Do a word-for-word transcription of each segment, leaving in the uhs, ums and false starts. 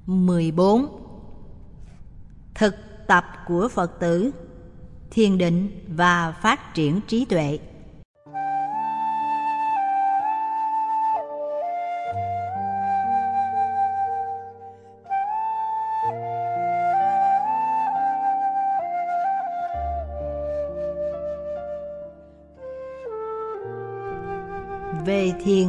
mười bốn. Thực tập của Phật tử, thiền định và phát triển trí tuệ. Về thiền,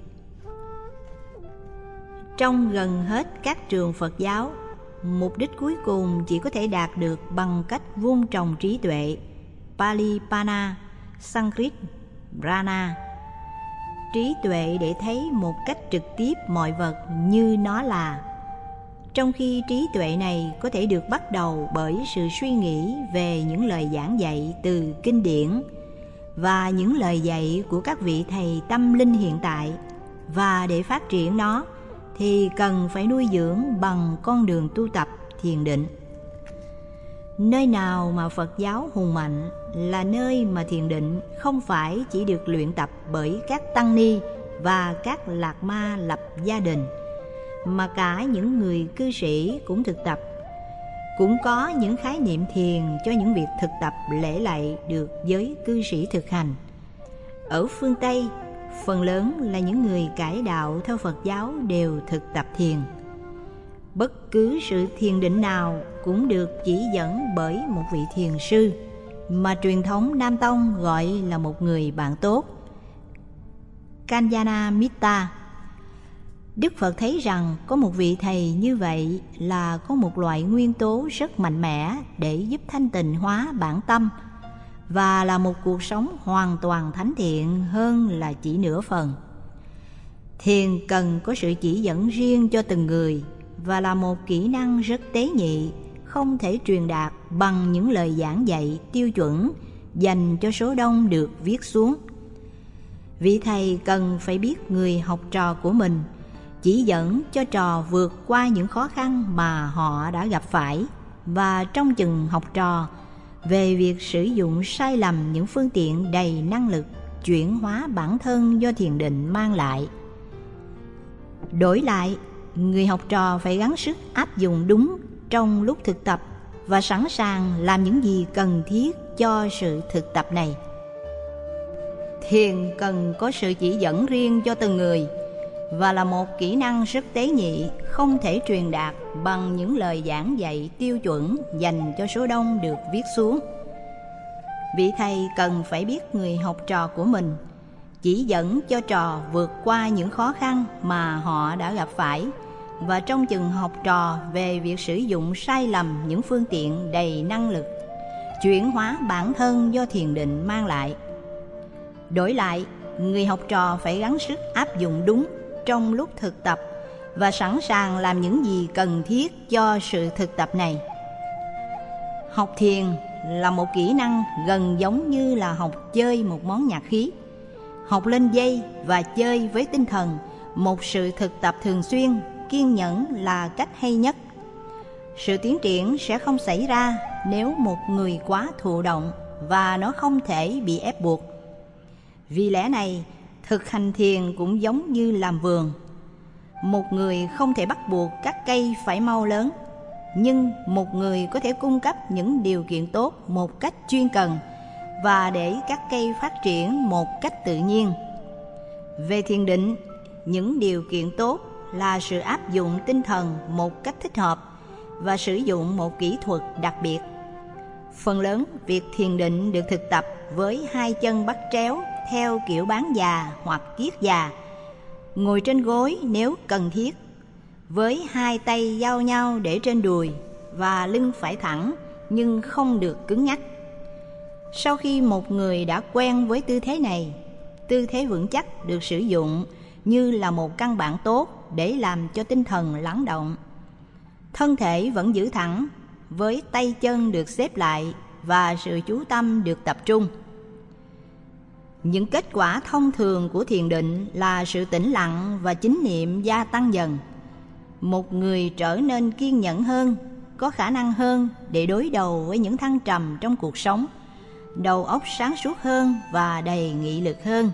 trong gần hết các trường Phật giáo, mục đích cuối cùng chỉ có thể đạt được bằng cách vun trồng trí tuệ, Pali Pana, Sanskrit Prana. Trí tuệ để thấy một cách trực tiếp mọi vật như nó là. Trong khi trí tuệ này có thể được bắt đầu bởi sự suy nghĩ về những lời giảng dạy từ kinh điển và những lời dạy của các vị thầy tâm linh hiện tại, và để phát triển nó thì cần phải nuôi dưỡng bằng con đường tu tập thiền định. Nơi nào mà Phật giáo hùng mạnh là nơi mà thiền định không phải chỉ được luyện tập bởi các tăng ni và các lạc ma lập gia đình, mà cả những người cư sĩ cũng thực tập. Cũng có những khái niệm thiền cho những việc thực tập lễ lạy được giới cư sĩ thực hành. Ở phương Tây, phần lớn là những người cải đạo theo Phật giáo đều thực tập thiền. Bất cứ sự thiền định nào cũng được chỉ dẫn bởi một vị thiền sư mà truyền thống Nam Tông gọi là một người bạn tốt, Kalyana Mitta. Đức Phật thấy rằng có một vị thầy như vậy là có một loại nguyên tố rất mạnh mẽ để giúp thanh tịnh hóa bản tâm, và là một cuộc sống hoàn toàn thánh thiện hơn là chỉ nửa phần. Thiền cần có sự chỉ dẫn riêng cho từng người, và là một kỹ năng rất tế nhị, không thể truyền đạt bằng những lời giảng dạy tiêu chuẩn dành cho số đông được viết xuống. Vị thầy cần phải biết người học trò của mình, chỉ dẫn cho trò vượt qua những khó khăn mà họ đã gặp phải, và trong chừng học trò về việc sử dụng sai lầm những phương tiện đầy năng lực chuyển hóa bản thân do thiền định mang lại. Đổi lại, người học trò phải gắng sức áp dụng đúng trong lúc thực tập và sẵn sàng làm những gì cần thiết cho sự thực tập này. Thiền cần có sự chỉ dẫn riêng cho từng người, và là một kỹ năng rất tế nhị, không thể truyền đạt bằng những lời giảng dạy tiêu chuẩn dành cho số đông được viết xuống. Vị thầy cần phải biết người học trò của mình, chỉ dẫn cho trò vượt qua những khó khăn mà họ đã gặp phải, và trong chừng học trò về việc sử dụng sai lầm những phương tiện đầy năng lực chuyển hóa bản thân do thiền định mang lại. Đổi lại, người học trò phải gắng sức áp dụng đúng trong lúc thực tập và sẵn sàng làm những gì cần thiết cho sự thực tập này. Học thiền là một kỹ năng gần giống như là học chơi một món nhạc khí. Học lên dây và chơi với tinh thần, một sự thực tập thường xuyên, kiên nhẫn là cách hay nhất. Sự tiến triển sẽ không xảy ra nếu một người quá thụ động, và nó không thể bị ép buộc. Vì lẽ này, thực hành thiền cũng giống như làm vườn. Một người không thể bắt buộc các cây phải mau lớn, nhưng một người có thể cung cấp những điều kiện tốt một cách chuyên cần, và để các cây phát triển một cách tự nhiên. Về thiền định, những điều kiện tốt là sự áp dụng tinh thần một cách thích hợp và sử dụng một kỹ thuật đặc biệt. Phần lớn việc thiền định được thực tập với hai chân bắt chéo theo kiểu bán già hoặc kiết già, ngồi trên gối nếu cần thiết, với hai tay giao nhau để trên đùi, và lưng phải thẳng nhưng không được cứng nhắc. Sau khi một người đã quen với tư thế này, tư thế vững chắc được sử dụng như là một căn bản tốt để làm cho tinh thần lắng động. Thân thể vẫn giữ thẳng, với tay chân được xếp lại và sự chú tâm được tập trung. Những kết quả thông thường của thiền định là sự tĩnh lặng và chánh niệm gia tăng dần. Một người trở nên kiên nhẫn hơn, có khả năng hơn để đối đầu với những thăng trầm trong cuộc sống, đầu óc sáng suốt hơn và đầy nghị lực hơn.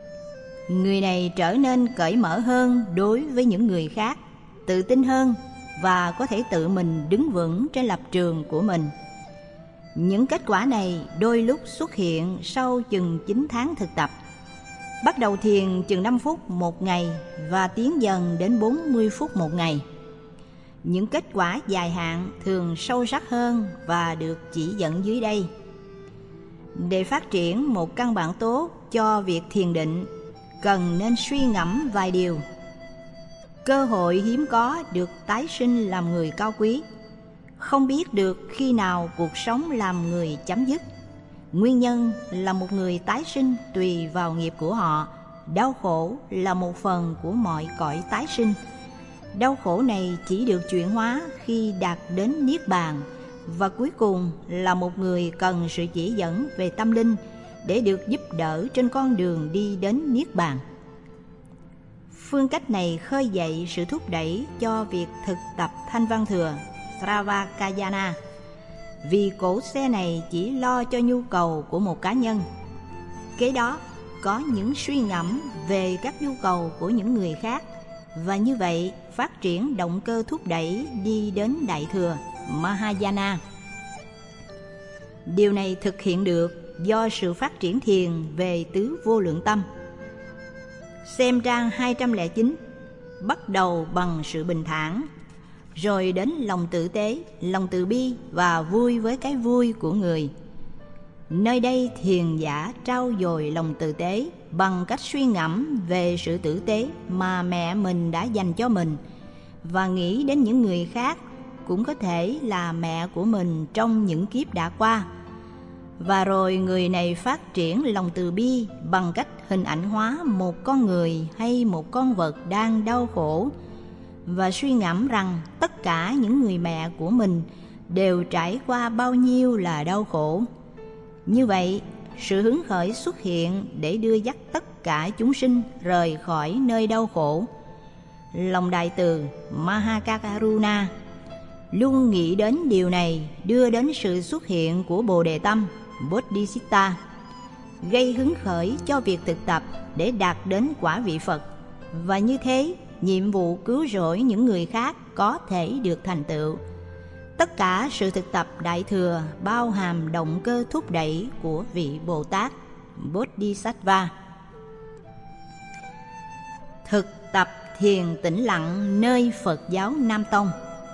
Người này trở nên cởi mở hơn đối với những người khác, tự tin hơn và có thể tự mình đứng vững trên lập trường của mình. Những kết quả này đôi lúc xuất hiện sau chừng chín tháng thực tập. Bắt đầu thiền chừng năm phút một ngày và tiến dần đến bốn mươi phút một ngày. Những kết quả dài hạn thường sâu sắc hơn và được chỉ dẫn dưới đây. Để phát triển một căn bản tốt cho việc thiền định, cần nên suy ngẫm vài điều. Cơ hội hiếm có được tái sinh làm người cao quý. Không biết được khi nào cuộc sống làm người chấm dứt. Nguyên nhân là một người tái sinh tùy vào nghiệp của họ. Đau khổ là một phần của mọi cõi tái sinh. Đau khổ này chỉ được chuyển hóa khi đạt đến Niết Bàn. Và cuối cùng là một người cần sự chỉ dẫn về tâm linh để được giúp đỡ trên con đường đi đến Niết Bàn. Phương cách này khơi dậy sự thúc đẩy cho việc thực tập Thanh Văn Thừa Sravakayana, vì cỗ xe này chỉ lo cho nhu cầu của một cá nhân. Kế đó có những suy ngẫm về các nhu cầu của những người khác, và như vậy phát triển động cơ thúc đẩy đi đến Đại Thừa Mahayana. Điều này thực hiện được do sự phát triển thiền về tứ vô lượng tâm. Xem trang hai trăm lẻ chín, bắt đầu bằng sự bình thản, rồi đến lòng tử tế, lòng từ bi và vui với cái vui của người. Nơi đây thiền giả trau dồi lòng tử tế bằng cách suy ngẫm về sự tử tế mà mẹ mình đã dành cho mình, và nghĩ đến những người khác cũng có thể là mẹ của mình trong những kiếp đã qua. Và rồi người này phát triển lòng từ bi bằng cách hình ảnh hóa một con người hay một con vật đang đau khổ, và suy ngẫm rằng tất cả những người mẹ của mình đều trải qua bao nhiêu là đau khổ. Như vậy, sự hứng khởi xuất hiện để đưa dắt tất cả chúng sinh rời khỏi nơi đau khổ. Lòng đại từ Mahakaruna luôn nghĩ đến điều này đưa đến sự xuất hiện của Bồ Đề Tâm Bodhicitta, gây hứng khởi cho việc thực tập để đạt đến quả vị Phật. Và như thế, nhiệm vụ cứu rỗi những người khác có thể được thành tựu. Tất cả sự thực tập Đại Thừa bao hàm động cơ thúc đẩy của vị Bồ Tát Bodhisattva. Thực tập thiền tĩnh lặng nơi Phật giáo Nam Tông.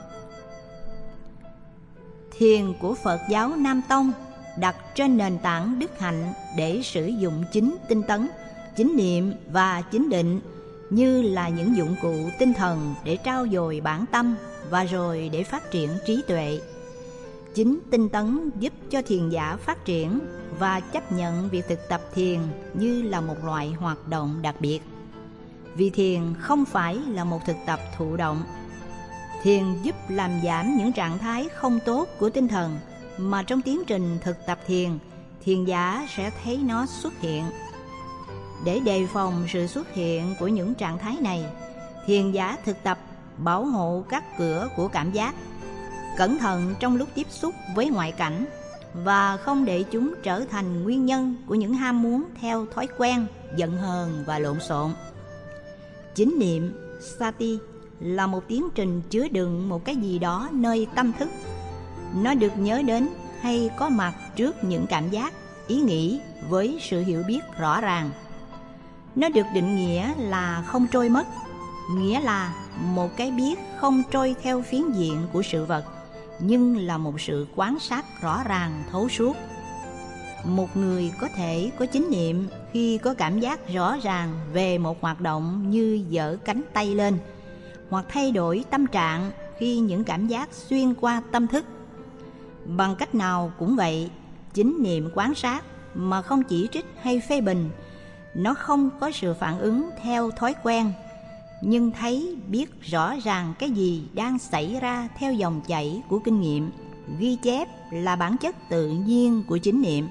Thiền của Phật giáo Nam Tông đặt trên nền tảng đức hạnh để sử dụng chính tinh tấn, chính niệm và chính định như là những dụng cụ tinh thần để trau dồi bản tâm và rồi để phát triển trí tuệ. Chính tinh tấn giúp cho thiền giả phát triển và chấp nhận việc thực tập thiền như là một loại hoạt động đặc biệt. Vì thiền không phải là một thực tập thụ động. Thiền giúp làm giảm những trạng thái không tốt của tinh thần, mà trong tiến trình thực tập thiền, thiền giả sẽ thấy nó xuất hiện. Để đề phòng sự xuất hiện của những trạng thái này, thiền giả thực tập bảo hộ các cửa của cảm giác, cẩn thận trong lúc tiếp xúc với ngoại cảnh và không để chúng trở thành nguyên nhân của những ham muốn theo thói quen, giận hờn và lộn xộn. Chính niệm Sati là một tiến trình chứa đựng một cái gì đó nơi tâm thức. Nó được nhớ đến hay có mặt trước những cảm giác, ý nghĩ với sự hiểu biết rõ ràng. Nó được định nghĩa là không trôi mất, nghĩa là một cái biết không trôi theo phiến diện của sự vật, nhưng là một sự quan sát rõ ràng thấu suốt. Một người có thể có chính niệm khi có cảm giác rõ ràng về một hoạt động như giở cánh tay lên, hoặc thay đổi tâm trạng khi những cảm giác xuyên qua tâm thức. Bằng cách nào cũng vậy, chính niệm quan sát mà không chỉ trích hay phê bình. Nó không có sự phản ứng theo thói quen, nhưng thấy biết rõ ràng cái gì đang xảy ra theo dòng chảy của kinh nghiệm. Ghi chép là bản chất tự nhiên của chính niệm.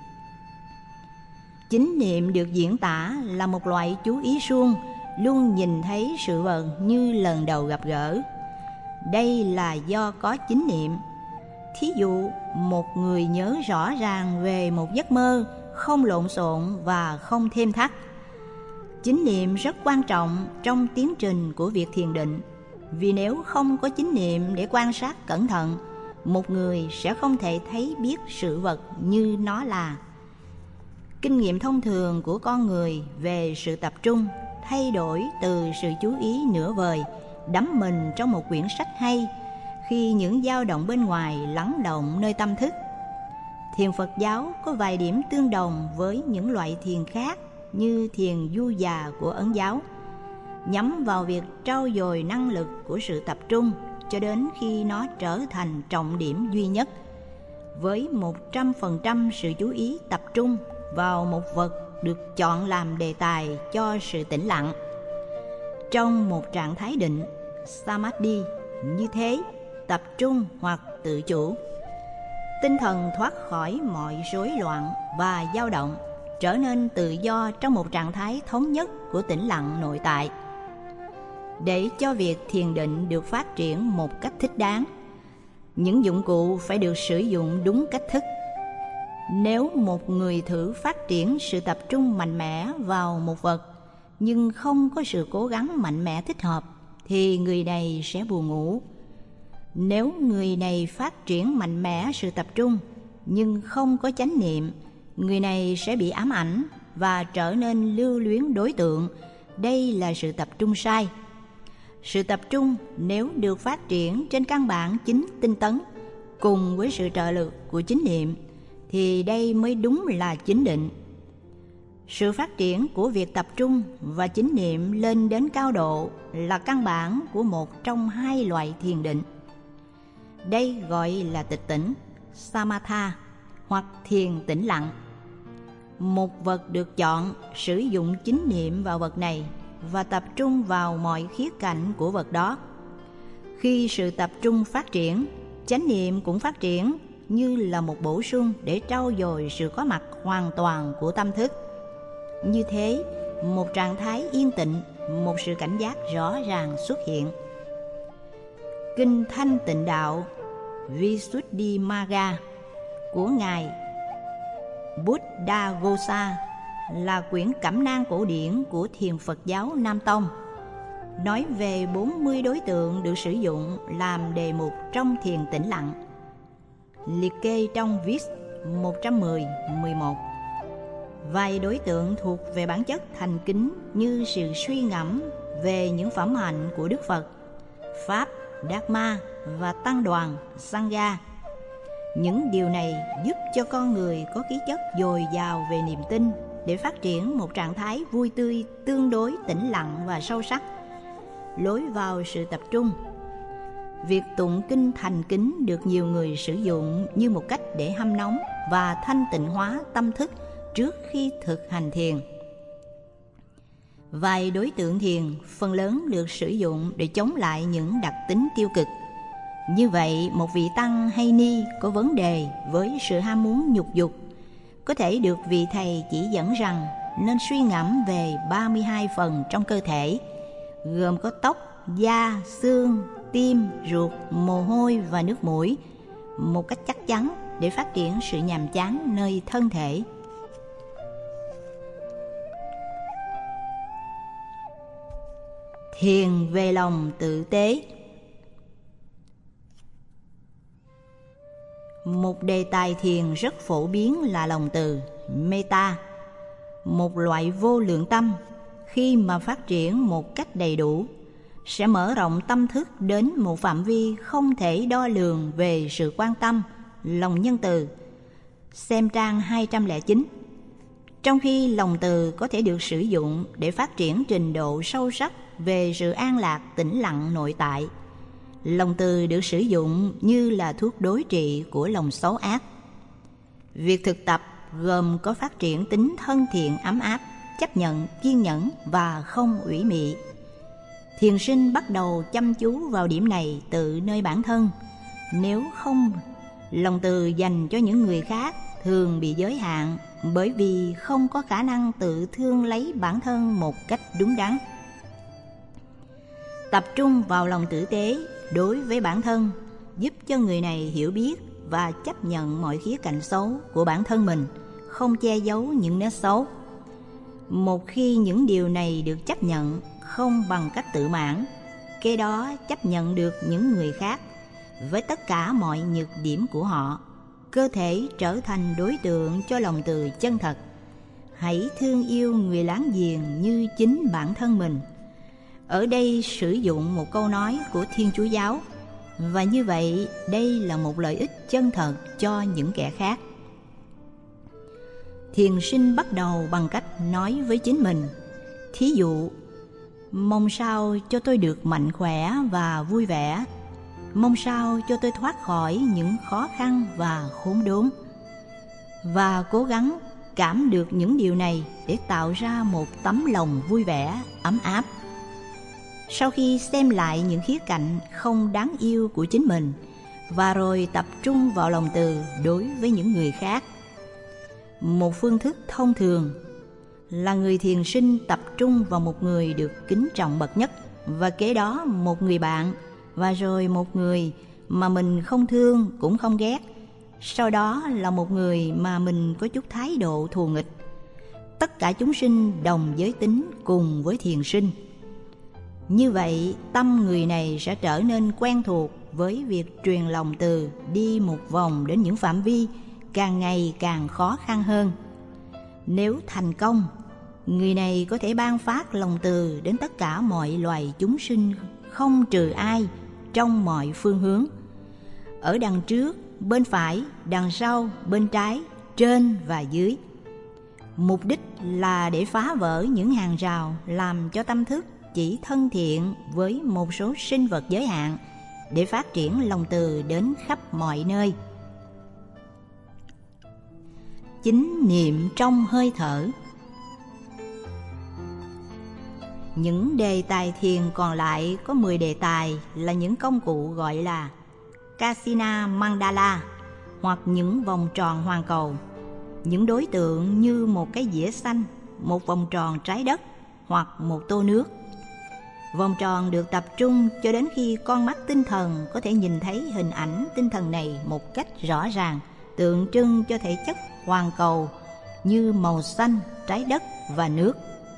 Chính niệm được diễn tả là một loại chú ý suông, luôn nhìn thấy sự vật như lần đầu gặp gỡ. Đây là do có chính niệm. Thí dụ, một người nhớ rõ ràng về một giấc mơ, không lộn xộn và không thêm thắt. Chính niệm rất quan trọng trong tiến trình của việc thiền định. Vì nếu không có chánh niệm để quan sát cẩn thận, một người sẽ không thể thấy biết sự vật như nó là. Kinh nghiệm thông thường của con người về sự tập trung thay đổi từ sự chú ý nửa vời, đắm mình trong một quyển sách hay, khi những dao động bên ngoài lắng động nơi tâm thức. Thiền Phật giáo có vài điểm tương đồng với những loại thiền khác, như thiền du già của Ấn giáo, nhắm vào việc trau dồi năng lực của sự tập trung cho đến khi nó trở thành trọng điểm duy nhất, với một trăm phần trăm sự chú ý tập trung vào một vật được chọn làm đề tài cho sự tĩnh lặng. Trong một trạng thái định, Samadhi, như thế, tập trung hoặc tự chủ, tinh thần thoát khỏi mọi rối loạn và dao động, trở nên tự do trong một trạng thái thống nhất của tĩnh lặng nội tại. Để cho việc thiền định được phát triển một cách thích đáng, những dụng cụ phải được sử dụng đúng cách thức. Nếu một người thử phát triển sự tập trung mạnh mẽ vào một vật nhưng không có sự cố gắng mạnh mẽ thích hợp, thì người này sẽ buồn ngủ. Nếu người này phát triển mạnh mẽ sự tập trung nhưng không có chánh niệm, người này sẽ bị ám ảnh và trở nên lưu luyến đối tượng. Đây là sự tập trung sai. Sự tập trung nếu được phát triển trên căn bản chính tinh tấn cùng với sự trợ lực của chánh niệm, thì đây mới đúng là chánh định. Sự phát triển của việc tập trung và chánh niệm lên đến cao độ là căn bản của một trong hai loại thiền định. Đây gọi là tịch tỉnh, samatha, hoặc thiền tĩnh lặng. Một vật được chọn, sử dụng chánh niệm vào vật này và tập trung vào mọi khía cạnh của vật đó. Khi sự tập trung phát triển, chánh niệm cũng phát triển, như là một bổ sung để trau dồi sự có mặt hoàn toàn của tâm thức. Như thế, một trạng thái yên tĩnh, một sự cảnh giác rõ ràng xuất hiện. Kinh Thanh Tịnh Đạo Visuddhimagga của Ngài Buddhaghosa là quyển cẩm nang cổ điển của Thiền Phật giáo Nam Tông, nói về bốn mươi đối tượng được sử dụng làm đề mục trong thiền tĩnh lặng, liệt kê trong viết một trăm mười, mười một. Vài đối tượng thuộc về bản chất thành kính, như sự suy ngẫm về những phẩm hạnh của Đức Phật, Pháp, Dharma và Tăng đoàn, Sangha. Những điều này giúp cho con người có khí chất dồi dào về niềm tin để phát triển một trạng thái vui tươi tương đối tĩnh lặng và sâu sắc, lối vào sự tập trung. Việc tụng kinh thành kính được nhiều người sử dụng như một cách để hâm nóng và thanh tịnh hóa tâm thức trước khi thực hành thiền. Vài đối tượng thiền phần lớn được sử dụng để chống lại những đặc tính tiêu cực. Như vậy, một vị tăng hay ni có vấn đề với sự ham muốn nhục dục có thể được vị thầy chỉ dẫn rằng nên suy ngẫm về ba mươi hai phần trong cơ thể, gồm có tóc, da, xương, tim, ruột, mồ hôi và nước mũi, một cách chắc chắn để phát triển sự nhàm chán nơi thân thể. Thiền về lòng tự tế. Một đề tài thiền rất phổ biến là lòng từ, metta, một loại vô lượng tâm, khi mà phát triển một cách đầy đủ, sẽ mở rộng tâm thức đến một phạm vi không thể đo lường về sự quan tâm, lòng nhân từ. Xem trang hai trăm lẻ chín. Trong khi lòng từ có thể được sử dụng để phát triển trình độ sâu sắc về sự an lạc tĩnh lặng nội tại, lòng từ được sử dụng như là thuốc đối trị của lòng xấu ác. Việc thực tập gồm có phát triển tính thân thiện ấm áp, chấp nhận, kiên nhẫn và không ủy mị. Thiền sinh bắt đầu chăm chú vào điểm này từ nơi bản thân. Nếu không, lòng từ dành cho những người khác thường bị giới hạn bởi vì không có khả năng tự thương lấy bản thân một cách đúng đắn. Tập trung vào lòng tử tế đối với bản thân giúp cho người này hiểu biết và chấp nhận mọi khía cạnh xấu của bản thân mình, không che giấu những nét xấu. Một khi những điều này được chấp nhận không bằng cách tự mãn, kế đó chấp nhận được những người khác với tất cả mọi nhược điểm của họ. Cơ thể trở thành đối tượng cho lòng từ chân thật. Hãy thương yêu người láng giềng như chính bản thân mình. Ở đây sử dụng một câu nói của Thiên Chúa Giáo, và như vậy đây là một lợi ích chân thật cho những kẻ khác. Thiền sinh bắt đầu bằng cách nói với chính mình, thí dụ: mong sao cho tôi được mạnh khỏe và vui vẻ, mong sao cho tôi thoát khỏi những khó khăn và khốn đốn, và cố gắng cảm được những điều này để tạo ra một tấm lòng vui vẻ, ấm áp. Sau khi xem lại những khía cạnh không đáng yêu của chính mình và rồi tập trung vào lòng từ đối với những người khác. Một phương thức thông thường là người thiền sinh tập trung vào một người được kính trọng bậc nhất, và kế đó một người bạn, và rồi một người mà mình không thương cũng không ghét, sau đó là một người mà mình có chút thái độ thù nghịch. Tất cả chúng sinh đồng giới tính cùng với thiền sinh. Như vậy, tâm người này sẽ trở nên quen thuộc với việc truyền lòng từ đi một vòng đến những phạm vi càng ngày càng khó khăn hơn. Nếu thành công, người này có thể ban phát lòng từ đến tất cả mọi loài chúng sinh, không trừ ai, trong mọi phương hướng. Ở đằng trước, bên phải, đằng sau, bên trái, trên và dưới. Mục đích là để phá vỡ những hàng rào làm cho tâm thức chỉ thân thiện với một số sinh vật giới hạn, để phát triển lòng từ đến khắp mọi nơi. Chính niệm trong hơi thở. Những đề tài thiền còn lại có mười đề tài là những công cụ gọi là Kasina Mandala, hoặc những vòng tròn hoàn cầu. Những đối tượng như một cái dĩa xanh, một vòng tròn trái đất hoặc một tô nước. Vòng tròn được tập trung cho đến khi con mắt tinh thần có thể nhìn thấy hình ảnh tinh thần này một cách rõ ràng, tượng trưng cho thể chất hoàn cầu như màu xanh, trái đất và nước.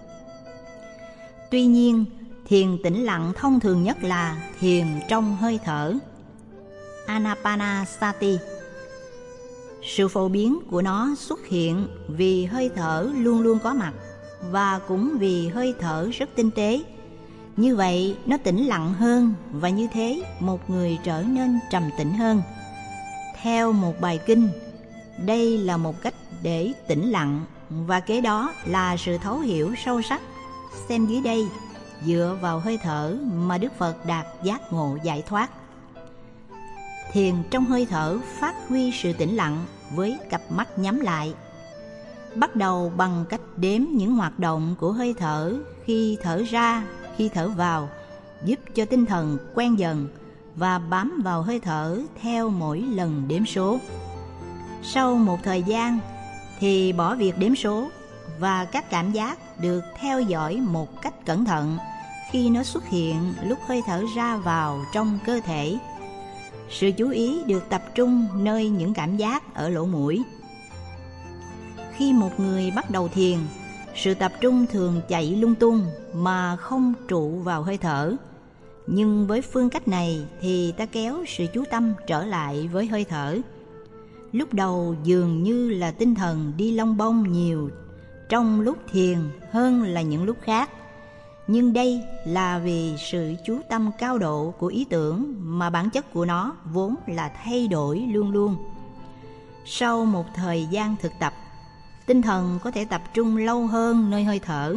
Tuy nhiên, thiền tĩnh lặng thông thường nhất là thiền trong hơi thở, Anapanasati. Sự phổ biến của nó xuất hiện vì hơi thở luôn luôn có mặt, và cũng vì hơi thở rất tinh tế. Như vậy, nó tĩnh lặng hơn, và như thế một người trở nên trầm tĩnh hơn. Theo một bài kinh, đây là một cách để tĩnh lặng, và kế đó là sự thấu hiểu sâu sắc. Xem dưới đây, dựa vào hơi thở mà Đức Phật đạt giác ngộ giải thoát. Thiền trong hơi thở phát huy sự tĩnh lặng với cặp mắt nhắm lại. Bắt đầu bằng cách đếm những hoạt động của hơi thở khi thở ra, khi thở vào, giúp cho tinh thần quen dần và bám vào hơi thở theo mỗi lần đếm số. Sau một thời gian thì bỏ việc đếm số, và các cảm giác được theo dõi một cách cẩn thận khi nó xuất hiện lúc hơi thở ra vào trong cơ thể. Sự chú ý được tập trung nơi những cảm giác ở lỗ mũi. Khi một người bắt đầu thiền, sự tập trung thường chạy lung tung mà không trụ vào hơi thở. Nhưng với phương cách này thì ta kéo sự chú tâm trở lại với hơi thở. Lúc đầu dường như là tinh thần đi lông bông nhiều trong lúc thiền hơn là những lúc khác. Nhưng đây là vì sự chú tâm cao độ của ý tưởng, mà bản chất của nó vốn là thay đổi luôn luôn. Sau một thời gian thực tập, tinh thần có thể tập trung lâu hơn nơi hơi thở.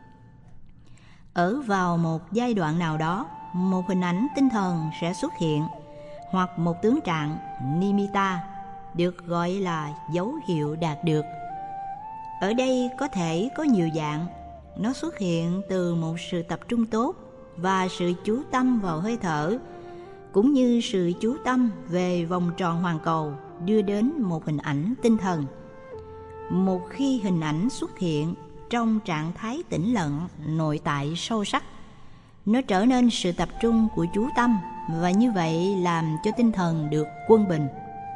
Ở vào một giai đoạn nào đó, một hình ảnh tinh thần sẽ xuất hiện, hoặc một tướng trạng nimitta, được gọi là dấu hiệu đạt được. Ở đây có thể có nhiều dạng. Nó xuất hiện từ một sự tập trung tốt và sự chú tâm vào hơi thở, cũng như sự chú tâm về vòng tròn hoàn cầu đưa đến một hình ảnh tinh thần. Một khi hình ảnh xuất hiện trong trạng thái tĩnh lặng nội tại sâu sắc, nó trở nên sự tập trung của chú tâm, và như vậy làm cho tinh thần được quân bình.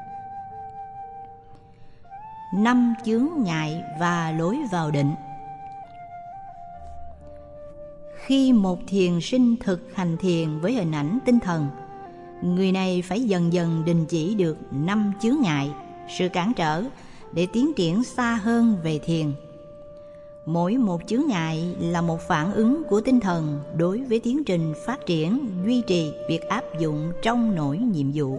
Năm chướng ngại và lối vào định. Khi một thiền sinh thực hành thiền với hình ảnh tinh thần, người này phải dần dần đình chỉ được năm chướng ngại, sự cản trở để tiến triển xa hơn về thiền. Mỗi một chướng ngại là một phản ứng của tinh thần đối với tiến trình phát triển, duy trì việc áp dụng trong nỗi nhiệm vụ.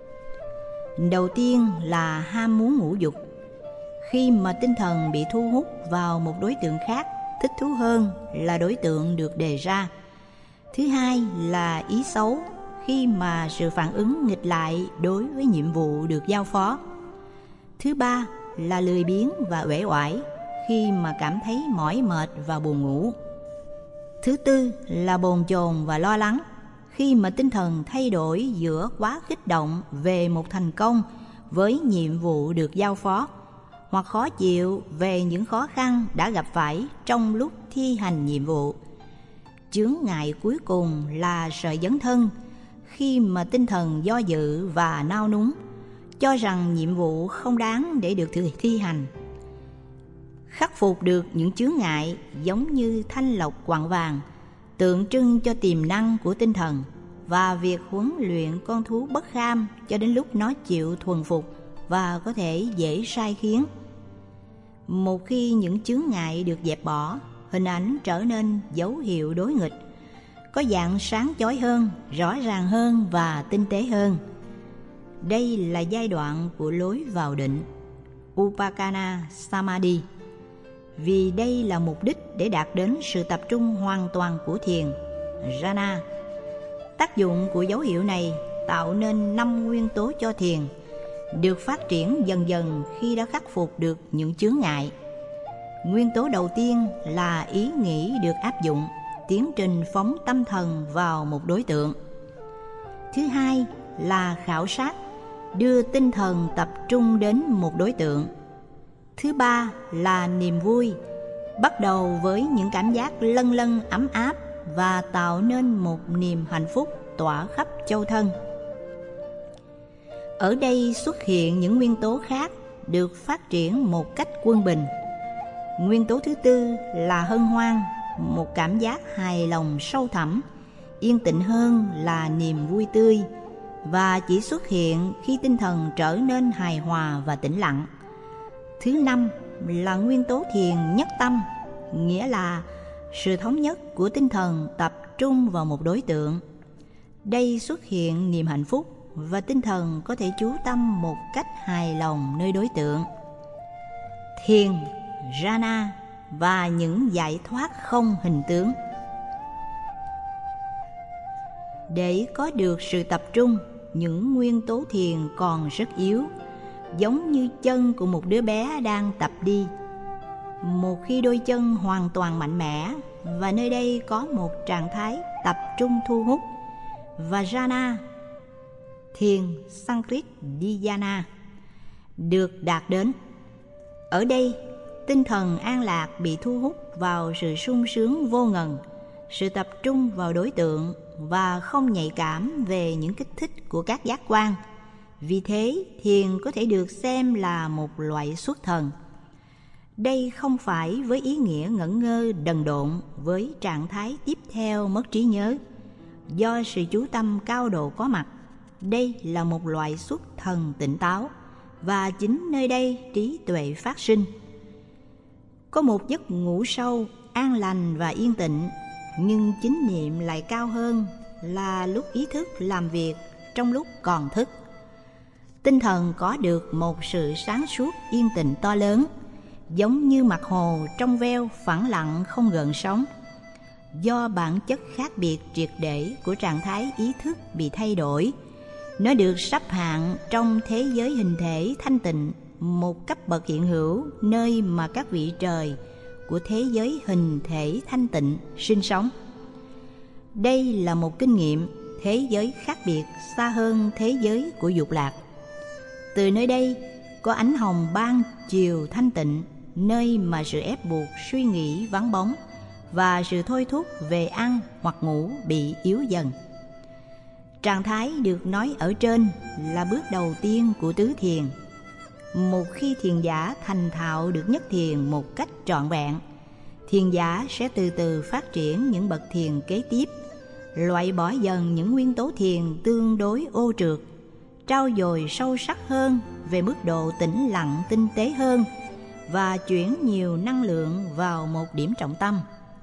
Đầu tiên là ham muốn ngũ dục. Khi mà tinh thần bị thu hút vào một đối tượng khác thích thú hơn là đối tượng được đề ra. Thứ hai là ý xấu, khi mà sự phản ứng nghịch lại đối với nhiệm vụ được giao phó. Thứ ba là lười biếng và uể oải, khi mà cảm thấy mỏi mệt và buồn ngủ. Thứ tư là bồn chồn và lo lắng, khi mà tinh thần thay đổi giữa quá kích động về một thành công với nhiệm vụ được giao phó, hoặc khó chịu về những khó khăn đã gặp phải trong lúc thi hành nhiệm vụ. Chướng ngại cuối cùng là sợ dấn thân, khi mà tinh thần do dự và nao núng, cho rằng nhiệm vụ không đáng để được thi hành. Khắc phục được những chướng ngại giống như thanh lọc quặng vàng, tượng trưng cho tiềm năng của tinh thần và việc huấn luyện con thú bất kham cho đến lúc nó chịu thuần phục và có thể dễ sai khiến. Một khi những chướng ngại được dẹp bỏ, hình ảnh trở nên dấu hiệu đối nghịch, có dạng sáng chói hơn, rõ ràng hơn và tinh tế hơn. Đây là giai đoạn của lối vào định, Upakana Samadhi, vì đây là mục đích để đạt đến sự tập trung hoàn toàn của thiền, Jhana. Tác dụng của dấu hiệu này tạo nên năm nguyên tố cho thiền, được phát triển dần dần khi đã khắc phục được những chướng ngại. Nguyên tố đầu tiên là ý nghĩ được áp dụng, tiến trình phóng tâm thần vào một đối tượng. Thứ hai là khảo sát, đưa tinh thần tập trung đến một đối tượng. Thứ ba là niềm vui, bắt đầu với những cảm giác lân lân ấm áp và tạo nên một niềm hạnh phúc tỏa khắp châu thân. Ở đây xuất hiện những nguyên tố khác được phát triển một cách quân bình. Nguyên tố thứ tư là hân hoan, một cảm giác hài lòng sâu thẳm, yên tĩnh hơn là niềm vui tươi, và chỉ xuất hiện khi tinh thần trở nên hài hòa và tĩnh lặng. Thứ năm là nguyên tố thiền nhất tâm, nghĩa là sự thống nhất của tinh thần tập trung vào một đối tượng. Đây xuất hiện niềm hạnh phúc và tinh thần có thể chú tâm một cách hài lòng nơi đối tượng. Thiền, Jhana và những giải thoát không hình tướng. Để có được sự tập trung, những nguyên tố thiền còn rất yếu, giống như chân của một đứa bé đang tập đi. Một khi đôi chân hoàn toàn mạnh mẽ, và nơi đây có một trạng thái tập trung thu hút, và jhana, thiền Sanskrit dhyana, được đạt đến. Ở đây, tinh thần an lạc bị thu hút vào sự sung sướng vô ngần, sự tập trung vào đối tượng và không nhạy cảm về những kích thích của các giác quan. Vì thế, thiền có thể được xem là một loại xuất thần. Đây không phải với ý nghĩa ngẩn ngơ đần độn với trạng thái tiếp theo mất trí nhớ. Do sự chú tâm cao độ có mặt, đây là một loại xuất thần tỉnh táo, và chính nơi đây trí tuệ phát sinh. Có một giấc ngủ sâu, an lành và yên tĩnh, nhưng chính niệm lại cao hơn là lúc ý thức làm việc trong lúc còn thức. Tinh thần có được một sự sáng suốt yên tĩnh to lớn, giống như mặt hồ trong veo phẳng lặng không gợn sóng. Do bản chất khác biệt triệt để của trạng thái ý thức bị thay đổi, nó được sắp hạng trong thế giới hình thể thanh tịnh, một cấp bậc hiện hữu nơi mà các vị trời của thế giới hình thể thanh tịnh sinh sống. Đây là một kinh nghiệm thế giới khác biệt xa hơn thế giới của dục lạc. Từ nơi đây có ánh hồng ban chiều thanh tịnh, nơi mà sự ép buộc suy nghĩ vắng bóng và sự thôi thúc về ăn hoặc ngủ bị yếu dần. Trạng thái được nói ở trên là bước đầu tiên của tứ thiền. Một khi thiền giả thành thạo được nhất thiền một cách trọn vẹn, thiền giả sẽ từ từ phát triển những bậc thiền kế tiếp, loại bỏ dần những nguyên tố thiền tương đối ô trượt, trau dồi sâu sắc hơn về mức độ tĩnh lặng tinh tế hơn và chuyển nhiều năng lượng vào một điểm trọng tâm.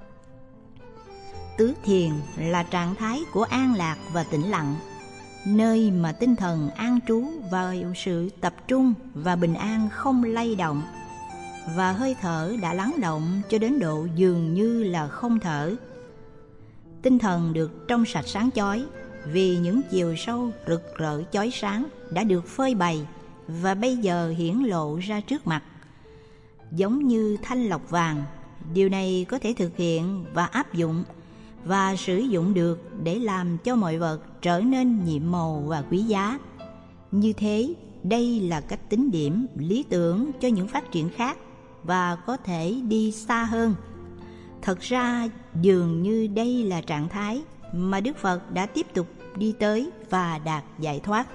Tứ thiền là trạng thái của an lạc và tĩnh lặng, nơi mà tinh thần an trú vào sự tập trung và bình an không lay động, và hơi thở đã lắng động cho đến độ dường như là không thở. Tinh thần được trong sạch sáng chói vì những chiều sâu rực rỡ chói sáng đã được phơi bày và bây giờ hiển lộ ra trước mặt. Giống như thanh lọc vàng, điều này có thể thực hiện và áp dụng và sử dụng được để làm cho mọi vật trở nên nhiệm màu và quý giá. Như thế, đây là cách tính điểm lý tưởng cho những phát triển khác và có thể đi xa hơn. Thật ra, dường như đây là trạng thái mà Đức Phật đã tiếp tục đi tới và đạt giải thoát.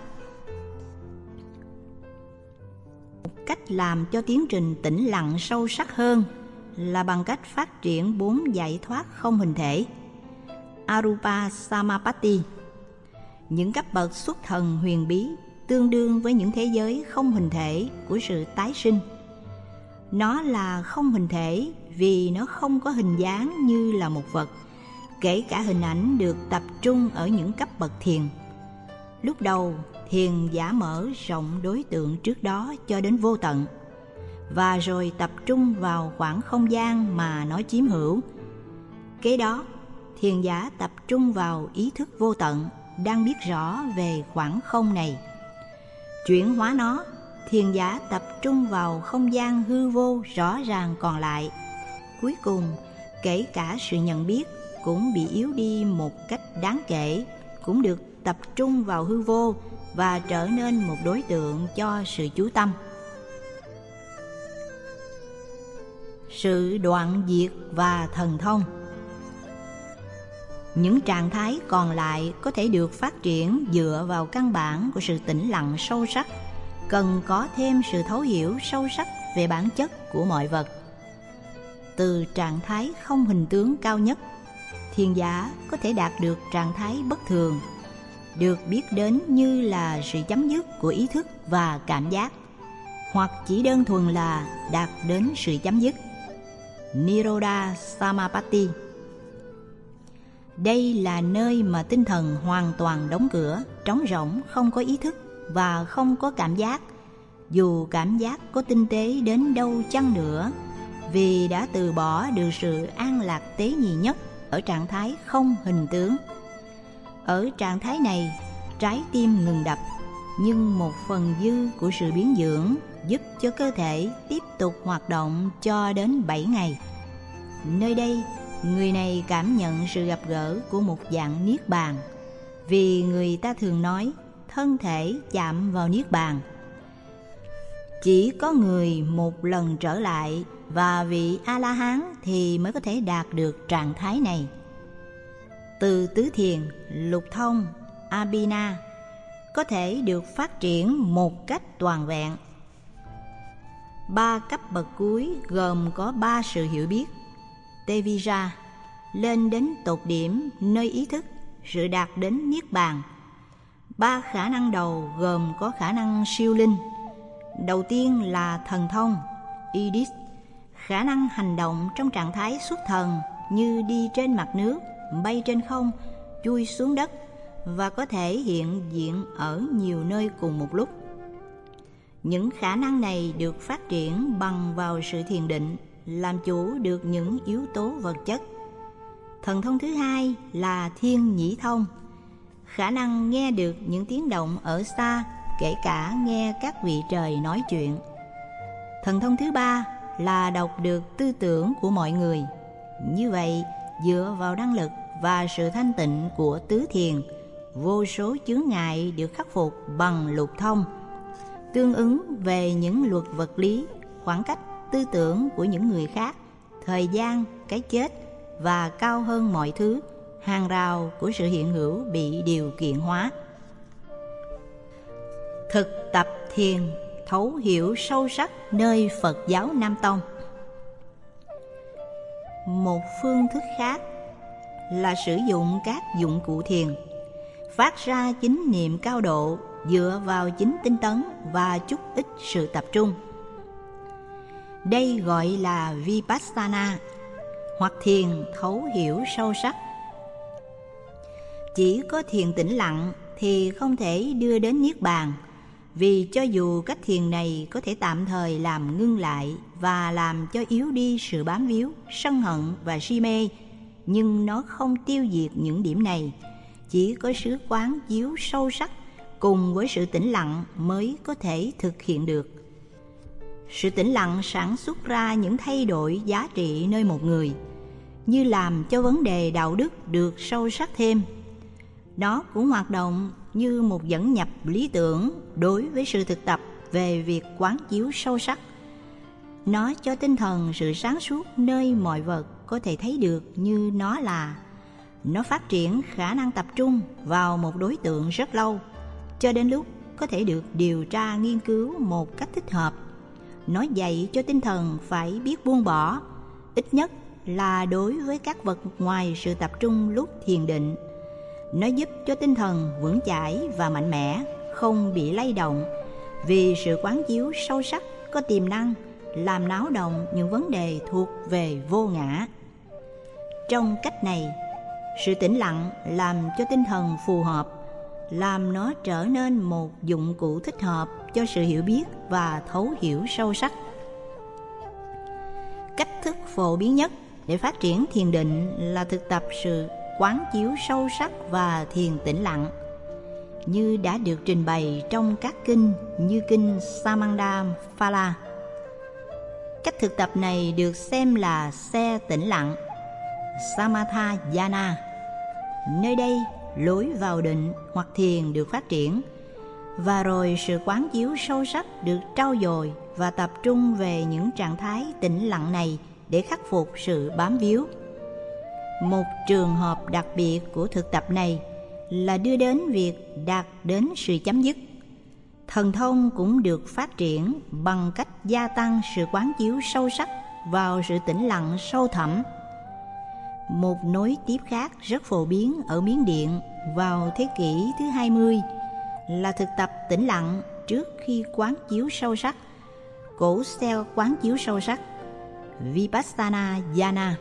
Một cách làm cho tiến trình tĩnh lặng sâu sắc hơn là bằng cách phát triển bốn giải thoát không hình thể, Arupa Samapatti, những cấp bậc xuất thần huyền bí tương đương với những thế giới không hình thể của sự tái sinh. Nó là không hình thể vì nó không có hình dáng như là một vật, kể cả hình ảnh được tập trung ở những cấp bậc thiền. Lúc đầu, thiền giả mở rộng đối tượng trước đó cho đến vô tận, và rồi tập trung vào khoảng không gian mà nó chiếm hữu. Kế đó, thiền giả tập trung vào ý thức vô tận đang biết rõ về khoảng không này. Chuyển hóa nó, thiền giả tập trung vào không gian hư vô rõ ràng còn lại. Cuối cùng, kể cả sự nhận biết cũng bị yếu đi một cách đáng kể, cũng được tập trung vào hư vô và trở nên một đối tượng cho sự chú tâm. Sự đoạn diệt và thần thông. Những trạng thái còn lại có thể được phát triển dựa vào căn bản của sự tĩnh lặng sâu sắc, cần có thêm sự thấu hiểu sâu sắc về bản chất của mọi vật. Từ trạng thái không hình tướng cao nhất, thiền giả có thể đạt được trạng thái bất thường, được biết đến như là sự chấm dứt của ý thức và cảm giác, hoặc chỉ đơn thuần là đạt đến sự chấm dứt, Nirodha Samapatti. Đây là nơi mà tinh thần hoàn toàn đóng cửa, trống rỗng, không có ý thức và không có cảm giác, dù cảm giác có tinh tế đến đâu chăng nữa, vì đã từ bỏ được sự an lạc tế nhị nhất ở trạng thái không hình tướng. Ở trạng thái này, trái tim ngừng đập, nhưng một phần dư của sự biến dưỡng giúp cho cơ thể tiếp tục hoạt động cho đến bảy ngày. Nơi đây, người này cảm nhận sự gặp gỡ của một dạng niết bàn, vì người ta thường nói thân thể chạm vào niết bàn. Chỉ có người một lần trở lại và vị A-la-hán thì mới có thể đạt được trạng thái này. Từ tứ thiền, lục thông, Abhina có thể được phát triển một cách toàn vẹn. Ba cấp bậc cuối gồm có ba sự hiểu biết, Tevija, lên đến tột điểm nơi ý thức, sự đạt đến niết bàn. Ba khả năng đầu gồm có khả năng siêu linh. Đầu tiên là thần thông, Idis, khả năng hành động trong trạng thái xuất thần như đi trên mặt nước, bay trên không, chui xuống đất và có thể hiện diện ở nhiều nơi cùng một lúc. Những khả năng này được phát triển bằng vào sự thiền định, làm chủ được những yếu tố vật chất. Thần thông thứ hai là thiên nhĩ thông, khả năng nghe được những tiếng động ở xa, kể cả nghe các vị trời nói chuyện. Thần thông thứ ba là đọc được tư tưởng của mọi người. Như vậy, dựa vào năng lực và sự thanh tịnh của tứ thiền, vô số chướng ngại được khắc phục bằng lục thông, tương ứng về những luật vật lý, khoảng cách, tư tưởng của những người khác, thời gian, cái chết và cao hơn mọi thứ, hàng rào của sự hiện hữu bị điều kiện hóa. Thực tập thiền, thấu hiểu sâu sắc nơi Phật giáo Nam Tông. một phương thức khác là sử dụng các dụng cụ thiền, phát ra chính niệm cao độ dựa vào chính tinh tấn và chút ít sự tập trung. Đây gọi là Vipassana, hoặc thiền thấu hiểu sâu sắc. Chỉ có thiền tĩnh lặng thì không thể đưa đến Niết Bàn, vì cho dù cách thiền này có thể tạm thời làm ngưng lại và làm cho yếu đi sự bám víu, sân hận và si mê, nhưng nó không tiêu diệt những điểm này. Chỉ có sự quán chiếu sâu sắc cùng với sự tĩnh lặng mới có thể thực hiện được. Sự tĩnh lặng sản xuất ra những thay đổi giá trị nơi một người, như làm cho vấn đề đạo đức được sâu sắc thêm. Nó cũng hoạt động như một dẫn nhập lý tưởng đối với sự thực tập về việc quán chiếu sâu sắc. Nó cho tinh thần sự sáng suốt nơi mọi vật có thể thấy được như nó là. Nó phát triển khả năng tập trung vào một đối tượng rất lâu, cho đến lúc có thể được điều tra nghiên cứu một cách thích hợp. Nó dạy cho tinh thần phải biết buông bỏ, ít nhất là đối với các vật ngoài sự tập trung lúc thiền định. Nó giúp cho tinh thần vững chãi và mạnh mẽ, không bị lay động, vì sự quán chiếu sâu sắc có tiềm năng làm náo động những vấn đề thuộc về vô ngã. Trong cách này, sự tĩnh lặng làm cho tinh thần phù hợp, làm nó trở nên một dụng cụ thích hợp cho sự hiểu biết và thấu hiểu sâu sắc. Cách thức phổ biến nhất để phát triển thiền định là thực tập sự quán chiếu sâu sắc và thiền tĩnh lặng, như đã được trình bày trong các kinh như kinh Samanda Phala. Cách thực tập này được xem là xe tĩnh lặng, Samatha Dhyana. Nơi đây, lối vào định hoặc thiền được phát triển, và rồi sự quán chiếu sâu sắc được trau dồi và tập trung về những trạng thái tĩnh lặng này để khắc phục sự bám víu. Một trường hợp đặc biệt của thực tập này là đưa đến việc đạt đến sự chấm dứt. Thần thông cũng được phát triển bằng cách gia tăng sự quán chiếu sâu sắc vào sự tĩnh lặng sâu thẳm. Một nối tiếp khác rất phổ biến ở Miến Điện vào thế kỷ thứ hai mươi là thực tập tĩnh lặng trước khi quán chiếu sâu sắc, cổ xeo quán chiếu sâu sắc, Vipassana Dhyana.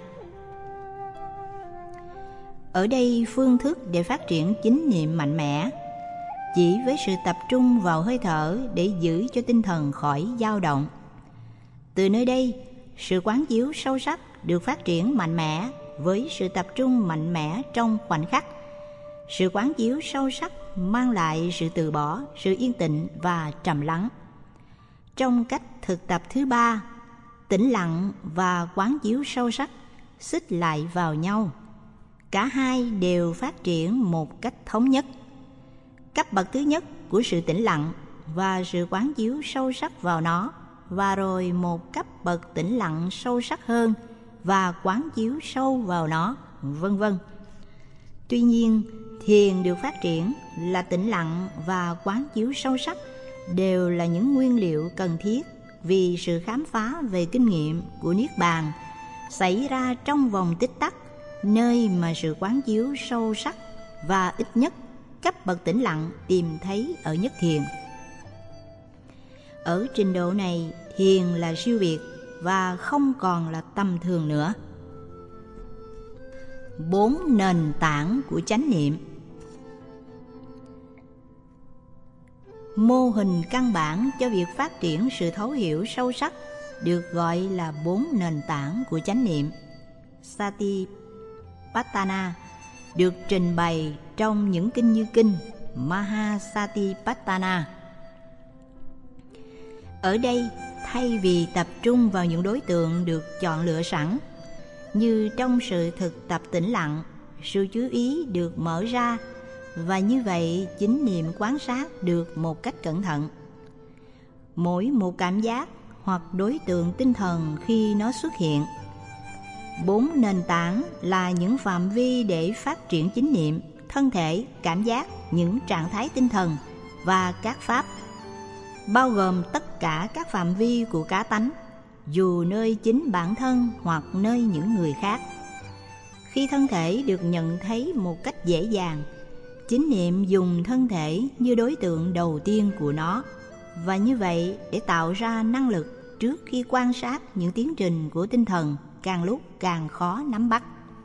Ở đây phương thức để phát triển chính niệm mạnh mẽ, chỉ với sự tập trung vào hơi thở để giữ cho tinh thần khỏi dao động. Từ nơi đây, sự quán chiếu sâu sắc được phát triển mạnh mẽ với sự tập trung mạnh mẽ trong khoảnh khắc. Sự quán chiếu sâu sắc mang lại sự từ bỏ, sự yên tĩnh và trầm lắng. Trong cách thực tập thứ ba, tĩnh lặng và quán chiếu sâu sắc xích lại vào nhau. Cả hai đều phát triển một cách thống nhất. Cấp bậc thứ nhất của sự tĩnh lặng và sự quán chiếu sâu sắc vào nó, và rồi một cấp bậc tĩnh lặng sâu sắc hơn và quán chiếu sâu vào nó, vân vân. Tuy nhiên, thiền được phát triển là tĩnh lặng và quán chiếu sâu sắc đều là những nguyên liệu cần thiết vì sự khám phá về kinh nghiệm của Niết Bàn xảy ra trong vòng tích tắc, nơi mà sự quán chiếu sâu sắc và ít nhất cấp bậc tĩnh lặng tìm thấy ở nhất thiền. Ở trình độ này, thiền là siêu việt và không còn là tầm thường nữa. Bốn nền tảng của chánh niệm. Mô hình căn bản cho việc phát triển sự thấu hiểu sâu sắc được gọi là bốn nền tảng của chánh niệm, Satipatthana, được trình bày trong những kinh như kinh Mahasatipatthana. Ở đây, thay vì tập trung vào những đối tượng được chọn lựa sẵn, như trong sự thực tập tĩnh lặng, sự chú ý được mở ra, và như vậy chính niệm quan sát được một cách cẩn thận. Mỗi một cảm giác hoặc đối tượng tinh thần khi nó xuất hiện. Bốn nền tảng là những phạm vi để phát triển chính niệm, thân thể, cảm giác, những trạng thái tinh thần và các pháp, bao gồm tất cả các phạm vi của cá tánh, dù nơi chính bản thân hoặc nơi những người khác. Khi thân thể được nhận thấy một cách dễ dàng, chánh niệm dùng thân thể như đối tượng đầu tiên của nó, và như vậy để tạo ra năng lực trước khi quan sát những tiến trình của tinh thần càng lúc càng khó nắm bắt.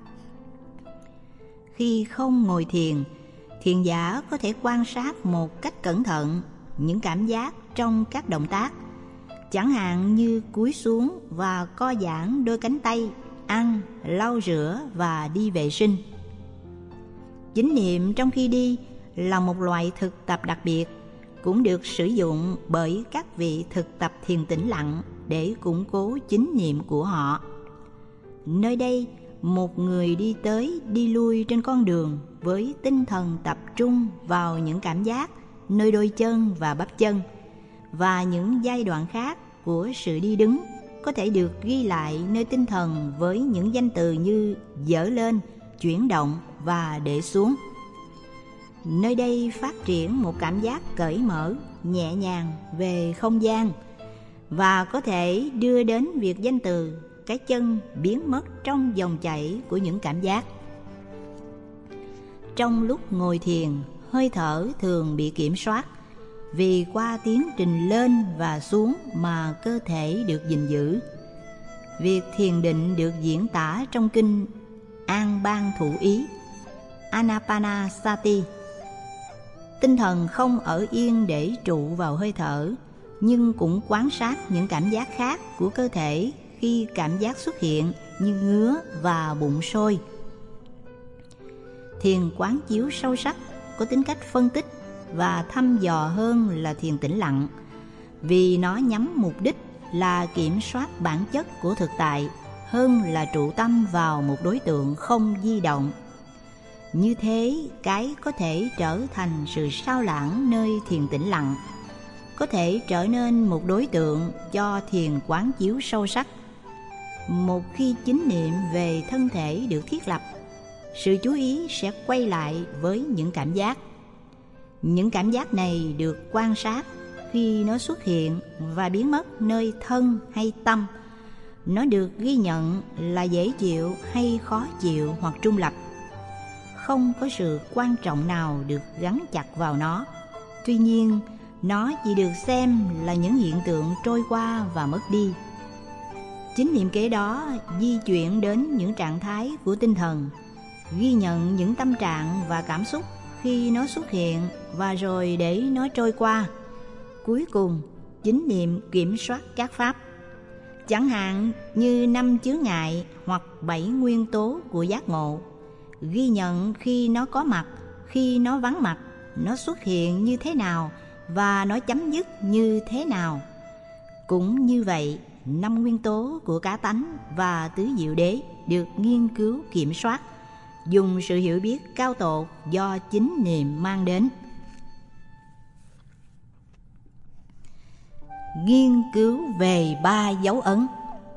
Khi không ngồi thiền, thiền giả có thể quan sát một cách cẩn thận những cảm giác trong các động tác, chẳng hạn như cúi xuống và co giãn đôi cánh tay, ăn, lau rửa và đi vệ sinh. Chánh niệm trong khi đi là một loại thực tập đặc biệt, cũng được sử dụng bởi các vị thực tập thiền tĩnh lặng để củng cố chánh niệm của họ. Nơi đây, một người đi tới đi lui trên con đường với tinh thần tập trung vào những cảm giác nơi đôi chân và bắp chân, và những giai đoạn khác của sự đi đứng có thể được ghi lại nơi tinh thần với những danh từ như dở lên, chuyển động và để xuống. Nơi đây phát triển một cảm giác cởi mở, nhẹ nhàng về không gian, và có thể đưa đến việc danh từ cái chân biến mất trong dòng chảy của những cảm giác. Trong lúc ngồi thiền, hơi thở thường bị kiểm soát, vì qua tiến trình lên và xuống mà cơ thể được gìn giữ. Việc thiền định được diễn tả trong kinh An Ban Thủ Ý, Anapanasati. Tinh thần không ở yên để trụ vào hơi thở, nhưng cũng quan sát những cảm giác khác của cơ thể khi cảm giác xuất hiện như ngứa và bụng sôi. Thiền quán chiếu sâu sắc có tính cách phân tích và thăm dò hơn là thiền tĩnh lặng, vì nó nhắm mục đích là kiểm soát bản chất của thực tại hơn là trụ tâm vào một đối tượng không di động. Như thế, cái có thể trở thành sự sao lãng nơi thiền tĩnh lặng, có thể trở nên một đối tượng cho thiền quán chiếu sâu sắc. Một khi chánh niệm về thân thể được thiết lập, sự chú ý sẽ quay lại với những cảm giác. Những cảm giác này được quan sát khi nó xuất hiện và biến mất nơi thân hay tâm. Nó được ghi nhận là dễ chịu hay khó chịu hoặc trung lập. Không có sự quan trọng nào được gắn chặt vào nó. Tuy nhiên, nó chỉ được xem là những hiện tượng trôi qua và mất đi. Chánh niệm kế đó di chuyển đến những trạng thái của tinh thần, ghi nhận những tâm trạng và cảm xúc khi nó xuất hiện và rồi để nó trôi qua. Cuối cùng, chánh niệm kiểm soát các pháp, chẳng hạn như năm chướng ngại hoặc bảy nguyên tố của giác ngộ, ghi nhận khi nó có mặt, khi nó vắng mặt, nó xuất hiện như thế nào và nó chấm dứt như thế nào. Cũng như vậy, năm nguyên tố của cá tánh và tứ diệu đế được nghiên cứu kiểm soát, dùng sự hiểu biết cao tột do chánh niệm mang đến. Nghiên cứu về ba dấu ấn.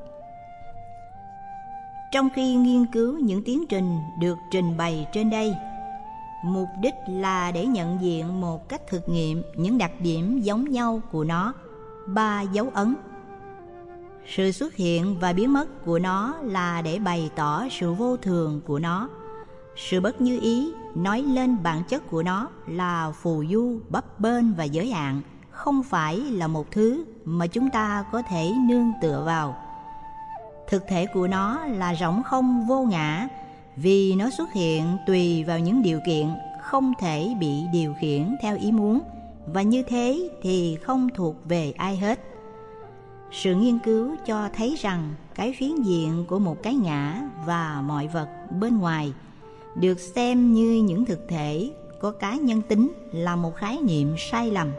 Trong khi nghiên cứu những tiến trình được trình bày trên đây, mục đích là để nhận diện một cách thực nghiệm những đặc điểm giống nhau của nó, ba dấu ấn. Sự xuất hiện và biến mất của nó là để bày tỏ sự vô thường của nó. Sự bất như ý nói lên bản chất của nó là phù du, bấp bênh và giới hạn, không phải là một thứ mà chúng ta có thể nương tựa vào. Thực thể của nó là rỗng không vô ngã, vì nó xuất hiện tùy vào những điều kiện không thể bị điều khiển theo ý muốn, và như thế thì không thuộc về ai hết. Sự nghiên cứu cho thấy rằng cái phiến diện của một cái ngã và mọi vật bên ngoài được xem như những thực thể có cá nhân tính là một khái niệm sai lầm.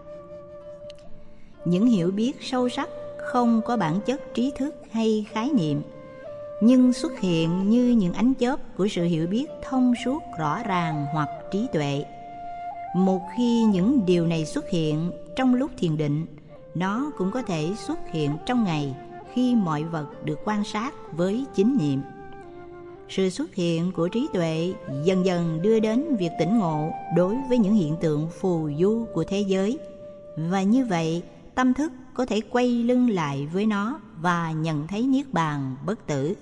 Những hiểu biết sâu sắc không có bản chất trí thức hay khái niệm, nhưng xuất hiện như những ánh chớp của sự hiểu biết thông suốt rõ ràng hoặc trí tuệ. Một khi những điều này xuất hiện trong lúc thiền định, nó cũng có thể xuất hiện trong ngày khi mọi vật được quan sát với chánh niệm. Sự xuất hiện của trí tuệ dần dần đưa đến việc tỉnh ngộ đối với những hiện tượng phù du của thế giới, và như vậy tâm thức có có thể quay lưng lại với nó và nhận thấy niết bàn bất tử.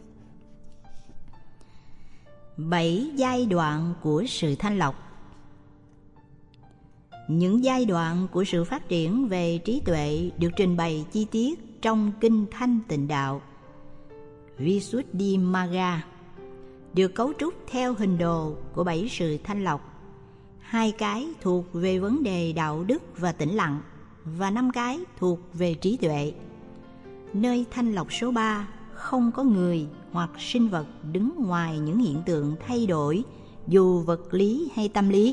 Bảy giai đoạn của sự thanh lọc. Những giai đoạn của sự phát triển về trí tuệ được trình bày chi tiết trong Kinh Thanh Tịnh Đạo Visuddhimagga, được cấu trúc theo hình đồ của bảy sự thanh lọc. Hai cái thuộc về vấn đề đạo đức và tĩnh lặng, và năm cái thuộc về trí tuệ. Nơi thanh lọc số ba không có người hoặc sinh vật đứng ngoài những hiện tượng thay đổi, dù vật lý hay tâm lý.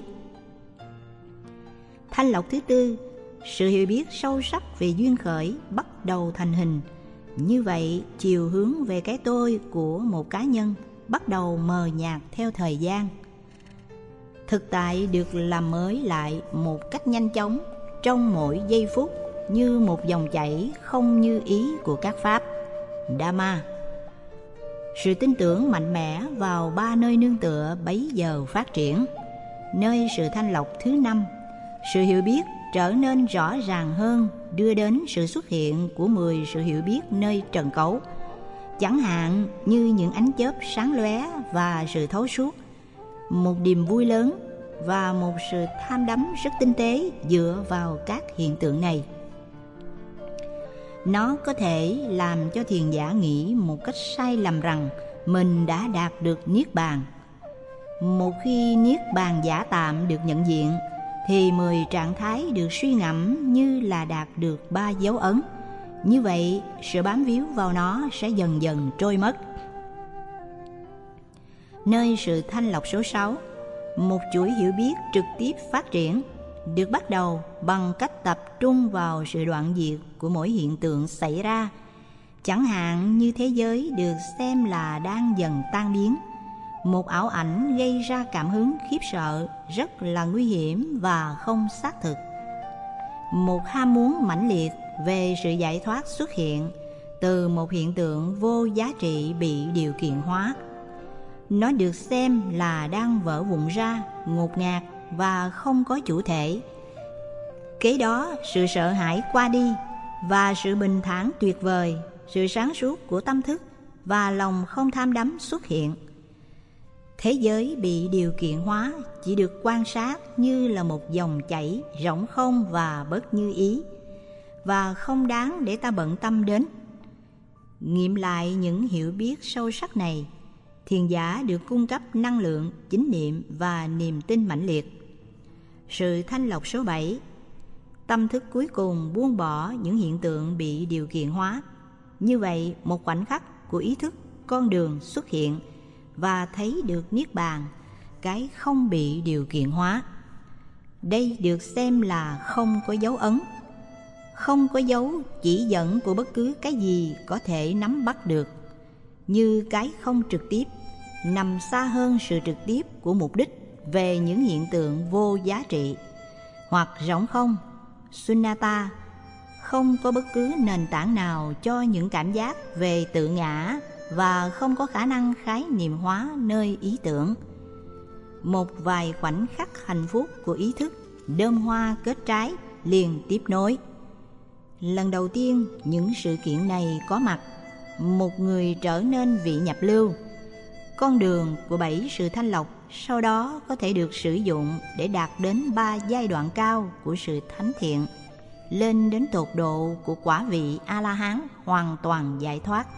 Thanh lọc thứ tư, sự hiểu biết sâu sắc về duyên khởi bắt đầu thành hình. Như vậy, chiều hướng về cái tôi của một cá nhân bắt đầu mờ nhạt theo thời gian. Thực tại được làm mới lại một cách nhanh chóng trong mỗi giây phút, như một dòng chảy không như ý của các pháp Dhamma. Sự tin tưởng mạnh mẽ vào ba nơi nương tựa bấy giờ phát triển. Nơi sự thanh lọc thứ năm, sự hiểu biết trở nên rõ ràng hơn, đưa đến sự xuất hiện của mười sự hiểu biết nơi trần cấu, chẳng hạn như những ánh chớp sáng lóe và sự thấu suốt, một niềm vui lớn và một sự tham đắm rất tinh tế dựa vào các hiện tượng này. Nó có thể làm cho thiền giả nghĩ một cách sai lầm rằng mình đã đạt được niết bàn. Một khi niết bàn giả tạm được nhận diện, thì mười trạng thái được suy ngẫm như là đạt được ba dấu ấn. Như vậy, sự bám víu vào nó sẽ dần dần trôi mất. Nơi sự thanh lọc số sáu, một chuỗi hiểu biết trực tiếp phát triển, được bắt đầu bằng cách tập trung vào sự đoạn diệt của mỗi hiện tượng xảy ra, chẳng hạn như thế giới được xem là đang dần tan biến. Một ảo ảnh gây ra cảm hứng khiếp sợ rất là nguy hiểm và không xác thực. Một ham muốn mãnh liệt về sự giải thoát xuất hiện từ một hiện tượng vô giá trị bị điều kiện hóa. Nó được xem là đang vỡ vụn ra, ngột ngạt và không có chủ thể. Kế đó, sự sợ hãi qua đi và sự bình thản tuyệt vời, sự sáng suốt của tâm thức và lòng không tham đắm xuất hiện. Thế giới bị điều kiện hóa chỉ được quan sát như là một dòng chảy rỗng không và bất như ý, và không đáng để ta bận tâm đến. Nghiệm lại những hiểu biết sâu sắc này, thiền giả được cung cấp năng lượng, chánh niệm và niềm tin mãnh liệt. Sự thanh lọc số bảy, tâm thức cuối cùng buông bỏ những hiện tượng bị điều kiện hóa. Như vậy, một khoảnh khắc của ý thức con đường xuất hiện và thấy được niết bàn, cái không bị điều kiện hóa. Đây được xem là không có dấu ấn, không có dấu chỉ dẫn của bất cứ cái gì có thể nắm bắt được, như cái không trực tiếp, nằm xa hơn sự trực tiếp của mục đích về những hiện tượng vô giá trị, hoặc rỗng không, sunyata, không có bất cứ nền tảng nào cho những cảm giác về tự ngã và không có khả năng khái niệm hóa nơi ý tưởng. Một vài khoảnh khắc hạnh phúc của ý thức, đơm hoa kết trái, liền tiếp nối. Lần đầu tiên những sự kiện này có mặt, một người trở nên vị nhập lưu. Con đường của bảy sự thanh lọc sau đó có thể được sử dụng để đạt đến ba giai đoạn cao của sự thánh thiện, lên đến tột độ của quả vị A-la-hán hoàn toàn giải thoát.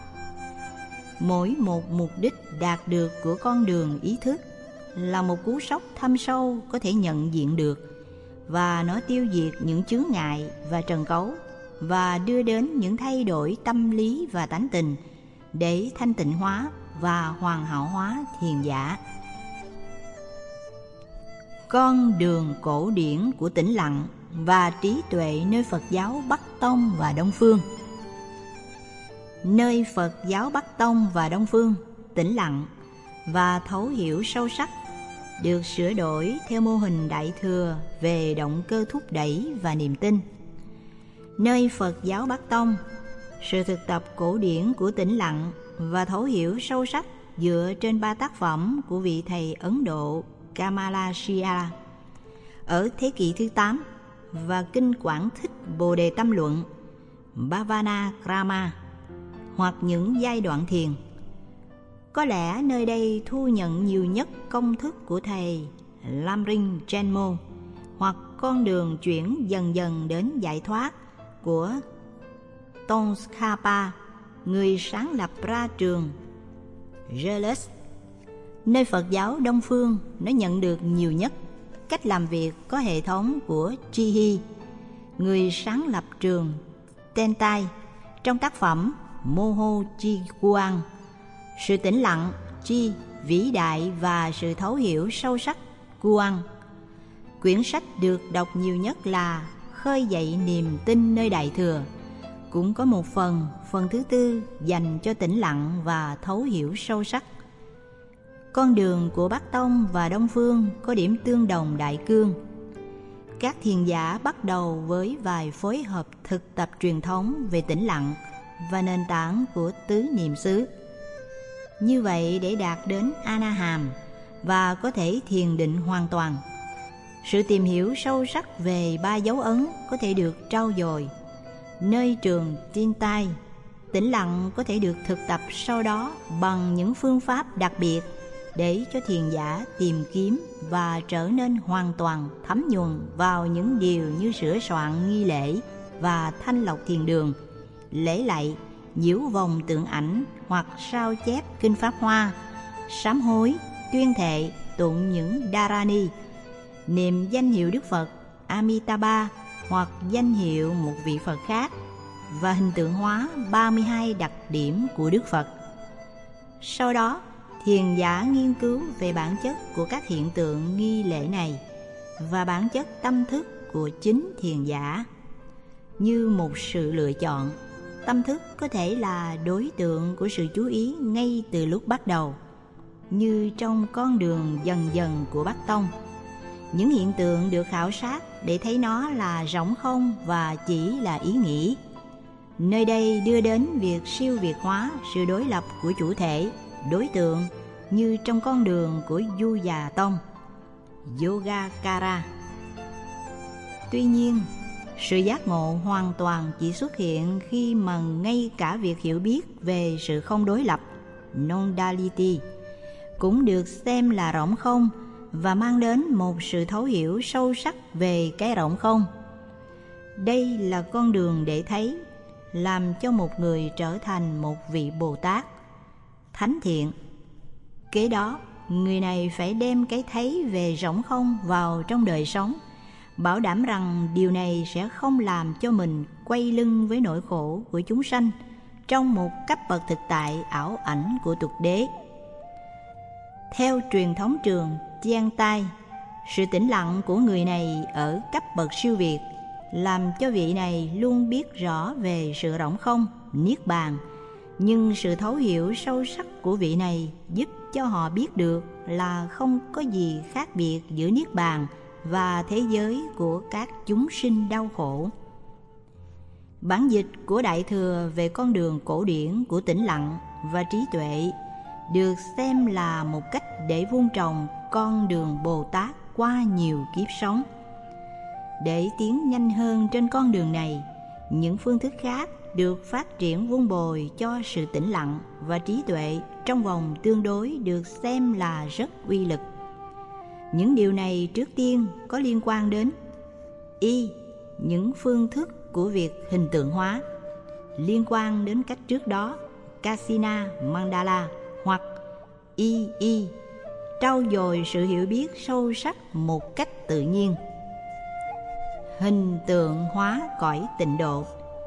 Mỗi một mục đích đạt được của con đường ý thức là một cú sốc thâm sâu có thể nhận diện được, và nó tiêu diệt những chướng ngại và trần cấu và đưa đến những thay đổi tâm lý và tánh tình để thanh tịnh hóa và hoàn hảo hóa thiền giả. Con đường cổ điển của tĩnh lặng và trí tuệ nơi Phật giáo Bắc Tông và Đông Phương. Nơi Phật giáo Bắc Tông và Đông Phương, tĩnh lặng và thấu hiểu sâu sắc được sửa đổi theo mô hình Đại Thừa về động cơ thúc đẩy và niềm tin. Nơi Phật giáo Bắc Tông, sự thực tập cổ điển của tĩnh lặng và thấu hiểu sâu sắc dựa trên ba tác phẩm của vị thầy Ấn Độ Kamalashila ở thế kỷ thứ tám và Kinh Quảng Thích Bồ Đề Tâm Luận Bhavana Krama hoặc những giai đoạn thiền. Có lẽ nơi đây thu nhận nhiều nhất công thức của thầy Lamrim Chenmo hoặc con đường chuyển dần dần đến giải thoát của Tsongkhapa, người sáng lập ra trường Gelug. Nơi Phật giáo Đông Phương nó nhận được nhiều nhất cách làm việc có hệ thống của Chi, người sáng lập trường Tentai, trong tác phẩm Moho Chi Kuan, sự tĩnh lặng Chi vĩ đại và sự thấu hiểu sâu sắc Kuan. Quyển sách được đọc nhiều nhất là Khơi dậy niềm tin nơi Đại Thừa, cũng có một phần, phần thứ tư dành cho tĩnh lặng và thấu hiểu sâu sắc. Con đường của Bắc Tông và Đông Phương có điểm tương đồng đại cương. Các thiền giả bắt đầu với vài phối hợp thực tập truyền thống về tĩnh lặng và nền tảng của tứ niệm xứ. Như vậy để đạt đến A-na-hàm và có thể thiền định hoàn toàn, sự tìm hiểu sâu sắc về ba dấu ấn có thể được trau dồi. Nơi trường Tentai, tĩnh lặng có thể được thực tập sau đó bằng những phương pháp đặc biệt để cho thiền giả tìm kiếm và trở nên hoàn toàn thấm nhuần vào những điều như sửa soạn nghi lễ và thanh lọc thiền đường, lễ lạy, nhiễu vòng tượng ảnh hoặc sao chép kinh Pháp Hoa, sám hối, tuyên thệ, tụng những Dharani, niệm danh hiệu Đức Phật Amitabha hoặc danh hiệu một vị Phật khác và hình tượng hóa ba mươi hai đặc điểm của Đức Phật. Sau đó, thiền giả nghiên cứu về bản chất của các hiện tượng nghi lễ này và bản chất tâm thức của chính thiền giả. Như một sự lựa chọn, tâm thức có thể là đối tượng của sự chú ý ngay từ lúc bắt đầu. Như trong con đường dần dần của Bắc Tông, những hiện tượng được khảo sát để thấy nó là rỗng không và chỉ là ý nghĩ. Nơi đây đưa đến việc siêu việt hóa sự đối lập của chủ thể, đối tượng, như trong con đường của Du Già Tông, Yogacara. Tuy nhiên, sự giác ngộ hoàn toàn chỉ xuất hiện khi mà ngay cả việc hiểu biết về sự không đối lập, non-duality, cũng được xem là rỗng không và mang đến một sự thấu hiểu sâu sắc về cái rỗng không. Đây là con đường để thấy, làm cho một người trở thành một vị Bồ Tát thánh thiện. Kế đó, người này phải đem cái thấy về rỗng không vào trong đời sống, bảo đảm rằng điều này sẽ không làm cho mình quay lưng với nỗi khổ của chúng sanh trong một cấp bậc thực tại ảo ảnh của tục đế. Theo truyền thống trường Chiang Tai, sự tĩnh lặng của người này ở cấp bậc siêu việt làm cho vị này luôn biết rõ về sự rỗng không, niết bàn, nhưng sự thấu hiểu sâu sắc của vị này giúp cho họ biết được là không có gì khác biệt giữa niết bàn và thế giới của các chúng sinh đau khổ. Bản dịch của Đại Thừa về con đường cổ điển của tĩnh lặng và trí tuệ được xem là một cách để vun trồng con đường Bồ Tát qua nhiều kiếp sống. Để tiến nhanh hơn trên con đường này, những phương thức khác được phát triển vun bồi cho sự tĩnh lặng và trí tuệ trong vòng tương đối được xem là rất uy lực. Những điều này trước tiên có liên quan đến y, những phương thức của việc hình tượng hóa, liên quan đến cách trước đó Kasina Mandala, hoặc y y, trau dồi sự hiểu biết sâu sắc một cách tự nhiên. Hình tượng hóa cõi tịnh độ.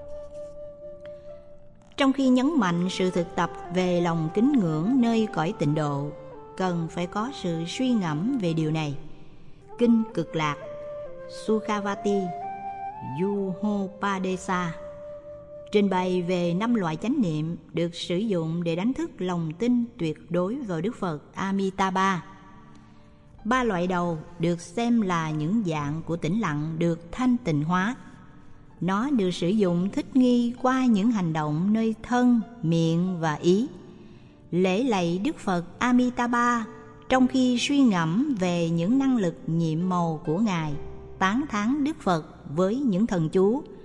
Trong khi nhấn mạnh sự thực tập về lòng kính ngưỡng nơi cõi tịnh độ, cần phải có sự suy ngẫm về điều này. Kinh Cực Lạc Sukhavati Yuhopadesa trình bày về năm loại chánh niệm được sử dụng để đánh thức lòng tin tuyệt đối vào Đức Phật Amitabha. Ba loại đầu được xem là những dạng của tĩnh lặng được thanh tịnh hóa. Nó được sử dụng thích nghi qua những hành động nơi thân, miệng và ý. Lễ lạy Đức Phật Amitabha trong khi suy ngẫm về những năng lực nhiệm màu của Ngài, tán thán Đức Phật với những thần chú,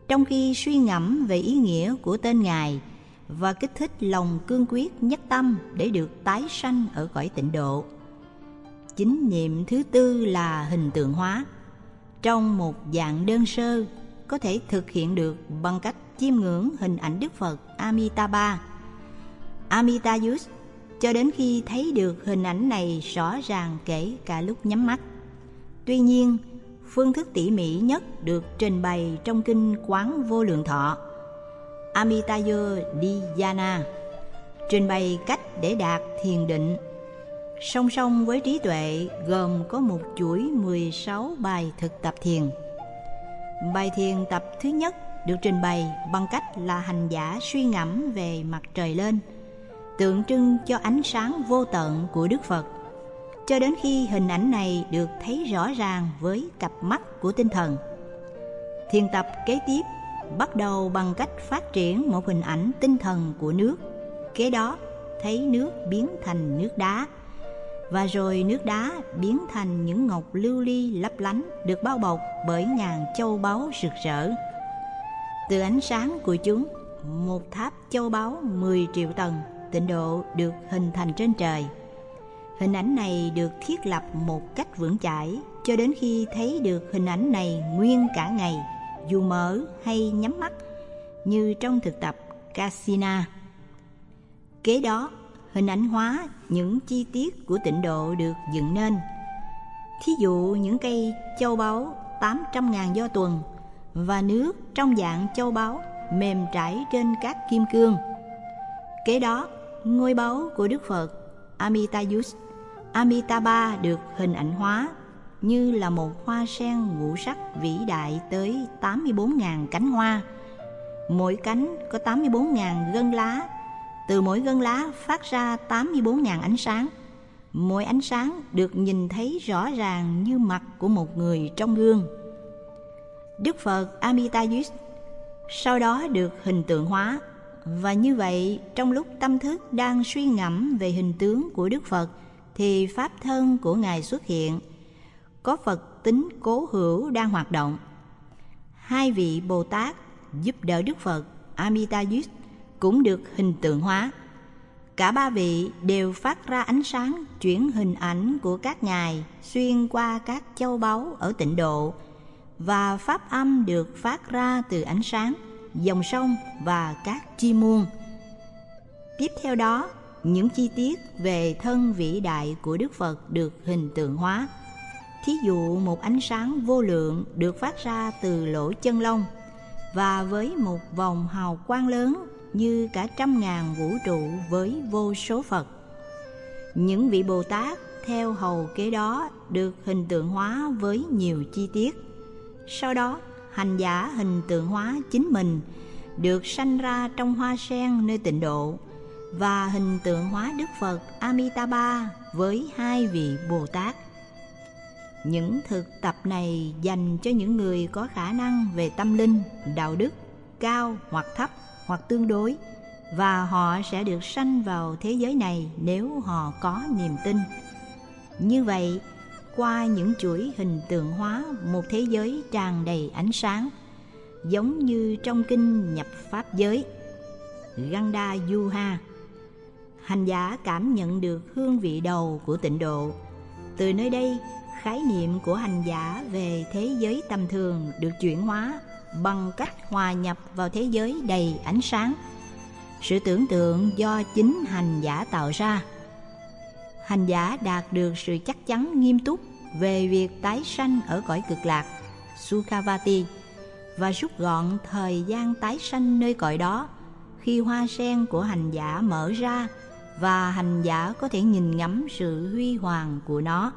trong khi suy ngẫm về ý nghĩa của tên Ngài và kích thích lòng cương quyết nhất tâm để được tái sanh ở cõi tịnh độ. Chính niệm thứ tư là hình tượng hóa. Trong một dạng đơn sơ, có thể thực hiện được bằng cách chiêm ngưỡng hình ảnh Đức Phật Amitabha, Amitayus, cho đến khi thấy được hình ảnh này rõ ràng kể cả lúc nhắm mắt. Tuy nhiên, phương thức tỉ mỉ nhất được trình bày trong kinh Quán Vô Lượng Thọ, Amitayo Dhyana, trình bày cách để đạt thiền định. Song song với trí tuệ gồm có một chuỗi mười sáu bài thực tập thiền. Bài thiền tập thứ nhất được trình bày bằng cách là hành giả suy ngẫm về mặt trời lên, tượng trưng cho ánh sáng vô tận của Đức Phật, cho đến khi hình ảnh này được thấy rõ ràng với cặp mắt của tinh thần. Thiền tập kế tiếp bắt đầu bằng cách phát triển một hình ảnh tinh thần của nước, kế đó thấy nước biến thành nước đá, và rồi nước đá biến thành những ngọc lưu ly lấp lánh được bao bọc bởi ngàn châu báu rực rỡ. Từ ánh sáng của chúng, một tháp châu báu mười triệu tầng tịnh độ được hình thành trên trời. Hình ảnh này được thiết lập một cách vững chãi cho đến khi thấy được hình ảnh này nguyên cả ngày, dù mở hay nhắm mắt, như trong thực tập Kasina. Kế đó, hình ảnh hóa những chi tiết của tịnh độ được dựng nên. Thí dụ những cây châu báu tám trăm ngàn do tuần và nước trong dạng châu báu mềm trải trên các kim cương. Kế đó, ngôi báu của Đức Phật Amitayus, Amitabha được hình ảnh hóa như là một hoa sen ngũ sắc vĩ đại tới tám mươi bốn ngàn cánh hoa. Mỗi cánh có tám mươi bốn ngàn gân lá, từ mỗi gân lá phát ra tám mươi bốn ngàn ánh sáng. Mỗi ánh sáng được nhìn thấy rõ ràng như mặt của một người trong gương. Đức Phật Amitayus sau đó được hình tượng hóa, và như vậy trong lúc tâm thức đang suy ngẫm về hình tướng của Đức Phật thì pháp thân của Ngài xuất hiện. Có Phật tính cố hữu đang hoạt động. Hai vị Bồ Tát giúp đỡ Đức Phật Amitayus cũng được hình tượng hóa. Cả ba vị đều phát ra ánh sáng chuyển hình ảnh của các ngài xuyên qua các châu báu ở tịnh độ, và pháp âm được phát ra từ ánh sáng, dòng sông và các chim muông. Tiếp theo đó, những chi tiết về thân vĩ đại của Đức Phật được hình tượng hóa. Thí dụ một ánh sáng vô lượng được phát ra từ lỗ chân lông, và với một vòng hào quang lớn như cả trăm ngàn vũ trụ với vô số Phật. Những vị Bồ Tát theo hầu kế đó được hình tượng hóa với nhiều chi tiết. Sau đó, hành giả hình tượng hóa chính mình được sanh ra trong hoa sen nơi tịnh độ, và hình tượng hóa Đức Phật Amitabha với hai vị Bồ Tát. Những thực tập này dành cho những người có khả năng về tâm linh, đạo đức, cao hoặc thấp hoặc tương đối, và họ sẽ được sanh vào thế giới này nếu họ có niềm tin. Như vậy, qua những chuỗi hình tượng hóa một thế giới tràn đầy ánh sáng, giống như trong kinh Nhập Pháp Giới Ganda Yuha, hành giả cảm nhận được hương vị đầu của tịnh độ. Từ nơi đây, khái niệm của hành giả về thế giới tầm thường được chuyển hóa bằng cách hòa nhập vào thế giới đầy ánh sáng, sự tưởng tượng do chính hành giả tạo ra. Hành giả đạt được sự chắc chắn nghiêm túc về việc tái sanh ở cõi cực lạc Sukhavati, và rút gọn thời gian tái sanh nơi cõi đó khi hoa sen của hành giả mở ra và hành giả có thể nhìn ngắm sự huy hoàng của nó.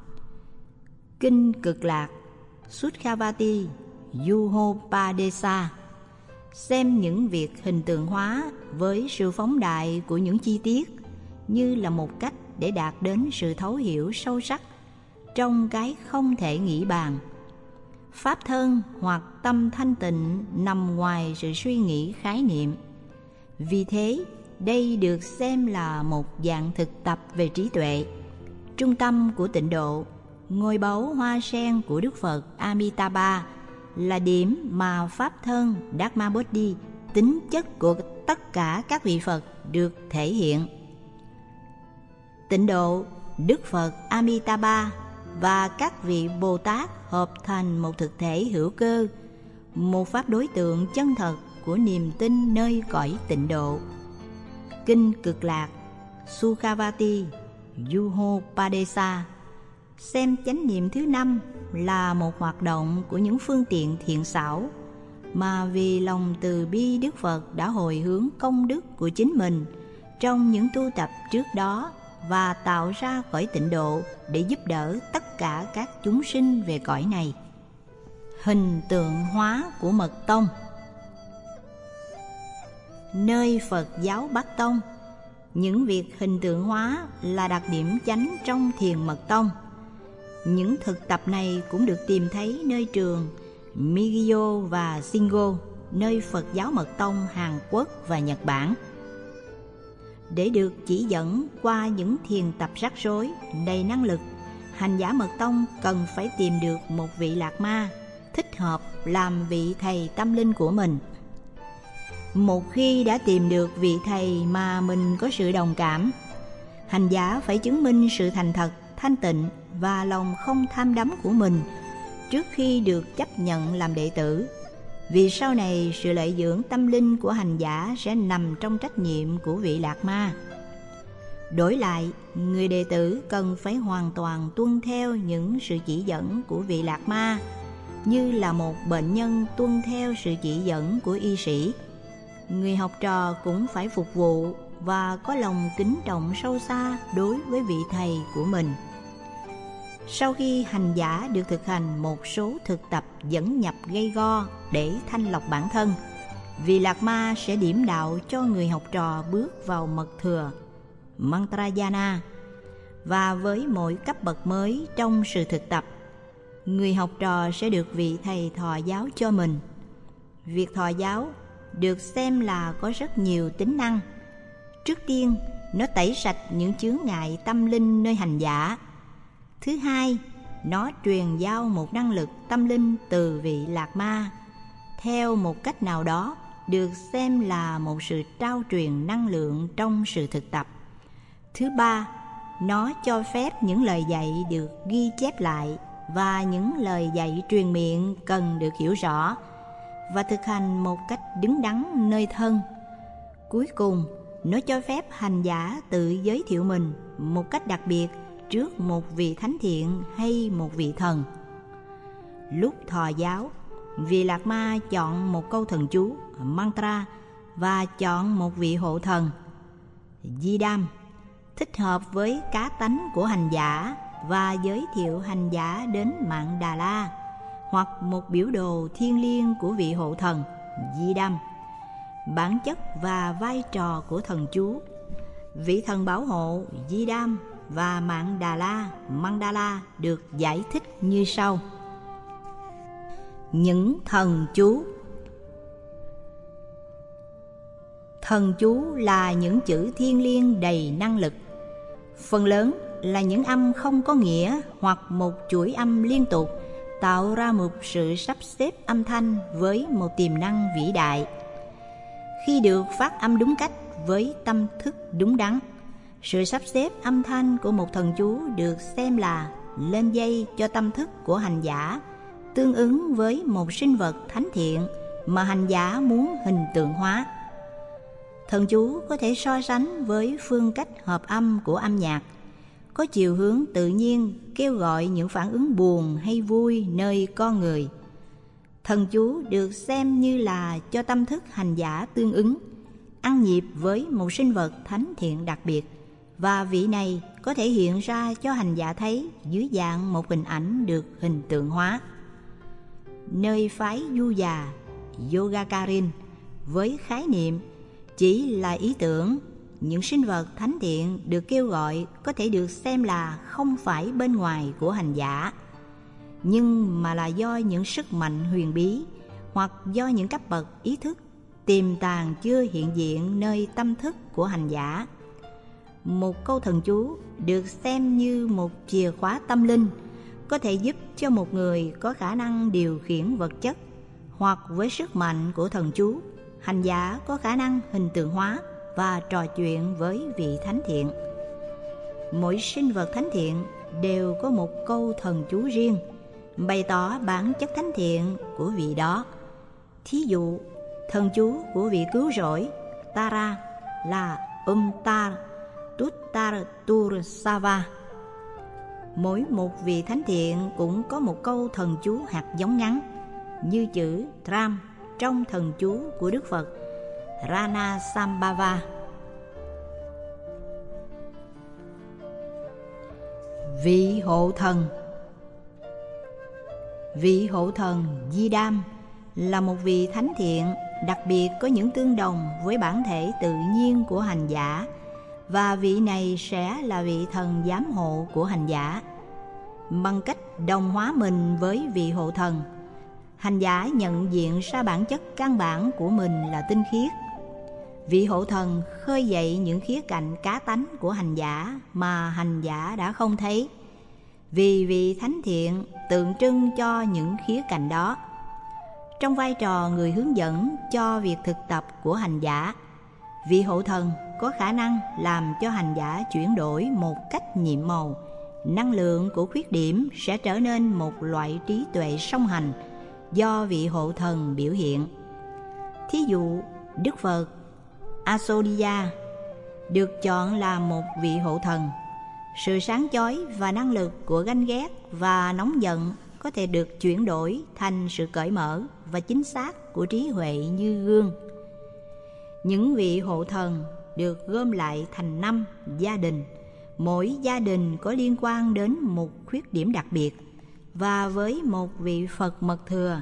Kinh Cực Lạc Sukhavati Yuhopadesa xem những việc hình tượng hóa với sự phóng đại của những chi tiết như là một cách để đạt đến sự thấu hiểu sâu sắc trong cái không thể nghĩ bàn. Pháp thân hoặc tâm thanh tịnh nằm ngoài sự suy nghĩ khái niệm. Vì thế, đây được xem là một dạng thực tập về trí tuệ. Trung tâm của tịnh độ, ngôi báu hoa sen của Đức Phật Amitabha là điểm mà Pháp thân Dharma Bodhi, tính chất của tất cả các vị Phật, được thể hiện. Tịnh độ, Đức Phật Amitabha và các vị Bồ Tát hợp thành một thực thể hữu cơ, một pháp đối tượng chân thật của niềm tin nơi cõi tịnh độ. Kinh Cực Lạc Sukhavati Yuhopadesa xem chánh niệm thứ năm là một hoạt động của những phương tiện thiện xảo mà vì lòng từ bi Đức Phật đã hồi hướng công đức của chính mình trong những tu tập trước đó và tạo ra cõi tịnh độ để giúp đỡ tất cả các chúng sinh về cõi này. Hình tượng hóa của Mật Tông. Nơi Phật giáo Bắc Tông, những việc hình tượng hóa là đặc điểm chánh trong Thiền Mật Tông. Những thực tập này cũng được tìm thấy nơi trường Migyo và Shingo, nơi Phật giáo Mật Tông Hàn Quốc và Nhật Bản. Để được chỉ dẫn qua những thiền tập rắc rối đầy năng lực, hành giả Mật Tông cần phải tìm được một vị Lạc Ma thích hợp làm vị thầy tâm linh của mình. Một khi đã tìm được vị thầy mà mình có sự đồng cảm, hành giả phải chứng minh sự thành thật, thanh tịnh và lòng không tham đắm của mình trước khi được chấp nhận làm đệ tử, vì sau này sự lợi dưỡng tâm linh của hành giả sẽ nằm trong trách nhiệm của vị Lạc Ma. Đổi lại, người đệ tử cần phải hoàn toàn tuân theo những sự chỉ dẫn của vị Lạc Ma, như là một bệnh nhân tuân theo sự chỉ dẫn của y sĩ. Người học trò cũng phải phục vụ và có lòng kính trọng sâu xa đối với vị thầy của mình. Sau khi hành giả được thực hành một số thực tập dẫn nhập gay go để thanh lọc bản thân, vị Lạc Ma sẽ điểm đạo cho người học trò bước vào mật thừa Mantrayana. Và với mỗi cấp bậc mới trong sự thực tập, người học trò sẽ được vị thầy thọ giáo cho mình. Việc thọ giáo được xem là có rất nhiều tính năng. Trước tiên, nó tẩy sạch những chướng ngại tâm linh nơi hành giả. Thứ hai, nó truyền giao một năng lực tâm linh từ vị Lạc Ma theo một cách nào đó, được xem là một sự trao truyền năng lượng trong sự thực tập. Thứ ba, nó cho phép những lời dạy được ghi chép lại và những lời dạy truyền miệng cần được hiểu rõ và thực hành một cách đứng đắn nơi thân. Cuối cùng, nó cho phép hành giả tự giới thiệu mình một cách đặc biệt trước một vị thánh thiện hay một vị thần. Lúc thọ giáo, vị Lạc Ma chọn một câu thần chú, mantra, và chọn một vị hộ thần, Di Đam, thích hợp với cá tánh của hành giả và giới thiệu hành giả đến Mạn Đà La, hoặc một biểu đồ thiêng liêng của vị hộ thần, Di Đam. Bản chất và vai trò của thần chú, vị thần bảo hộ, Di Đam, và Mạn Đà La, Mandala được giải thích như sau. Những thần chú. Thần chú là những chữ thiêng liêng đầy năng lực. Phần lớn là những âm không có nghĩa hoặc một chuỗi âm liên tục tạo ra một sự sắp xếp âm thanh với một tiềm năng vĩ đại. Khi được phát âm đúng cách với tâm thức đúng đắn, sự sắp xếp âm thanh của một thần chú được xem là lên dây cho tâm thức của hành giả, tương ứng với một sinh vật thánh thiện mà hành giả muốn hình tượng hóa. Thần chú có thể so sánh với phương cách hợp âm của âm nhạc, có chiều hướng tự nhiên kêu gọi những phản ứng buồn hay vui nơi con người. Thần chú được xem như là cho tâm thức hành giả tương ứng, ăn nhịp với một sinh vật thánh thiện đặc biệt, và vị này có thể hiện ra cho hành giả thấy dưới dạng một hình ảnh được hình tượng hóa. Nơi phái Du Già, Yogacarin, với khái niệm chỉ là ý tưởng, những sinh vật thánh thiện được kêu gọi có thể được xem là không phải bên ngoài của hành giả, nhưng mà là do những sức mạnh huyền bí hoặc do những cấp bậc ý thức tiềm tàng chưa hiện diện nơi tâm thức của hành giả. Một câu thần chú được xem như một chìa khóa tâm linh, có thể giúp cho một người có khả năng điều khiển vật chất hoặc với sức mạnh của thần chú, hành giả có khả năng hình tượng hóa và trò chuyện với vị thánh thiện. Mỗi sinh vật thánh thiện đều có một câu thần chú riêng, bày tỏ bản chất thánh thiện của vị đó. Thí dụ, thần chú của vị cứu rỗi Tara là Um Tar Tuttar Tur Sava. Mỗi một vị thánh thiện cũng có một câu thần chú hạt giống ngắn, như chữ Ram trong thần chú của Đức Phật Rana Sambhava. Vị hộ thần. Vị hộ thần Di Đam là một vị thánh thiện đặc biệt có những tương đồng với bản thể tự nhiên của hành giả, và vị này sẽ là vị thần giám hộ của hành giả. Bằng cách đồng hóa mình với vị hộ thần, hành giả nhận diện ra bản chất căn bản của mình là tinh khiết. Vị hộ thần khơi dậy những khía cạnh cá tánh của hành giả mà hành giả đã không thấy, vì vị thánh thiện tượng trưng cho những khía cạnh đó. Trong vai trò người hướng dẫn cho việc thực tập của hành giả, vị hộ thần có khả năng làm cho hành giả chuyển đổi một cách nhiệm màu. Năng lượng của khuyết điểm sẽ trở nên một loại trí tuệ song hành do vị hộ thần biểu hiện. Thí dụ, Đức Phật Asodiya được chọn làm một vị hộ thần. Sự sáng chói và năng lực của ganh ghét và nóng giận có thể được chuyển đổi thành sự cởi mở và chính xác của trí huệ như gương. Những vị hộ thần được gom lại thành năm gia đình. Mỗi gia đình có liên quan đến một khuyết điểm đặc biệt, và với một vị Phật mật thừa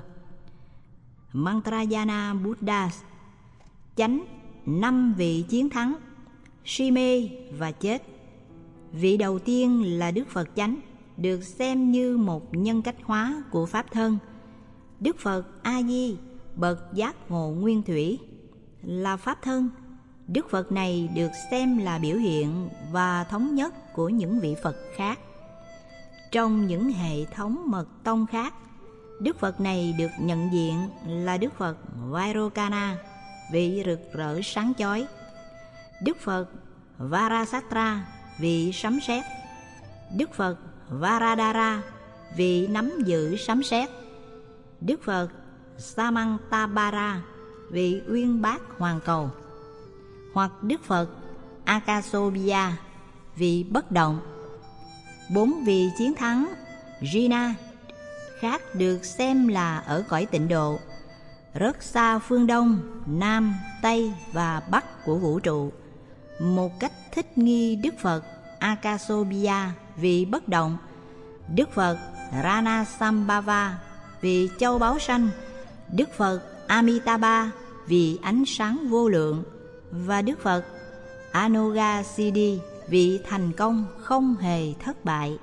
Mantrayana Buddhas chánh năm vị chiến thắng si mê và chết. Vị đầu tiên là Đức Phật chánh, được xem như một nhân cách hóa của Pháp thân. Đức Phật A Di bậc giác ngộ nguyên thủy là Pháp thân. Đức Phật này được xem là biểu hiện và thống nhất của những vị Phật khác. Trong những hệ thống mật tông khác, Đức Phật này được nhận diện là Đức Phật Vairocana, vị rực rỡ sáng chói. Đức Phật Varasatra, vị sấm sét. Đức Phật Varadara, vị nắm giữ sấm sét. Đức Phật Samantabhara, vị uyên bác hoàn cầu. Hoặc Đức Phật Akasobhya, vị bất động. Bốn vị chiến thắng Jina khác được xem là ở cõi tịnh độ, rất xa phương Đông, Nam, Tây và Bắc của vũ trụ. Một cách thích nghi Đức Phật Akasobhya, vị bất động, Đức Phật Ranasambhava, vị châu báu xanh, Đức Phật Amitabha, vị ánh sáng vô lượng, và Đức Phật Anugasidi, vị thành công không hề thất bại.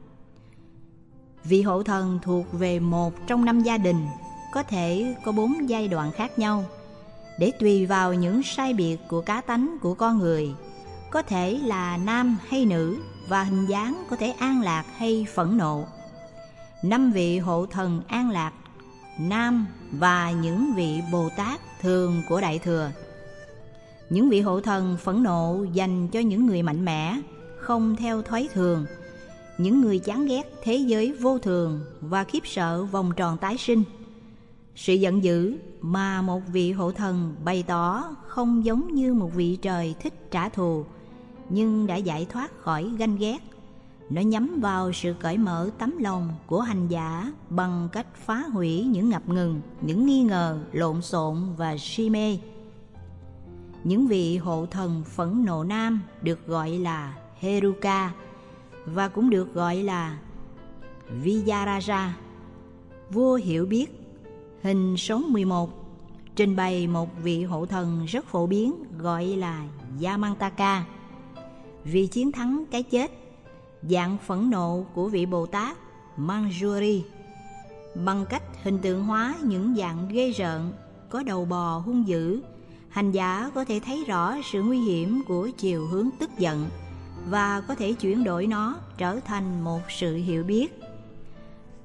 Vị hộ thần thuộc về một trong năm gia đình, có thể có bốn giai đoạn khác nhau, để tùy vào những sai biệt của cá tánh của con người, có thể là nam hay nữ, và hình dáng có thể an lạc hay phẫn nộ. Năm vị hộ thần an lạc nam và những vị Bồ Tát thường của Đại Thừa. Những vị hộ thần phẫn nộ dành cho những người mạnh mẽ, không theo thói thường, những người chán ghét thế giới vô thường và khiếp sợ vòng tròn tái sinh. Sự giận dữ mà một vị hộ thần bày tỏ không giống như một vị trời thích trả thù, nhưng đã giải thoát khỏi ganh ghét. Nó nhắm vào sự cởi mở tấm lòng của hành giả bằng cách phá hủy những ngập ngừng, những nghi ngờ, lộn xộn và si mê. Những vị hộ thần phẫn nộ nam được gọi là Heruka, và cũng được gọi là Vijaraja, vua hiểu biết. Hình số mười một trình bày một vị hộ thần rất phổ biến gọi là Yamantaka, vì chiến thắng cái chết. Dạng phẫn nộ của vị Bồ Tát Manjuri, bằng cách hình tượng hóa những dạng ghê rợn, có đầu bò hung dữ, hành giả có thể thấy rõ sự nguy hiểm của chiều hướng tức giận và có thể chuyển đổi nó trở thành một sự hiểu biết.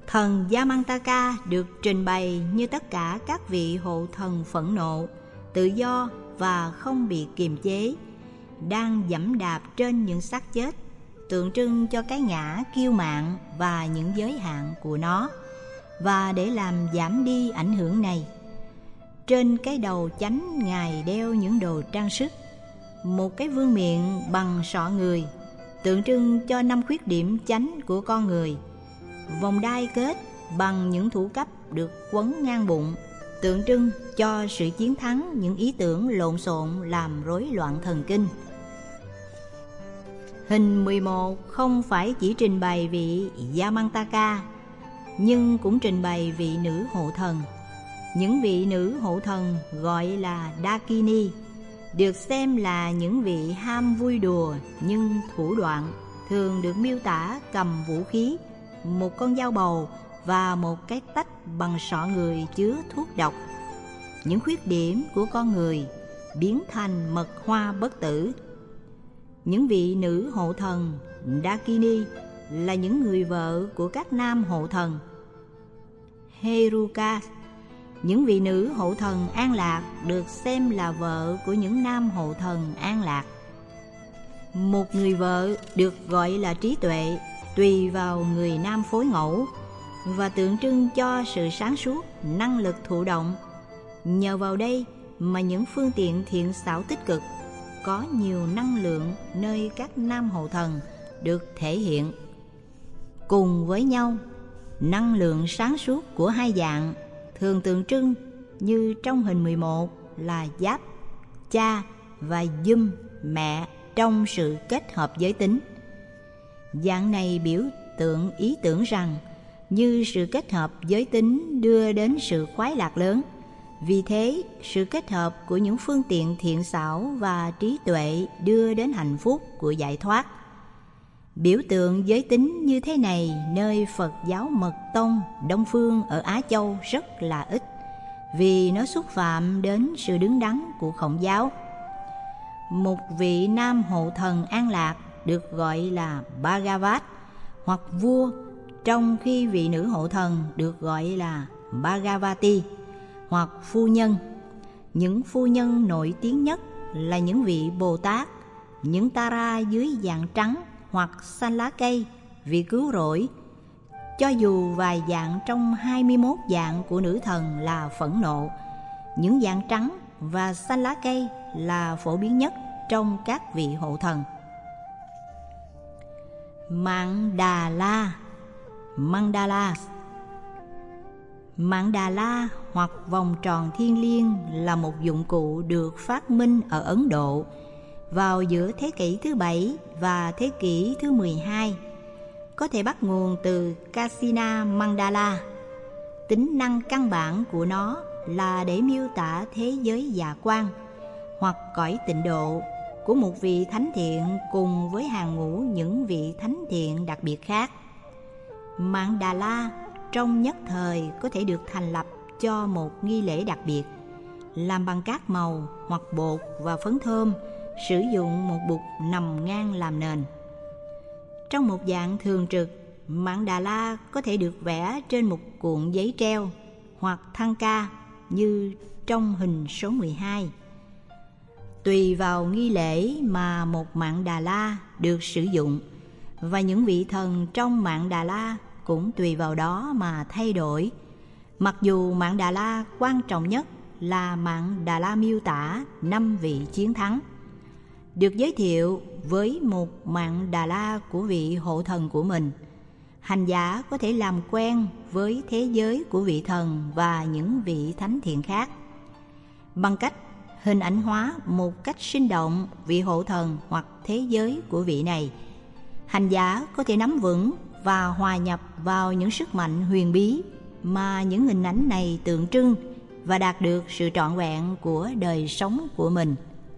Thần Yamantaka được trình bày như tất cả các vị hộ thần phẫn nộ, tự do và không bị kiềm chế, đang giẫm đạp trên những xác chết, tượng trưng cho cái ngã kiêu mạn và những giới hạn của nó. Và để làm giảm đi ảnh hưởng này, trên cái đầu chánh Ngài đeo những đồ trang sức, một cái vương miện bằng sọ người, tượng trưng cho năm khuyết điểm chánh của con người. Vòng đai kết bằng những thủ cấp được quấn ngang bụng, tượng trưng cho sự chiến thắng những ý tưởng lộn xộn làm rối loạn thần kinh. Hình mười một không phải chỉ trình bày vị Yamantaka, nhưng cũng trình bày vị nữ hộ thần. Những vị nữ hộ thần gọi là Dakini, được xem là những vị ham vui đùa nhưng thủ đoạn, thường được miêu tả cầm vũ khí, một con dao bầu và một cái tách bằng sọ người chứa thuốc độc. Những khuyết điểm của con người biến thành mật hoa bất tử. Những vị nữ hộ thần Dakini là những người vợ của các nam hộ thần Heruka. Những vị nữ hộ thần an lạc được xem là vợ của những nam hộ thần an lạc. Một người vợ được gọi là trí tuệ, tùy vào người nam phối ngẫu, và tượng trưng cho sự sáng suốt, năng lực thụ động. Nhờ vào đây mà những phương tiện thiện xảo tích cực có nhiều năng lượng nơi các nam hộ thần được thể hiện. Cùng với nhau, năng lượng sáng suốt của hai dạng thường tượng trưng như trong hình mười một là Giáp, cha, và Dum, mẹ, trong sự kết hợp giới tính. Dạng này biểu tượng ý tưởng rằng như sự kết hợp giới tính đưa đến sự khoái lạc lớn. Vì thế, sự kết hợp của những phương tiện thiện xảo và trí tuệ đưa đến hạnh phúc của giải thoát. Biểu tượng giới tính như thế này nơi Phật giáo Mật Tông Đông Phương ở Á Châu rất là ít, vì nó xúc phạm đến sự đứng đắn của Khổng giáo. Một vị nam hộ thần an lạc được gọi là Bhagavat hoặc vua, trong khi vị nữ hộ thần được gọi là Bhagavati hoặc phu nhân. Những phu nhân nổi tiếng nhất là những vị Bồ Tát, những Tara dưới dạng trắng hoặc xanh lá cây vì cứu rỗi. Cho dù vài dạng trong hai mươi mốt dạng của nữ thần là phẫn nộ, những dạng trắng và xanh lá cây là phổ biến nhất trong các vị hộ thần. Mandala, Mandala Mandala hoặc vòng tròn thiên liêng là một dụng cụ được phát minh ở Ấn Độ vào giữa thế kỷ thứ bảy và thế kỷ thứ mười hai. Có thể bắt nguồn từ Kasina Mandala. Tính năng căn bản của nó là để miêu tả thế giới dạ quan hoặc cõi tịnh độ của một vị thánh thiện cùng với hàng ngũ những vị thánh thiện đặc biệt khác. Mandala trong nhất thời có thể được thành lập cho một nghi lễ đặc biệt, làm bằng cát màu hoặc bột và phấn thơm, sử dụng một bục nằm ngang làm nền. Trong một dạng thường trực, Mandala có thể được vẽ trên một cuộn giấy treo hoặc thăng ca như trong hình số mười hai. Tùy vào nghi lễ mà một Mandala được sử dụng, và những vị thần trong Mandala cũng tùy vào đó mà thay đổi. Mặc dù Mandala quan trọng nhất là Mandala miêu tả năm vị chiến thắng, được giới thiệu với một Mandala của vị hộ thần của mình. Hành giả có thể làm quen với thế giới của vị thần và những vị thánh thiện khác bằng cách hình ảnh hóa một cách sinh động vị hộ thần hoặc thế giới của vị này. Hành giả có thể nắm vững và hòa nhập vào những sức mạnh huyền bí mà những hình ảnh này tượng trưng và đạt được sự trọn vẹn của đời sống của mình.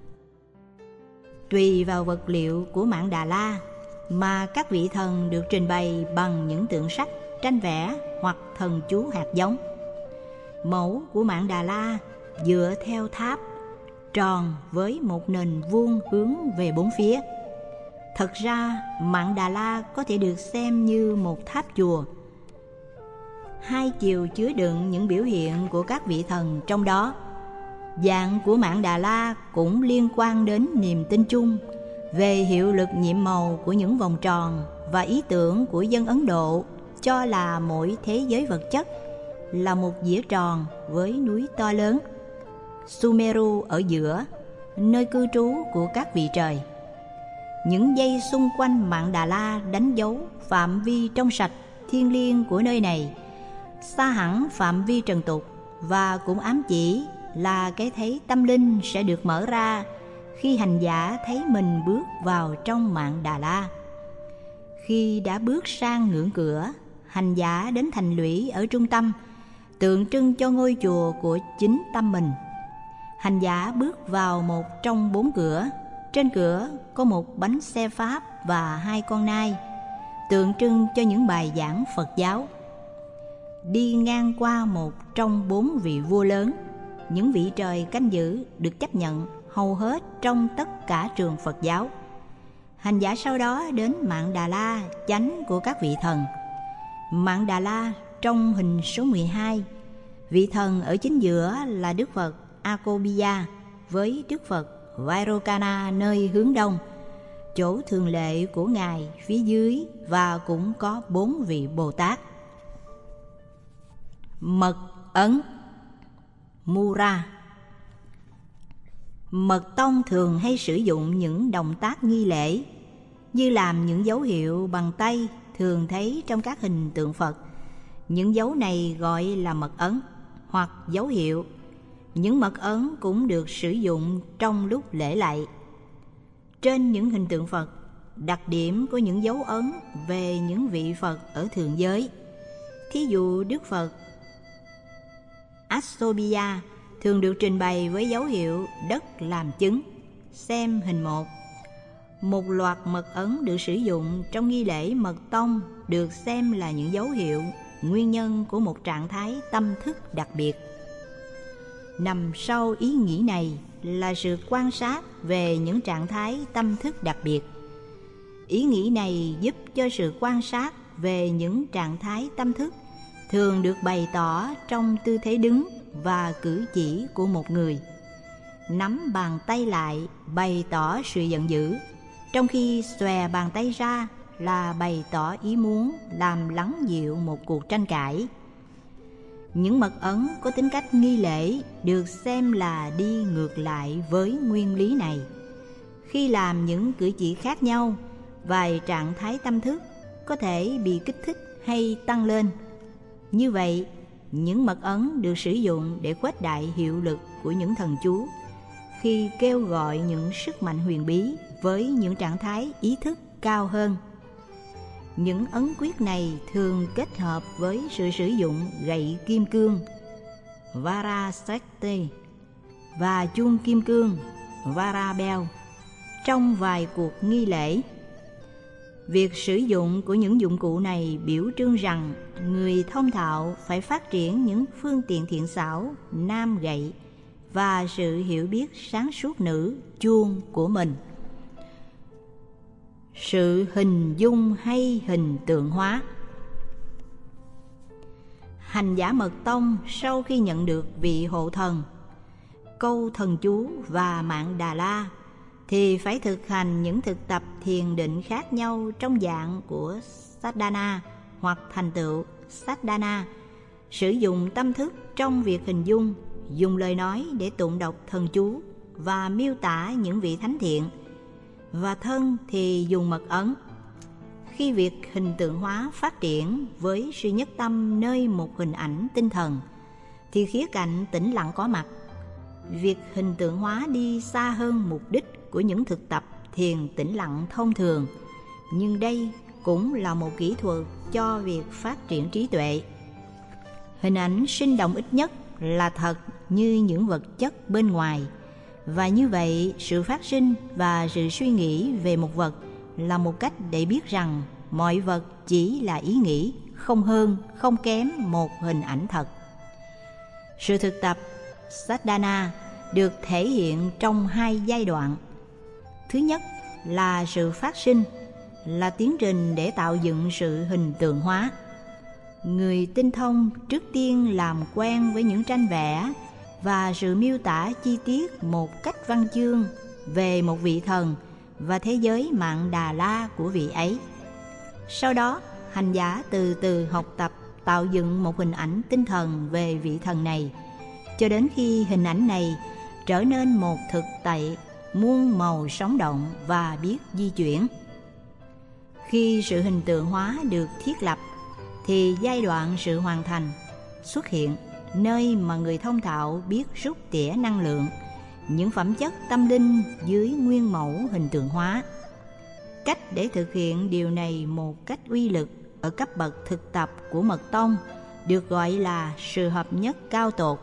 Tùy vào vật liệu của Mandala mà các vị thần được trình bày bằng những tượng sách, tranh vẽ hoặc thần chú hạt giống. Mẫu của Mandala dựa theo tháp tròn với một nền vuông hướng về bốn phía. Thật ra, Mandala có thể được xem như một tháp chùa. hai chiều chứa đựng những biểu hiện của các vị thần trong đó. Dạng của Mạn Đà La cũng liên quan đến niềm tin chung về hiệu lực nhiệm màu của những vòng tròn và ý tưởng của dân Ấn Độ cho là mỗi thế giới vật chất là một dĩa tròn với núi to lớn, Sumeru ở giữa, nơi cư trú của các vị trời. Những dây xung quanh Mạn Đà La đánh dấu phạm vi trong sạch thiêng liêng của nơi này, xa hẳn phạm vi trần tục, và cũng ám chỉ là cái thấy tâm linh sẽ được mở ra khi hành giả thấy mình bước vào trong Mạn Đà La. Khi đã bước sang ngưỡng cửa, hành giả đến thành lũy ở trung tâm, tượng trưng cho ngôi chùa của chính tâm mình. Hành giả bước vào một trong bốn cửa. Trên cửa có một bánh xe Pháp và hai con nai, tượng trưng cho những bài giảng Phật giáo. Đi ngang qua một trong bốn vị vua lớn, những vị trời canh giữ được chấp nhận hầu hết trong tất cả trường Phật giáo. Hành giả sau đó đến Mạn Đà La, chánh của các vị thần. Mạn Đà La trong hình số mười hai, vị thần ở chính giữa là Đức Phật Akobhya với Đức Phật Vairocana nơi hướng đông, chỗ thường lệ của Ngài phía dưới, và cũng có bốn vị Bồ Tát. Mật ấn Mura. Mật tông thường hay sử dụng những động tác nghi lễ, như làm những dấu hiệu bằng tay thường thấy trong các hình tượng Phật. Những dấu này gọi là mật ấn hoặc dấu hiệu. Những mật ấn cũng được sử dụng trong lúc lễ lạy. Trên những hình tượng Phật, đặc điểm của những dấu ấn về những vị Phật ở thượng giới. Thí dụ Đức Phật Akshobhya thường được trình bày với dấu hiệu đất làm chứng. Xem hình một. Một loạt mật ấn được sử dụng trong nghi lễ mật tông được xem là những dấu hiệu, nguyên nhân của một trạng thái tâm thức đặc biệt. Nằm sau ý nghĩ này là sự quan sát về những trạng thái tâm thức đặc biệt. Ý nghĩ này giúp cho sự quan sát về những trạng thái tâm thức thường được bày tỏ trong tư thế đứng và cử chỉ của một người. Nắm bàn tay lại bày tỏ sự giận dữ, trong khi xòe bàn tay ra là bày tỏ ý muốn làm lắng dịu một cuộc tranh cãi. Những mật ấn có tính cách nghi lễ được xem là đi ngược lại với nguyên lý này. Khi làm những cử chỉ khác nhau, vài trạng thái tâm thức có thể bị kích thích hay tăng lên. Như vậy, những mật ấn được sử dụng để khuếch đại hiệu lực của những thần chú khi kêu gọi những sức mạnh huyền bí với những trạng thái ý thức cao hơn. Những ấn quyết này thường kết hợp với sự sử dụng gậy kim cương Varasakti và chuông kim cương Varabel trong vài cuộc nghi lễ. Việc sử dụng của những dụng cụ này biểu trưng rằng người thông thạo phải phát triển những phương tiện thiện xảo nam gậy và sự hiểu biết sáng suốt nữ chuông của mình. Sự hình dung hay hình tượng hóa. Hành giả mật tông sau khi nhận được vị hộ thần, câu thần chú và Mạn Đà La thì phải thực hành những thực tập thiền định khác nhau trong dạng của Sadhana hoặc thành tựu Sadhana, sử dụng tâm thức trong việc hình dung, dùng lời nói để tụng đọc thần chú và miêu tả những vị thánh thiện, và thân thì dùng mật ấn. Khi việc hình tượng hóa phát triển với sự nhất tâm nơi một hình ảnh tinh thần, thì khía cạnh tĩnh lặng có mặt. Việc hình tượng hóa đi xa hơn mục đích của những thực tập thiền tĩnh lặng thông thường, nhưng đây cũng là một kỹ thuật cho việc phát triển trí tuệ. Hình ảnh sinh động ít nhất là thật như những vật chất bên ngoài, và như vậy sự phát sinh và sự suy nghĩ về một vật là một cách để biết rằng mọi vật chỉ là ý nghĩ, không hơn không kém một hình ảnh thật. Sự thực tập Sadhana được thể hiện trong hai giai đoạn. Thứ nhất là sự phát sinh, là tiến trình để tạo dựng sự hình tượng hóa. người tinh thông trước tiên làm quen với những tranh vẽ và sự miêu tả chi tiết một cách văn chương về một vị thần và thế giới Mạn Đà La của vị ấy. Sau đó, hành giả từ từ học tập tạo dựng một hình ảnh tinh thần về vị thần này, cho đến khi hình ảnh này trở nên một thực tại muôn màu sống động và biết di chuyển. Khi sự hình tượng hóa được thiết lập, thì giai đoạn sự hoàn thành xuất hiện, nơi mà người thông thạo biết rút tỉa năng lượng, những phẩm chất tâm linh dưới nguyên mẫu hình tượng hóa. Cách để thực hiện điều này một cách uy lực ở cấp bậc thực tập của mật tông được gọi là sự hợp nhất cao tột,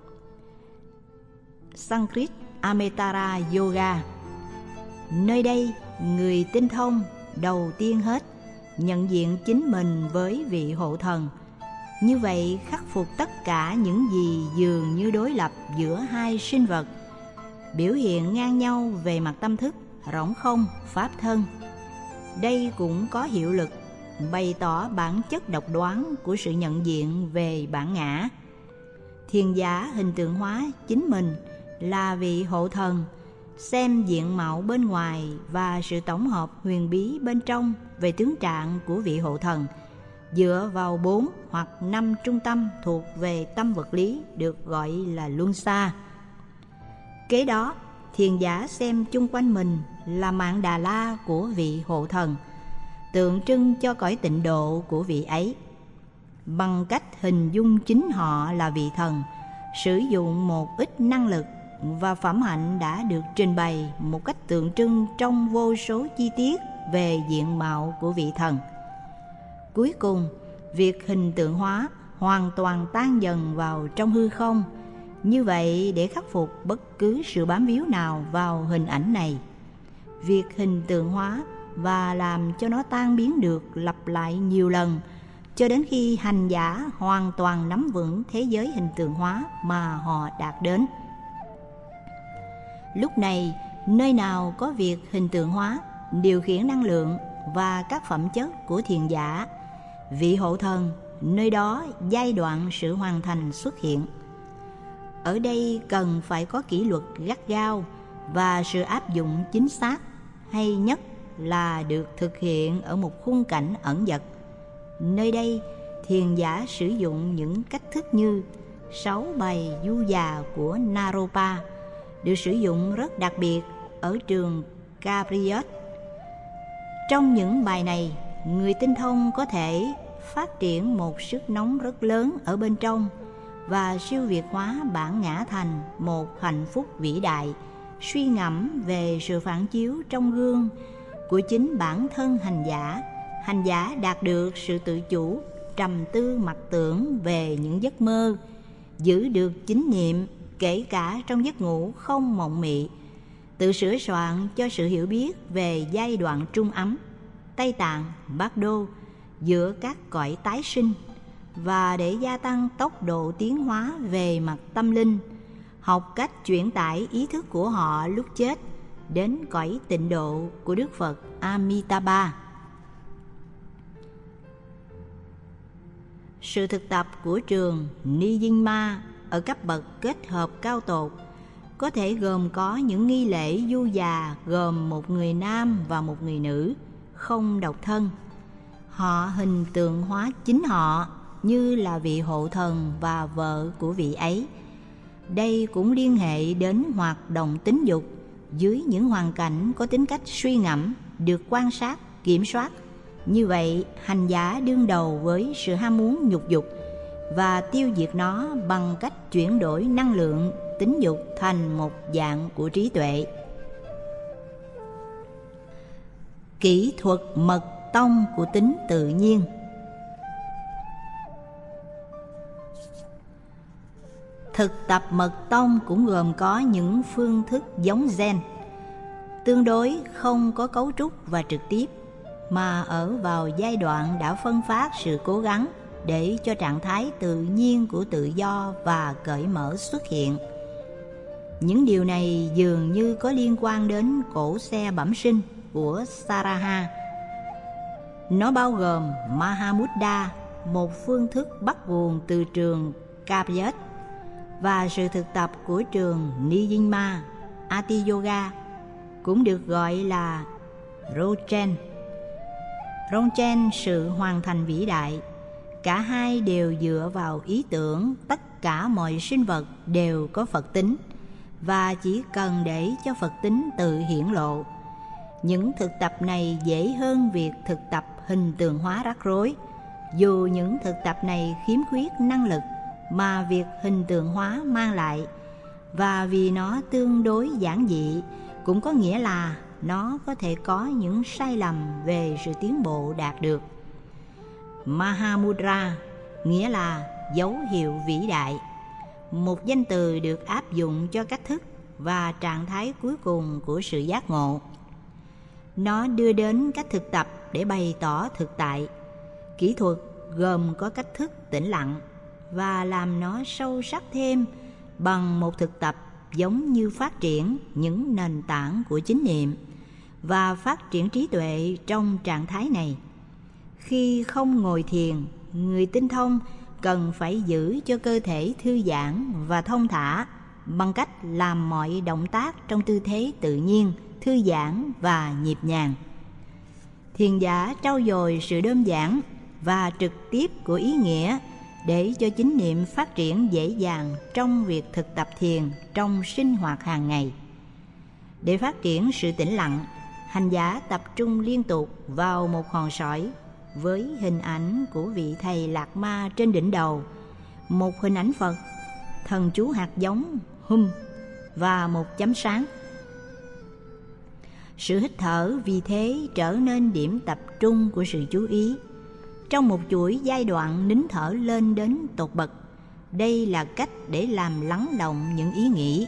Sanskrit Ametara Yoga. Nơi đây, người tinh thông đầu tiên hết nhận diện chính mình với vị hộ thần. Như vậy, khắc phục tất cả những gì dường như đối lập giữa hai sinh vật, biểu hiện ngang nhau về mặt tâm thức, rỗng không, pháp thân. Đây cũng có hiệu lực bày tỏ bản chất độc đoán của sự nhận diện về bản ngã. Thiền giả hình tượng hóa chính mình là vị hộ thần, xem diện mạo bên ngoài và sự tổng hợp huyền bí bên trong về tướng trạng của vị hộ thần, dựa vào bốn hoặc năm trung tâm thuộc về tâm vật lý được gọi là luân xa. Kế đó, thiền giả xem chung quanh mình là Mạn Đà La của vị hộ thần, tượng trưng cho cõi tịnh độ của vị ấy. Bằng cách hình dung chính họ là vị thần, sử dụng một ít năng lực và phẩm hạnh đã được trình bày một cách tượng trưng trong vô số chi tiết về diện mạo của vị thần. Cuối cùng, việc hình tượng hóa hoàn toàn tan dần vào trong hư không. Như vậy, để khắc phục bất cứ sự bám víu nào vào hình ảnh này, việc hình tượng hóa và làm cho nó tan biến được lặp lại nhiều lần cho đến khi hành giả hoàn toàn nắm vững thế giới hình tượng hóa mà họ đạt đến. Lúc này, nơi nào có việc hình tượng hóa, điều khiển năng lượng và các phẩm chất của thiền giả, vị hộ thần, nơi đó giai đoạn sự hoàn thành xuất hiện. Ở đây cần phải có kỷ luật gắt gao và sự áp dụng chính xác, hay nhất là được thực hiện ở một khung cảnh ẩn dật. Nơi đây, thiền giả sử dụng những cách thức như sáu bài du già của Naropa, được sử dụng rất đặc biệt ở trường Capriot. Trong những bài này, người tinh thông có thể phát triển một sức nóng rất lớn ở bên trong và siêu việt hóa bản ngã thành một hạnh phúc vĩ đại, suy ngẫm về sự phản chiếu trong gương của chính bản thân hành giả. Hành giả đạt được sự tự chủ, trầm tư mặc tưởng về những giấc mơ, giữ được chánh niệm kể cả trong giấc ngủ không mộng mị, tự sửa soạn cho sự hiểu biết về giai đoạn trung ấm, Tây Tạng, Bát Đô giữa các cõi tái sinh, và để gia tăng tốc độ tiến hóa về mặt tâm linh, học cách chuyển tải ý thức của họ lúc chết đến cõi tịnh độ của Đức Phật Amitabha. Sự thực tập của trường Nijinma ở cấp bậc kết hợp cao tột có thể gồm có những nghi lễ du già gồm một người nam và một người nữ, không độc thân. Họ hình tượng hóa chính họ như là vị hộ thần và vợ của vị ấy. Đây cũng liên hệ đến hoạt động tính dục dưới những hoàn cảnh có tính cách suy ngẫm, được quan sát, kiểm soát. Như vậy, hành giả đương đầu với sự ham muốn nhục dục và tiêu diệt nó bằng cách chuyển đổi năng lượng tính dục thành một dạng của trí tuệ. Kỹ thuật mật tông của tính tự nhiên. Thực tập mật tông cũng gồm có những phương thức giống Zen, tương đối không có cấu trúc và trực tiếp, mà ở vào giai đoạn đã phân phát sự cố gắng để cho trạng thái tự nhiên của tự do và cởi mở xuất hiện. Những điều này dường như có liên quan đến cỗ xe bẩm sinh của Saraha. Nó bao gồm Mahamudra, một phương thức bắt nguồn từ trường Kapyat và sự thực tập của trường Nijima Ati Yoga, cũng được gọi là Rochen. Rochen, sự hoàn thành vĩ đại. Cả hai đều dựa vào ý tưởng tất cả mọi sinh vật đều có Phật tính, và chỉ cần để cho Phật tính tự hiển lộ. Những thực tập này dễ hơn việc thực tập hình tượng hóa rắc rối, dù những thực tập này khiếm khuyết năng lực mà việc hình tượng hóa mang lại, và vì nó tương đối giản dị, cũng có nghĩa là nó có thể có những sai lầm về sự tiến bộ đạt được. Mahamudra nghĩa là dấu hiệu vĩ đại, một danh từ được áp dụng cho cách thức và trạng thái cuối cùng của sự giác ngộ. Nó đưa đến cách thực tập để bày tỏ thực tại. Kỹ thuật gồm có cách thức tĩnh lặng và làm nó sâu sắc thêm bằng một thực tập giống như phát triển những nền tảng của chánh niệm và phát triển trí tuệ trong trạng thái này. Khi không ngồi thiền, người tinh thông cần phải giữ cho cơ thể thư giãn và thông thả bằng cách làm mọi động tác trong tư thế tự nhiên, thư giãn và nhịp nhàng. Thiền giả trau dồi sự đơn giản và trực tiếp của ý nghĩa để cho chánh niệm phát triển dễ dàng trong việc thực tập thiền trong sinh hoạt hàng ngày. Để phát triển sự tĩnh lặng, hành giả tập trung liên tục vào một hòn sỏi với hình ảnh của vị thầy Lạc Ma trên đỉnh đầu, một hình ảnh Phật, thần chú hạt giống Hum và một chấm sáng. Sự hít thở vì thế trở nên điểm tập trung của sự chú ý. Trong một chuỗi giai đoạn nín thở lên đến tột bậc, đây là cách để làm lắng động những ý nghĩ.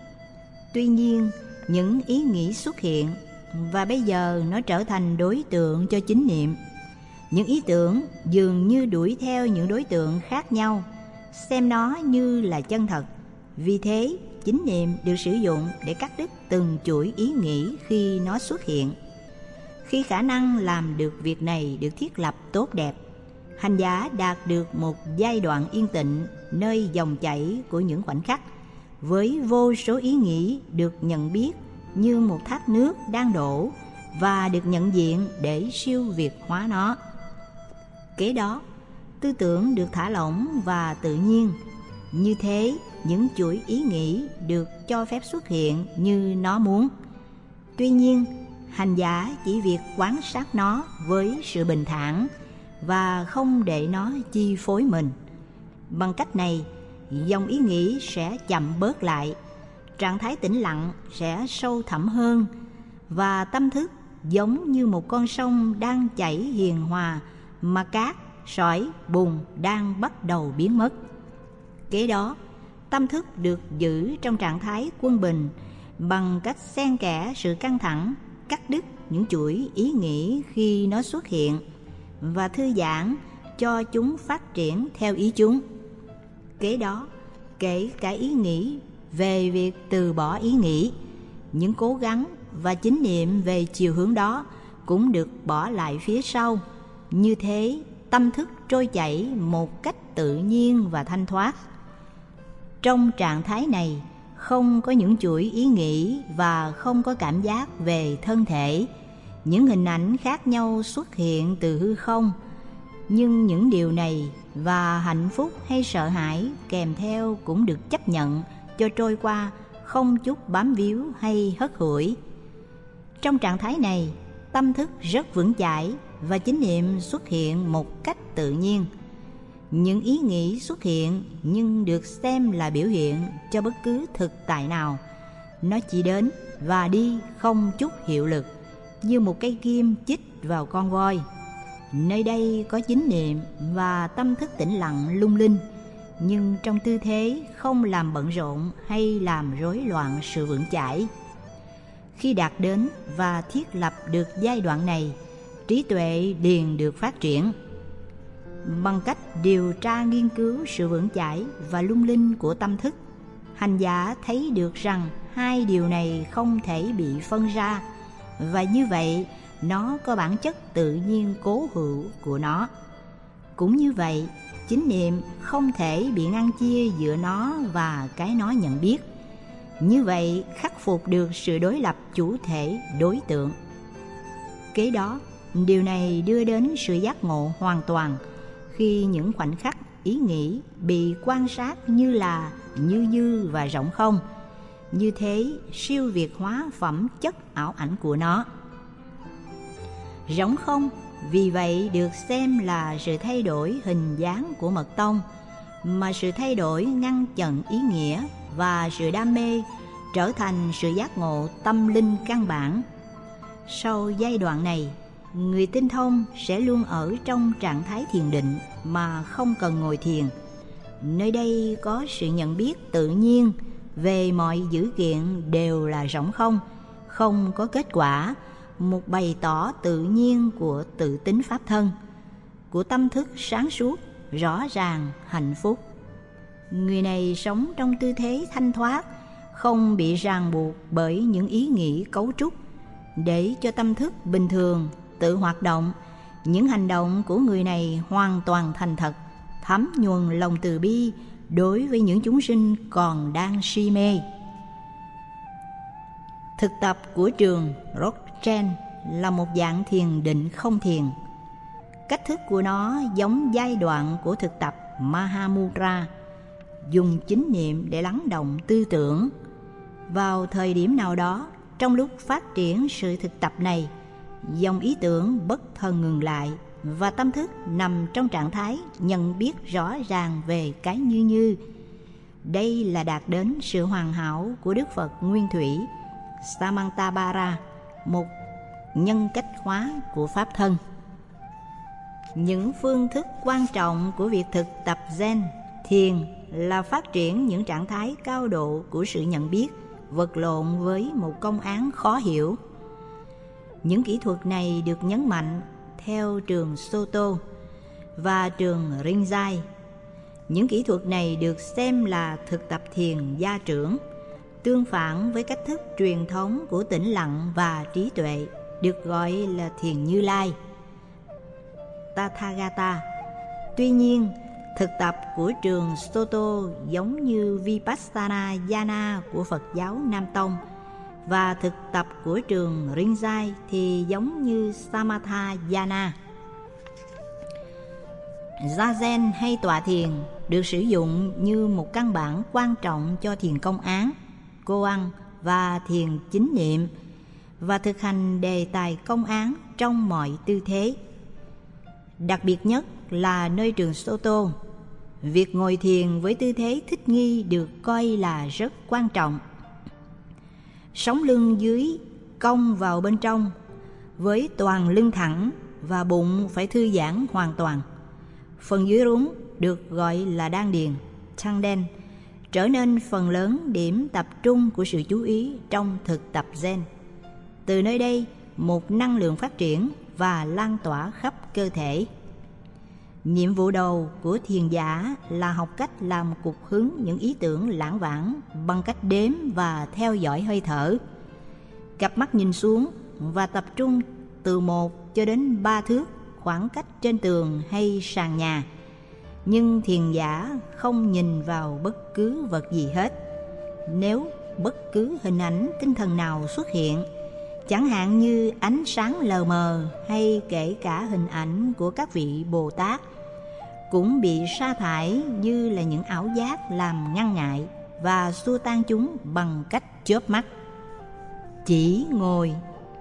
Tuy nhiên, những ý nghĩ xuất hiện và bây giờ nó trở thành đối tượng cho chánh niệm. Những ý tưởng dường như đuổi theo những đối tượng khác nhau, xem nó như là chân thật. Vì thế, chánh niệm được sử dụng để cắt đứt từng chuỗi ý nghĩ khi nó xuất hiện. Khi khả năng làm được việc này được thiết lập tốt đẹp, hành giả đạt được một giai đoạn yên tĩnh nơi dòng chảy của những khoảnh khắc, với vô số ý nghĩ được nhận biết như một thác nước đang đổ và được nhận diện để siêu việt hóa nó. Kế đó, tư tưởng được thả lỏng và tự nhiên. Như thế, những chuỗi ý nghĩ được cho phép xuất hiện như nó muốn. Tuy nhiên, hành giả chỉ việc quan sát nó với sự bình thản và không để nó chi phối mình. Bằng cách này, dòng ý nghĩ sẽ chậm bớt lại, trạng thái tĩnh lặng sẽ sâu thẳm hơn, và tâm thức giống như một con sông đang chảy hiền hòa mà cát, sỏi, bùn đang bắt đầu biến mất. Kế đó, tâm thức được giữ trong trạng thái quân bình bằng cách xen kẽ sự căng thẳng, cắt đứt những chuỗi ý nghĩ khi nó xuất hiện và thư giãn cho chúng phát triển theo ý chúng. Kế đó, kể cả ý nghĩ về việc từ bỏ ý nghĩ, những cố gắng và chánh niệm về chiều hướng đó cũng được bỏ lại phía sau. Như thế, tâm thức trôi chảy một cách tự nhiên và thanh thoát. Trong trạng thái này, không có những chuỗi ý nghĩ và không có cảm giác về thân thể. Những hình ảnh khác nhau xuất hiện từ hư không, nhưng những điều này và hạnh phúc hay sợ hãi kèm theo cũng được chấp nhận cho trôi qua, không chút bám víu hay hất hủi. Trong trạng thái này, tâm thức rất vững chãi và chánh niệm xuất hiện một cách tự nhiên. Những ý nghĩ xuất hiện nhưng được xem là biểu hiện cho bất cứ thực tại nào. Nó chỉ đến và đi không chút hiệu lực, như một cây kim chích vào con voi. Nơi đây có chánh niệm và tâm thức tĩnh lặng lung linh, nhưng trong tư thế không làm bận rộn hay làm rối loạn sự vững chãi. Khi đạt đến và thiết lập được giai đoạn này, trí tuệ liền được phát triển. Bằng cách điều tra nghiên cứu sự vững chãi và lung linh của tâm thức, hành giả thấy được rằng hai điều này không thể bị phân ra, và như vậy nó có bản chất tự nhiên cố hữu của nó. Cũng như vậy, chánh niệm không thể bị ngăn chia giữa nó và cái nó nhận biết. Như vậy khắc phục được sự đối lập chủ thể đối tượng. Kế đó, điều này đưa đến sự giác ngộ hoàn toàn khi những khoảnh khắc ý nghĩ bị quan sát như là như dư và rỗng không. Như thế siêu việt hóa phẩm chất ảo ảnh của nó. Rỗng không vì vậy được xem là sự thay đổi hình dáng của mật tông, mà sự thay đổi ngăn chặn ý nghĩa và sự đam mê trở thành sự giác ngộ tâm linh căn bản. Sau giai đoạn này, người tinh thông sẽ luôn ở trong trạng thái thiền định mà không cần ngồi thiền. Nơi đây có sự nhận biết tự nhiên về mọi dữ kiện đều là rỗng không, không có kết quả, một bày tỏ tự nhiên của tự tính pháp thân, của tâm thức sáng suốt, rõ ràng, hạnh phúc. Người này sống trong tư thế thanh thoát, không bị ràng buộc bởi những ý nghĩ cấu trúc, để cho tâm thức bình thường tự hoạt động. Những hành động của người này hoàn toàn thành thật, thấm nhuần lòng từ bi đối với những chúng sinh còn đang si mê. Thực tập của trường Dzogchen là một dạng thiền định không thiền. Cách thức của nó giống giai đoạn của thực tập Mahamudra, dùng chánh niệm để lắng động tư tưởng. Vào thời điểm nào đó, trong lúc phát triển sự thực tập này, dòng ý tưởng bất thần ngừng lại và tâm thức nằm trong trạng thái nhận biết rõ ràng về cái như như. Đây là đạt đến sự hoàn hảo của Đức Phật Nguyên Thủy Samantabhara, một nhân cách hóa của Pháp thân. Những phương thức quan trọng của việc thực tập Zen, thiền là phát triển những trạng thái cao độ của sự nhận biết, vật lộn với một công án khó hiểu. Những kỹ thuật này được nhấn mạnh theo trường Soto và trường Rinzai. Những kỹ thuật này được xem là thực tập thiền gia trưởng, tương phản với cách thức truyền thống của tĩnh lặng và trí tuệ, được gọi là thiền Như Lai, Tathagata. Tuy nhiên, thực tập của trường Soto giống như Vipassana Jhana của Phật giáo Nam Tông, và thực tập của trường Rinzai thì giống như Samatha Jhana. Zazen hay tọa thiền được sử dụng như một căn bản quan trọng cho thiền công án, koan và thiền chánh niệm, và thực hành đề tài công án trong mọi tư thế. Đặc biệt nhất là nơi trường Soto, việc ngồi thiền với tư thế thích nghi được coi là rất quan trọng. Sống lưng dưới cong vào bên trong với toàn lưng thẳng và bụng phải thư giãn hoàn toàn. Phần dưới rúng được gọi là đan điền, Trang đen, trở nên phần lớn điểm tập trung của sự chú ý trong thực tập Zen. Từ nơi đây, một năng lượng phát triển và lan tỏa khắp cơ thể. Nhiệm vụ đầu của thiền giả là học cách làm cục hứng những ý tưởng lãng vãng bằng cách đếm và theo dõi hơi thở. Cặp mắt nhìn xuống và tập trung từ một cho đến ba thước khoảng cách trên tường hay sàn nhà. Nhưng thiền giả không nhìn vào bất cứ vật gì hết. Nếu bất cứ hình ảnh tinh thần nào xuất hiện, chẳng hạn như ánh sáng lờ mờ hay kể cả hình ảnh của các vị Bồ Tát, cũng bị sa thải như là những ảo giác làm ngăn ngại và xua tan chúng bằng cách chớp mắt. Chỉ ngồi.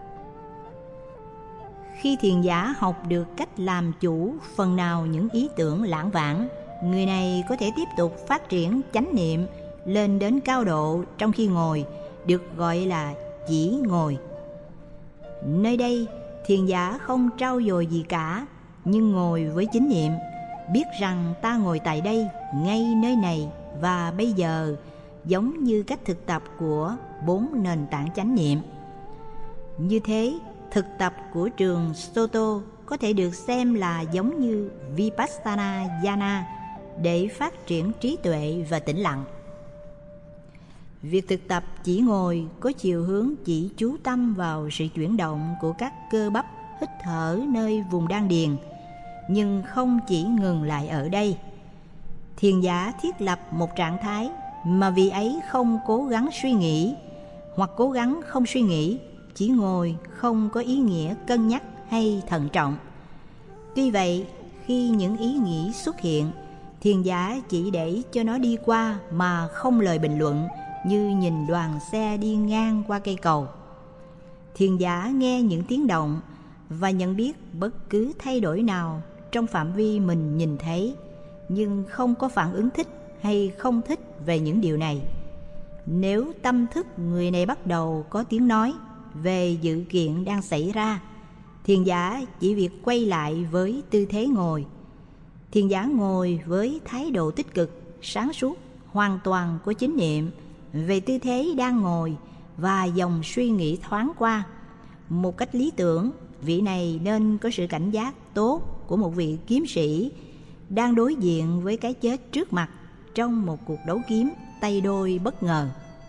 Khi thiền giả học được cách làm chủ phần nào những ý tưởng lãng vãng, người này có thể tiếp tục phát triển chánh niệm lên đến cao độ trong khi ngồi, được gọi là chỉ ngồi. Nơi đây, thiền giả không trau dồi gì cả, nhưng ngồi với chánh niệm, biết rằng ta ngồi tại đây, ngay nơi này và bây giờ, giống như cách thực tập của bốn nền tảng chánh niệm. Như thế, thực tập của trường Soto có thể được xem là giống như Vipassana Jhana để phát triển trí tuệ và tĩnh lặng. Việc thực tập chỉ ngồi có chiều hướng chỉ chú tâm vào sự chuyển động của các cơ bắp hít thở nơi vùng đan điền. nhưng không chỉ ngừng lại ở đây. Thiền giả thiết lập một trạng thái mà vị ấy không cố gắng suy nghĩ, hoặc cố gắng không suy nghĩ, chỉ ngồi không có ý nghĩa cân nhắc hay thận trọng. Tuy vậy, khi những ý nghĩ xuất hiện, thiền giả chỉ để cho nó đi qua mà không lời bình luận, như nhìn đoàn xe đi ngang qua cây cầu. Thiền giả nghe những tiếng động và nhận biết bất cứ thay đổi nào trong phạm vi mình nhìn thấy, nhưng không có phản ứng thích hay không thích về những điều này. Nếu tâm thức người này bắt đầu có tiếng nói về sự kiện đang xảy ra, thiền giả chỉ việc quay lại với tư thế ngồi. Thiền giả ngồi với thái độ tích cực, sáng suốt, hoàn toàn có chánh niệm về tư thế đang ngồi và dòng suy nghĩ thoáng qua. Một cách lý tưởng, vị này nên có sự cảnh giác tốt của một vị kiếm sĩ đang đối diện với cái chết trước mặt trong một cuộc đấu kiếm tay đôi bất ngờ.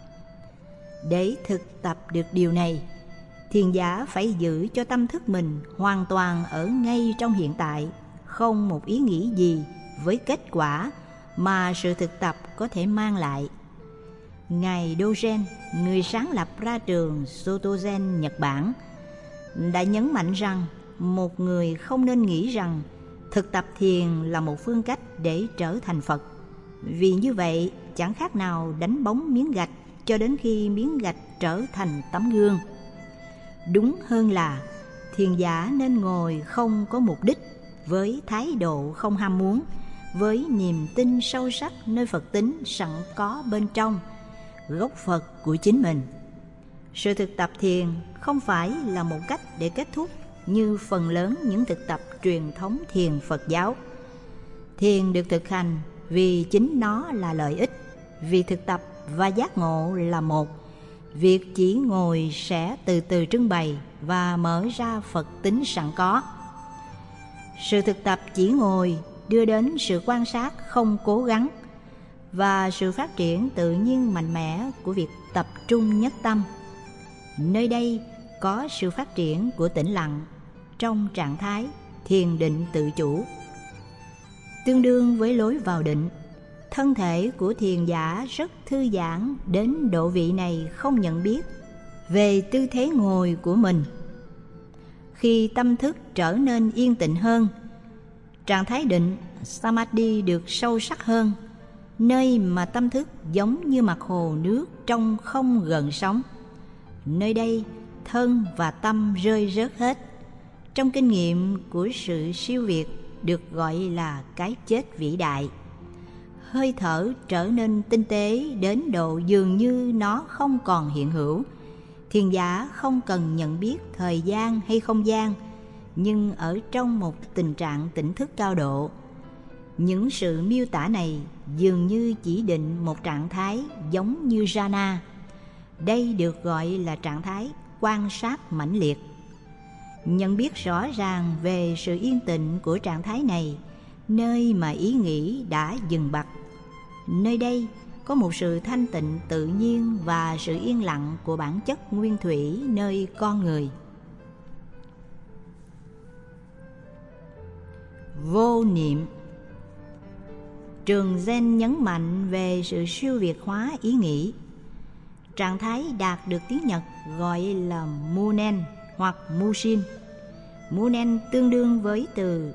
Để thực tập được điều này, thiền giả phải giữ cho tâm thức mình hoàn toàn ở ngay trong hiện tại, không một ý nghĩ gì với kết quả mà sự thực tập có thể mang lại. Ngài Dogen, người sáng lập ra trường Sotozen Nhật Bản, đã nhấn mạnh rằng một người không nên nghĩ rằng thực tập thiền là một phương cách để trở thành Phật, vì như vậy chẳng khác nào đánh bóng miếng gạch cho đến khi miếng gạch trở thành tấm gương. Đúng hơn là thiền giả nên ngồi không có mục đích, với thái độ không ham muốn, với niềm tin sâu sắc nơi Phật tính sẵn có bên trong, gốc Phật của chính mình. Sự thực tập thiền không phải là một cách để kết thúc như phần lớn những thực tập truyền thống thiền Phật giáo. Thiền được thực hành vì chính nó là lợi ích, vì thực tập và giác ngộ là một. Việc chỉ ngồi sẽ từ từ trưng bày và mở ra Phật tính sẵn có. Sự thực tập chỉ ngồi đưa đến sự quan sát không cố gắng và sự phát triển tự nhiên mạnh mẽ của việc tập trung nhất tâm. Nơi đây có sự phát triển của tĩnh lặng trong trạng thái thiền định tự chủ. Tương đương với lối vào định, thân thể của thiền giả rất thư giãn đến độ vị này không nhận biết về tư thế ngồi của mình. Khi tâm thức trở nên yên tĩnh hơn, trạng thái định Samadhi được sâu sắc hơn, nơi mà tâm thức giống như mặt hồ nước trong không gợn sóng. Nơi đây, thân và tâm rơi rớt hết. Trong kinh nghiệm của sự siêu việt được gọi là cái chết vĩ đại, hơi thở trở nên tinh tế đến độ dường như nó không còn hiện hữu. Thiền giả không cần nhận biết thời gian hay không gian, nhưng ở trong một tình trạng tỉnh thức cao độ. Những sự miêu tả này dường như chỉ định một trạng thái giống như jhana. Đây được gọi là trạng thái quan sát mãnh liệt. Nhận biết rõ ràng về sự yên tĩnh của trạng thái này, nơi mà ý nghĩ đã dừng bặt. Nơi đây có một sự thanh tịnh tự nhiên và sự yên lặng của bản chất nguyên thủy nơi con người. Vô niệm. Trường Zen nhấn mạnh về sự siêu việt hóa ý nghĩ. Trạng thái đạt được tiếng Nhật gọi là Munen hoặc Mushin. Munen tương đương với từ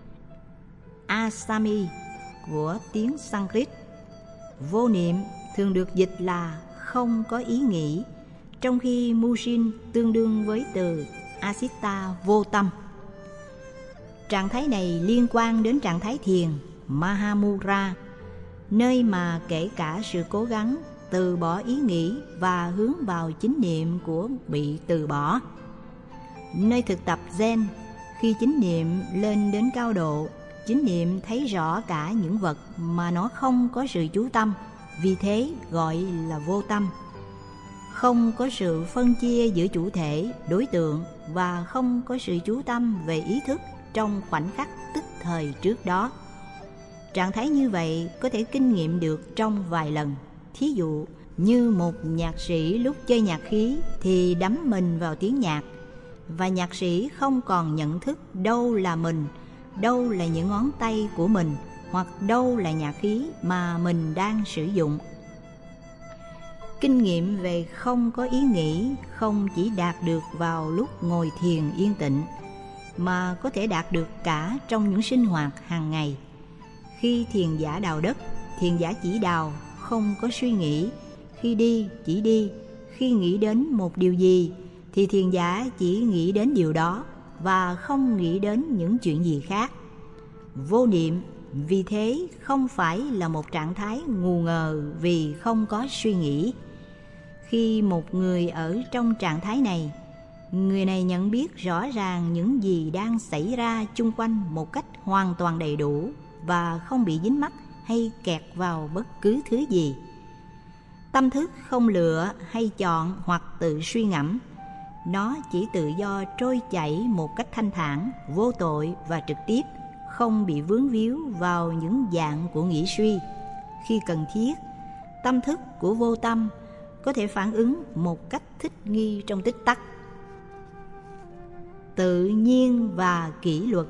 Asami của tiếng Sanskrit. Vô niệm thường được dịch là không có ý nghĩ, trong khi Mushin tương đương với từ Asitta vô tâm. Trạng thái này liên quan đến trạng thái thiền Mahamudra, nơi mà kể cả sự cố gắng từ bỏ ý nghĩ và hướng vào chánh niệm của bị từ bỏ. Nơi thực tập Zen, khi chánh niệm lên đến cao độ, chánh niệm thấy rõ cả những vật mà nó không có sự chú tâm, vì thế gọi là vô tâm. Không có sự phân chia giữa chủ thể, đối tượng và không có sự chú tâm về ý thức trong khoảnh khắc tức thời trước đó. Trạng thái như vậy có thể kinh nghiệm được trong vài lần. Thí dụ như một nhạc sĩ lúc chơi nhạc khí thì đắm mình vào tiếng nhạc, và nhạc sĩ không còn nhận thức đâu là mình đâu là những ngón tay của mình, hoặc đâu là nhạc khí mà mình đang sử dụng. Kinh nghiệm về không có ý nghĩ không chỉ đạt được vào lúc ngồi thiền yên tĩnh, mà có thể đạt được cả trong những sinh hoạt hàng ngày. Khi thiền giả đào đất, thiền giả chỉ đào, không có suy nghĩ. Khi đi, chỉ đi. Khi nghĩ đến một điều gì, thì thiền giả chỉ nghĩ đến điều đó và không nghĩ đến những chuyện gì khác. Vô niệm vì thế không phải là một trạng thái ngu ngờ vì không có suy nghĩ. Khi một người ở trong trạng thái này, người này nhận biết rõ ràng những gì đang xảy ra chung quanh một cách hoàn toàn đầy đủ và không bị dính mắc hay kẹt vào bất cứ thứ gì. Tâm thức không lựa hay chọn hoặc tự suy ngẫm, nó chỉ tự do trôi chảy một cách thanh thản, vô tội và trực tiếp, không bị vướng víu vào những dạng của nghĩ suy. Khi cần thiết, tâm thức của vô tâm có thể phản ứng một cách thích nghi trong tích tắc. Tự nhiên và kỷ luật.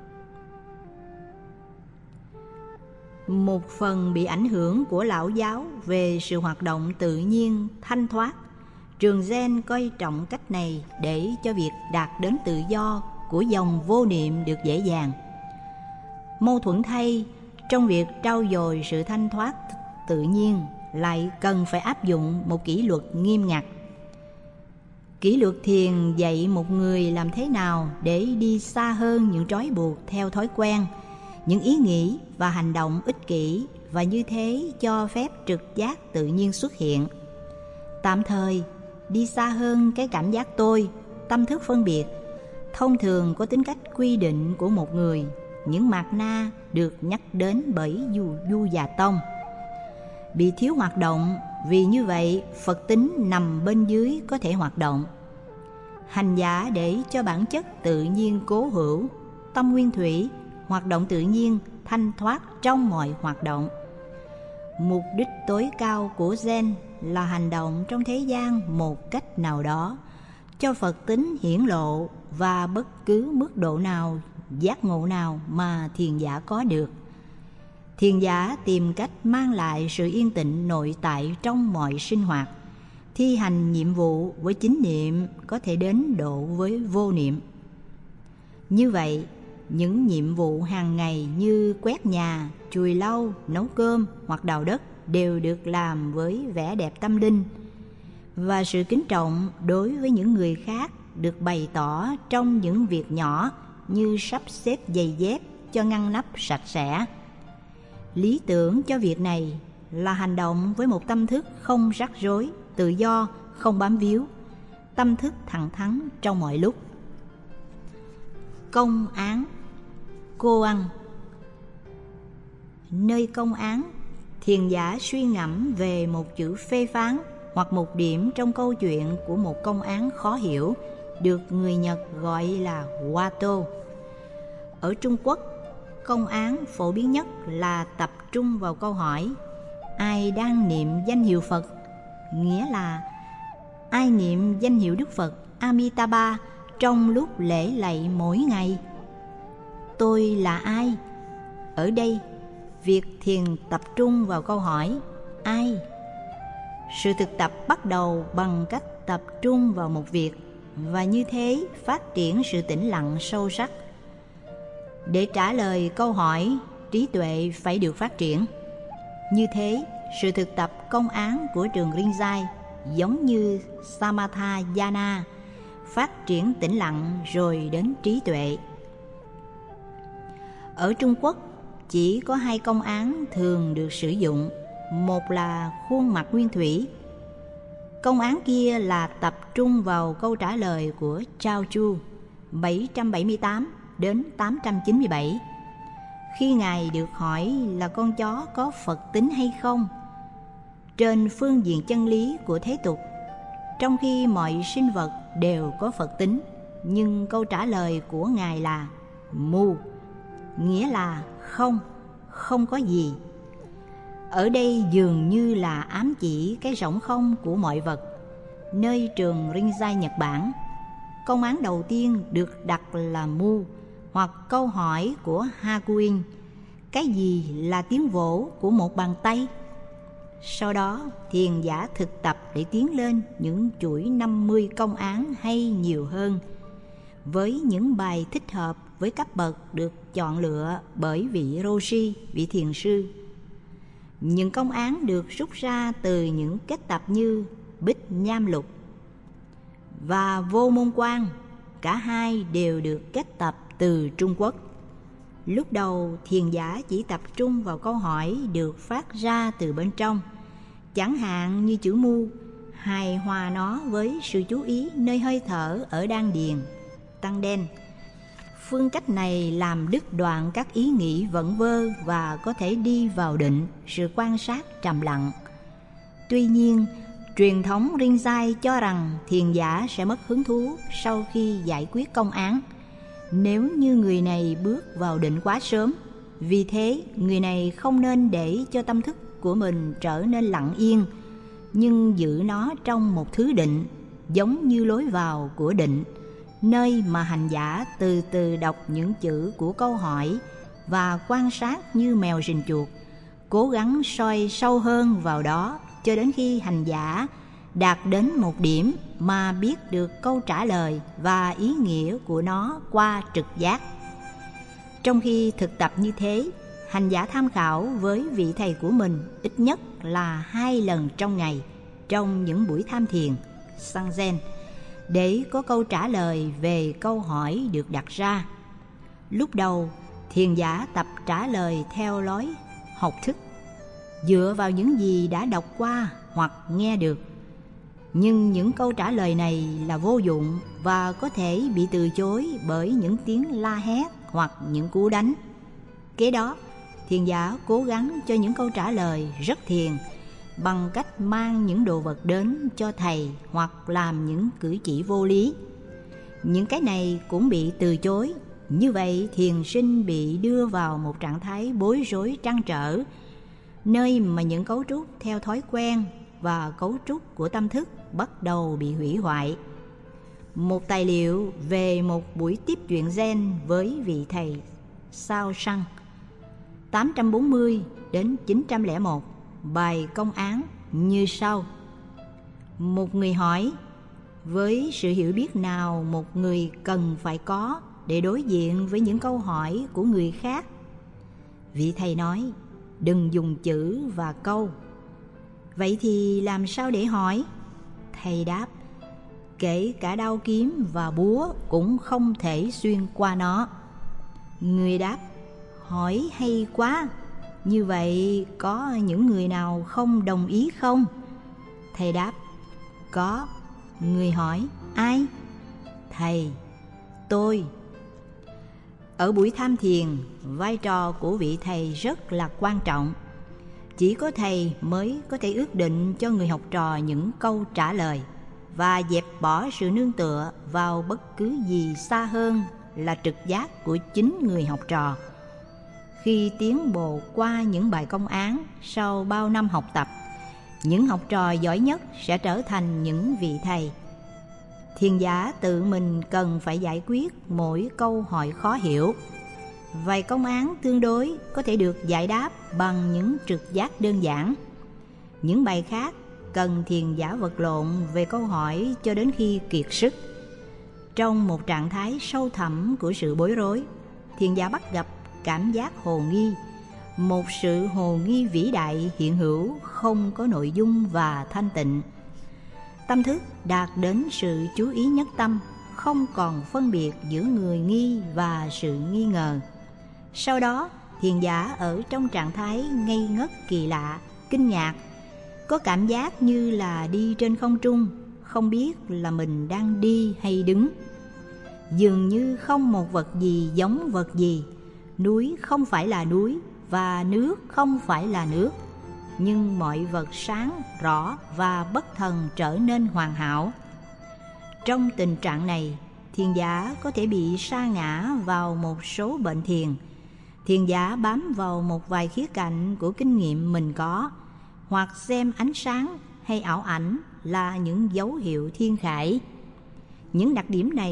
Một phần bị ảnh hưởng của lão giáo về sự hoạt động tự nhiên, thanh thoát, trường Zen coi trọng cách này để cho việc đạt đến tự do của dòng vô niệm được dễ dàng. Mâu thuẫn thay, trong việc trau dồi sự thanh thoát tự nhiên lại cần phải áp dụng một kỷ luật nghiêm ngặt. Kỷ luật thiền dạy một người làm thế nào để đi xa hơn những trói buộc theo thói quen, những ý nghĩ và hành động ích kỷ, và như thế cho phép trực giác tự nhiên xuất hiện. Tạm thời, đi xa hơn cái cảm giác tôi, tâm thức phân biệt, thông thường có tính cách quy định của một người. Những mạt na được nhắc đến bởi Du, Du Già Tông. Bị thiếu hoạt động, vì như vậy Phật tính nằm bên dưới có thể hoạt động. Hành giả để cho bản chất tự nhiên cố hữu, tâm nguyên thủy, hoạt động tự nhiên, thanh thoát trong mọi hoạt động. Mục đích tối cao của Zen là hành động trong thế gian một cách nào đó, cho Phật tính hiển lộ và bất cứ mức độ nào, giác ngộ nào mà thiền giả có được. Thiền giả tìm cách mang lại sự yên tĩnh nội tại trong mọi sinh hoạt, thi hành nhiệm vụ với chính niệm có thể đến độ với vô niệm. Như vậy, những nhiệm vụ hàng ngày như quét nhà, chùi lau, nấu cơm hoặc đào đất đều được làm với vẻ đẹp tâm linh, và sự kính trọng đối với những người khác được bày tỏ trong những việc nhỏ như sắp xếp giày dép cho ngăn nắp sạch sẽ. Lý tưởng cho việc này là hành động với một tâm thức không rắc rối, tự do, không bám víu, tâm thức thẳng thắn trong mọi lúc. Công án. Cô ăn. Nơi công án, thiền giả suy ngẫm về một chữ phê phán hoặc một điểm trong câu chuyện của một công án khó hiểu, được người Nhật gọi là Wato. Ở Trung Quốc, công án phổ biến nhất là tập trung vào câu hỏi ai đang niệm danh hiệu Phật, nghĩa là ai niệm danh hiệu Đức Phật Amitabha trong lúc lễ lạy mỗi ngày. Tôi là ai? Ở đây, việc thiền tập trung vào câu hỏi ai. Sự thực tập bắt đầu bằng cách tập trung vào một việc, và như thế phát triển sự tĩnh lặng sâu sắc. Để trả lời câu hỏi, trí tuệ phải được phát triển. Như thế, sự thực tập công án của trường Rinzai giống như Samatha Jhana, phát triển tĩnh lặng rồi đến trí tuệ. Ở Trung Quốc, chỉ có hai công án thường được sử dụng. Một là khuôn mặt nguyên thủy. Công án kia là tập trung vào câu trả lời của Chao Chu bảy trăm bảy mươi tám đến tám trăm chín mươi bảy. Khi Ngài được hỏi là con chó có Phật tính hay không, trên phương diện chân lý của thế tục, trong khi mọi sinh vật đều có Phật tính, nhưng câu trả lời của Ngài là mu, nghĩa là không, không có gì. Ở đây dường như là ám chỉ cái rỗng không của mọi vật. Nơi trường Rinzai Nhật Bản, công án đầu tiên được đặt là mu, hoặc câu hỏi của Hakuin: cái gì là tiếng vỗ của một bàn tay? Sau đó thiền giả thực tập để tiến lên những chuỗi năm mươi công án hay nhiều hơn, với những bài thích hợp với cấp bậc được chọn lựa bởi vị Roshi, vị thiền sư. Những công án được rút ra từ những kết tập như Bích Nham Lục và Vô Môn Quan, cả hai đều được kết tập từ Trung Quốc. Lúc đầu thiền giả chỉ tập trung vào câu hỏi được phát ra từ bên trong, chẳng hạn như chữ mu, hài hòa nó với sự chú ý nơi hơi thở ở đan điền, tăng đen. Phương cách này làm đứt đoạn các ý nghĩ vẩn vơ và có thể đi vào định, sự quan sát trầm lặng. Tuy nhiên, truyền thống Rinzai cho rằng thiền giả sẽ mất hứng thú sau khi giải quyết công án nếu như người này bước vào định quá sớm. Vì thế, người này không nên để cho tâm thức của mình trở nên lặng yên, nhưng giữ nó trong một thứ định, giống như lối vào của định, nơi mà hành giả từ từ đọc những chữ của câu hỏi và quan sát như mèo rình chuột, cố gắng soi sâu hơn vào đó cho đến khi hành giả đạt đến một điểm mà biết được câu trả lời và ý nghĩa của nó qua trực giác. Trong khi thực tập như thế, hành giả tham khảo với vị thầy của mình ít nhất là hai lần trong ngày trong những buổi tham thiền Sanzen để có câu trả lời về câu hỏi được đặt ra. Lúc đầu, thiền giả tập trả lời theo lối học thức, dựa vào những gì đã đọc qua hoặc nghe được. Nhưng những câu trả lời này là vô dụng và có thể bị từ chối bởi những tiếng la hét hoặc những cú đánh. Kế đó, thiền giả cố gắng cho những câu trả lời rất thiền bằng cách mang những đồ vật đến cho thầy hoặc làm những cử chỉ vô lý. Những cái này cũng bị từ chối. Như vậy, thiền sinh bị đưa vào một trạng thái bối rối trăn trở, nơi mà những cấu trúc theo thói quen và cấu trúc của tâm thức bắt đầu bị hủy hoại. Một tài liệu về một buổi tiếp chuyện Zen với vị thầy Sao Sang tám trăm bốn mươi đến chín trăm lẻ một, bài công án như sau. Một người hỏi: với sự hiểu biết nào một người cần phải có để đối diện với những câu hỏi của người khác? Vị thầy nói: đừng dùng chữ và câu. Vậy thì làm sao để hỏi? Thầy đáp: kể cả đao kiếm và búa cũng không thể xuyên qua nó. Người đáp: hỏi hay quá, như vậy có những người nào không đồng ý không? Thầy đáp: có. Người hỏi: ai? Thầy: tôi. Ở buổi tham thiền, vai trò của vị thầy rất là quan trọng. Chỉ có thầy mới có thể ước định cho người học trò những câu trả lời và dẹp bỏ sự nương tựa vào bất cứ gì xa hơn là trực giác của chính người học trò. Khi tiến bộ qua những bài công án sau bao năm học tập, những học trò giỏi nhất sẽ trở thành những vị thầy. Thiền giả tự mình cần phải giải quyết mỗi câu hỏi khó hiểu. Vài công án tương đối có thể được giải đáp bằng những trực giác đơn giản. Những bài khác cần thiền giả vật lộn về câu hỏi cho đến khi kiệt sức. Trong một trạng thái sâu thẳm của sự bối rối, thiền giả bắt gặp cảm giác hồ nghi, một sự hồ nghi vĩ đại hiện hữu không có nội dung và thanh tịnh. Tâm thức đạt đến sự chú ý nhất tâm, không còn phân biệt giữa người nghi và sự nghi ngờ. Sau đó, thiền giả ở trong trạng thái ngây ngất kỳ lạ, kinh ngạc, có cảm giác như là đi trên không trung, không biết là mình đang đi hay đứng. Dường như không một vật gì giống vật gì, núi không phải là núi và nước không phải là nước, nhưng mọi vật sáng, rõ và bất thần trở nên hoàn hảo. Trong tình trạng này, thiền giả có thể bị sa ngã vào một số bệnh thiền. Thiền giả bám vào một vài khía cạnh của kinh nghiệm mình có, hoặc xem ánh sáng hay ảo ảnh là những dấu hiệu thiên khải. Những đặc điểm này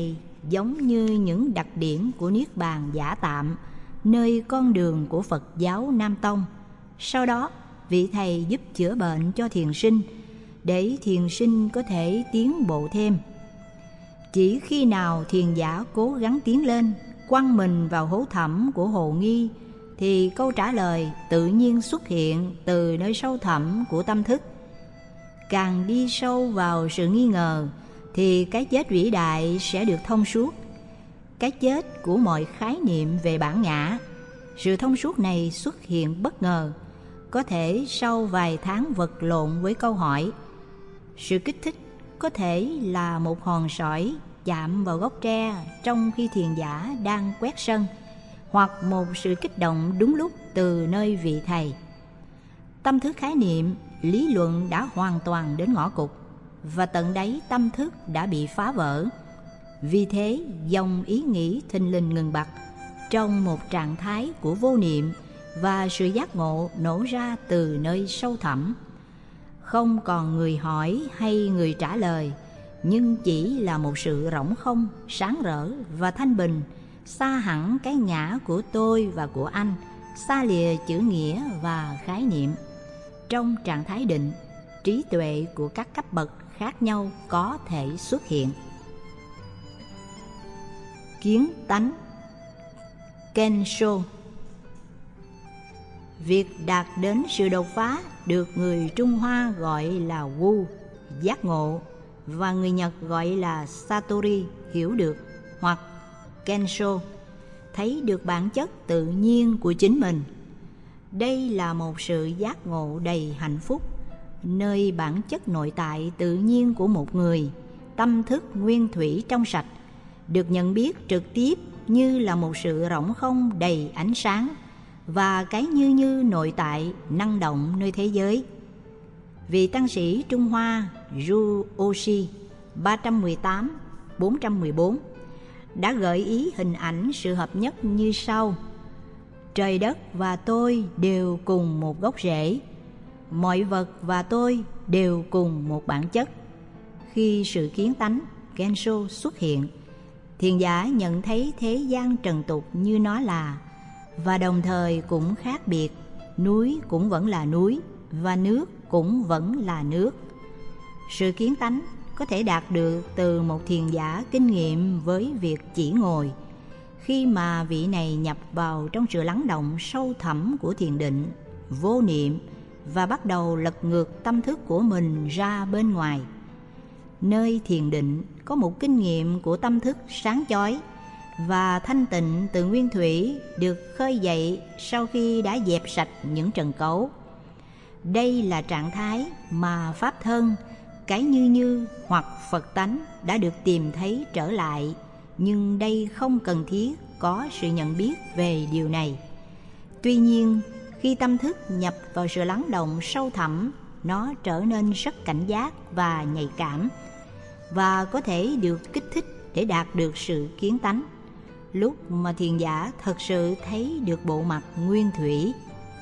giống như những đặc điểm của Niết Bàn giả tạm nơi con đường của Phật giáo Nam Tông. Sau đó, vị thầy giúp chữa bệnh cho thiền sinh, để thiền sinh có thể tiến bộ thêm. Chỉ khi nào thiền giả cố gắng tiến lên, quăng mình vào hố thẳm của hồ nghi, thì câu trả lời tự nhiên xuất hiện từ nơi sâu thẳm của tâm thức. Càng đi sâu vào sự nghi ngờ, thì cái chết vĩ đại sẽ được thông suốt, cái chết của mọi khái niệm về bản ngã. Sự thông suốt này xuất hiện bất ngờ, có thể sau vài tháng vật lộn với câu hỏi. Sự kích thích có thể là một hòn sỏi chạm vào gốc tre trong khi thiền giả đang quét sân, hoặc một sự kích động đúng lúc từ nơi vị thầy. Tâm thức khái niệm, lý luận đã hoàn toàn đến ngõ cụt, và tận đáy tâm thức đã bị phá vỡ. Vì thế, dòng ý nghĩ thình lình ngừng bặt trong một trạng thái của vô niệm, và sự giác ngộ nổ ra từ nơi sâu thẳm. Không còn người hỏi hay người trả lời, nhưng chỉ là một sự rỗng không, sáng rỡ và thanh bình, xa hẳn cái ngã của tôi và của anh, xa lìa chữ nghĩa và khái niệm. Trong trạng thái định, trí tuệ của các cấp bậc khác nhau có thể xuất hiện. Kiến tánh Kensho. Việc đạt đến sự đột phá được người Trung Hoa gọi là Wu, giác ngộ, và người Nhật gọi là Satori, hiểu được, hoặc Kensho, thấy được bản chất tự nhiên của chính mình. Đây là một sự giác ngộ đầy hạnh phúc, nơi bản chất nội tại tự nhiên của một người, tâm thức nguyên thủy trong sạch, được nhận biết trực tiếp như là một sự rỗng không đầy ánh sáng, và cái như như nội tại năng động nơi thế giới. Vị tăng sĩ Trung Hoa Ru Oshi ba trăm mười tám đến bốn trăm mười bốn đã gợi ý hình ảnh sự hợp nhất như sau: trời đất và tôi đều cùng một gốc rễ, mọi vật và tôi đều cùng một bản chất. Khi sự kiến tánh Kensho xuất hiện, thiền giả nhận thấy thế gian trần tục như nó là, và đồng thời cũng khác biệt. Núi cũng vẫn là núi, và nước cũng vẫn là nước. Sự kiến tánh có thể đạt được từ một thiền giả kinh nghiệm với việc chỉ ngồi. Khi mà vị này nhập vào trong sự lắng động sâu thẳm của thiền định, vô niệm, và bắt đầu lật ngược tâm thức của mình ra bên ngoài. Nơi thiền định có một kinh nghiệm của tâm thức sáng chói và thanh tịnh từ nguyên thủy được khơi dậy sau khi đã dẹp sạch những trần cấu. Đây là trạng thái mà Pháp thân, cái như như hoặc Phật tánh đã được tìm thấy trở lại, nhưng đây không cần thiết có sự nhận biết về điều này. Tuy nhiên, khi tâm thức nhập vào sự lắng động sâu thẳm, nó trở nên rất cảnh giác và nhạy cảm, và có thể được kích thích để đạt được sự kiến tánh, lúc mà thiền giả thật sự thấy được bộ mặt nguyên thủy.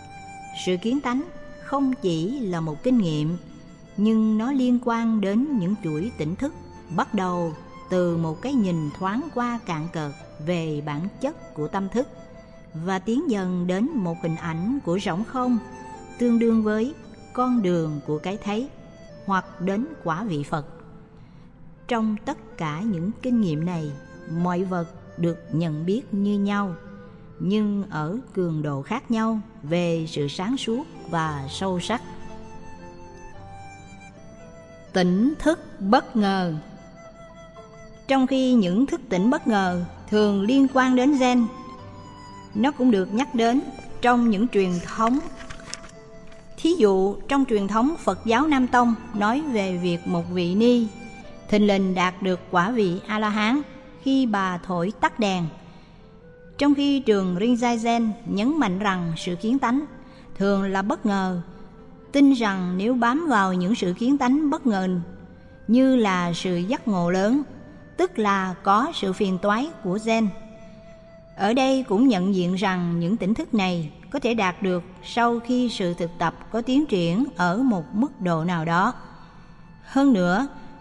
Sự kiến tánh không chỉ là một kinh nghiệm, nhưng nó liên quan đến những chuỗi tỉnh thức, bắt đầu từ một cái nhìn thoáng qua cạn cợt về bản chất của tâm thức, và tiến dần đến một hình ảnh của rỗng không, tương đương với con đường của cái thấy, hoặc đến quả vị Phật. Trong tất cả những kinh nghiệm này, mọi vật được nhận biết như nhau, nhưng ở cường độ khác nhau về sự sáng suốt và sâu sắc. Tỉnh thức bất ngờ. Trong khi những thức tỉnh bất ngờ thường liên quan đến Zen, nó cũng được nhắc đến trong những truyền thống. Thí dụ, trong truyền thống Phật giáo Nam Tông nói về việc một vị ni thình lình đạt được quả vị A-la-hán khi bà thổi tắt đèn. Trong khi trường Rinzai Zen nhấn mạnh rằng sự kiến tánh thường là bất ngờ, tin rằng nếu bám vào những sự kiến tánh bất ngờ như là sự giác ngộ lớn, tức là có sự phiền toái của Zen. Ở đây cũng nhận diện rằng những tỉnh thức này có thể đạt được sau khi sự thực tập có tiến triển ở một mức độ nào đó. Hơn nữa,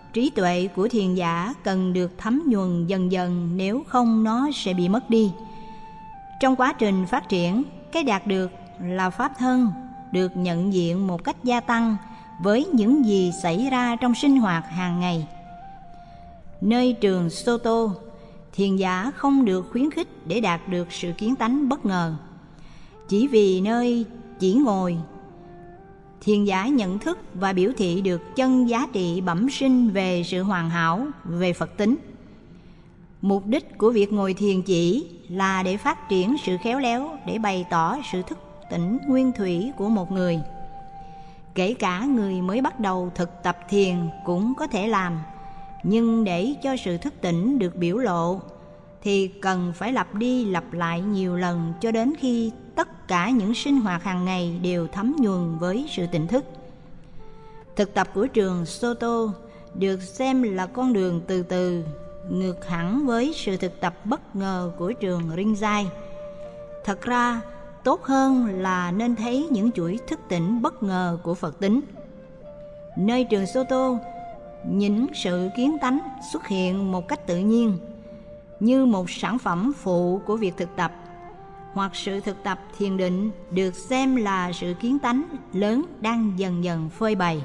Trí tuệ của thiền giả cần được thấm nhuần dần dần, nếu không nó sẽ bị mất đi. Trong quá trình phát triển, cái đạt được là pháp thân được nhận diện một cách gia tăng với những gì xảy ra trong sinh hoạt hàng ngày. Nơi trường Soto, thiền giả không được khuyến khích để đạt được sự kiến tánh bất ngờ. Chỉ vì nơi chỉ ngồi, thiền giả nhận thức và biểu thị được chân giá trị bẩm sinh về sự hoàn hảo, về Phật tính. Mục đích của việc ngồi thiền chỉ là để phát triển sự khéo léo, để bày tỏ sự thức tỉnh nguyên thủy của một người. Kể cả người mới bắt đầu thực tập thiền cũng có thể làm, nhưng để cho sự thức tỉnh được biểu lộ thì cần phải lặp đi lặp lại nhiều lần, cho đến khi tất cả những sinh hoạt hàng ngày đều thấm nhuần với sự tỉnh thức. Thực tập của trường Soto được xem là con đường từ từ, ngược hẳn với sự thực tập bất ngờ của trường Rinzai. Thật ra, tốt hơn là nên thấy những chuỗi thức tỉnh bất ngờ của Phật tính. Nơi trường Soto, những sự kiến tánh xuất hiện một cách tự nhiên, như một sản phẩm phụ của việc thực tập, hoặc sự thực tập thiền định được xem là sự kiến tánh lớn đang dần dần phơi bày.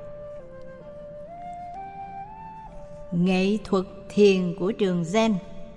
Nghệ thuật thiền của trường Zen.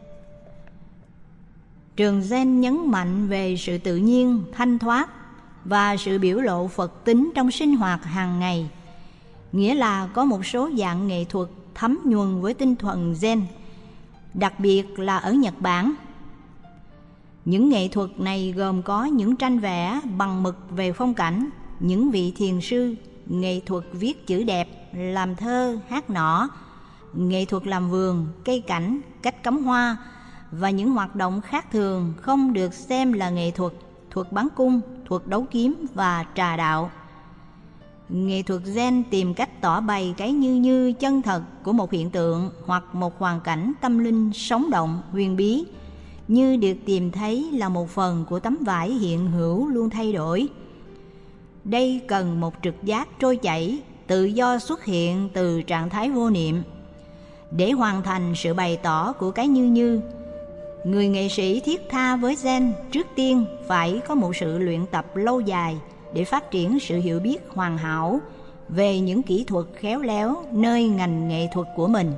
Trường Zen nhấn mạnh về sự tự nhiên, thanh thoát và sự biểu lộ Phật tính trong sinh hoạt hàng ngày, nghĩa là có một số dạng nghệ thuật thấm nhuần với tinh thuần Zen, đặc biệt là ở Nhật Bản. Những nghệ thuật này gồm có những tranh vẽ bằng mực về phong cảnh, những vị thiền sư, nghệ thuật viết chữ đẹp, làm thơ, hát nỏ, nghệ thuật làm vườn, cây cảnh, cách cắm hoa và những hoạt động khác thường không được xem là nghệ thuật, thuật bắn cung, thuật đấu kiếm và trà đạo. Nghệ thuật Zen tìm cách tỏ bày cái như như chân thật của một hiện tượng hoặc một hoàn cảnh tâm linh sống động, huyền bí, như được tìm thấy là một phần của tấm vải hiện hữu luôn thay đổi. Đây cần một trực giác trôi chảy, tự do xuất hiện từ trạng thái vô niệm. Để hoàn thành sự bày tỏ của cái như như, người nghệ sĩ thiết tha với Zen trước tiên phải có một sự luyện tập lâu dài để phát triển sự hiểu biết hoàn hảo về những kỹ thuật khéo léo nơi ngành nghệ thuật của mình.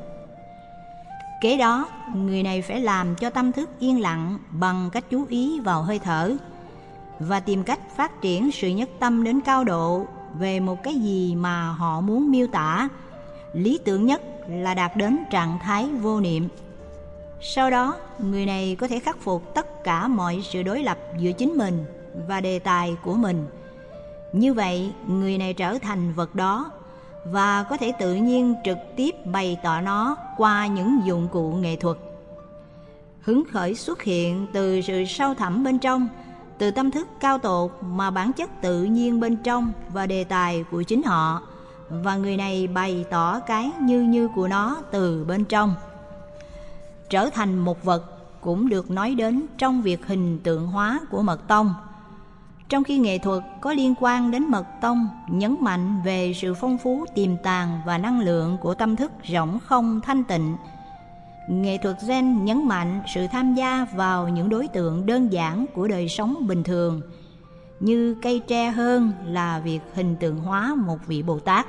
Kế đó, người này phải làm cho tâm thức yên lặng bằng cách chú ý vào hơi thở và tìm cách phát triển sự nhất tâm đến cao độ về một cái gì mà họ muốn miêu tả. Lý tưởng nhất là đạt đến trạng thái vô niệm. Sau đó, người này có thể khắc phục tất cả mọi sự đối lập giữa chính mình và đề tài của mình. Như vậy, người này trở thành vật đó và có thể tự nhiên trực tiếp bày tỏ nó qua những dụng cụ nghệ thuật. Hứng khởi xuất hiện từ sự sâu thẳm bên trong, từ tâm thức cao tột mà bản chất tự nhiên bên trong và đề tài của chính họ, và người này bày tỏ cái như như của nó từ bên trong. Trở thành một vật cũng được nói đến trong việc hình tượng hóa của mật tông. Trong khi nghệ thuật có liên quan đến mật tông nhấn mạnh về sự phong phú tiềm tàng và năng lượng của tâm thức rỗng không thanh tịnh, nghệ thuật Zen nhấn mạnh sự tham gia vào những đối tượng đơn giản của đời sống bình thường, như cây tre hơn là việc hình tượng hóa một vị Bồ Tát.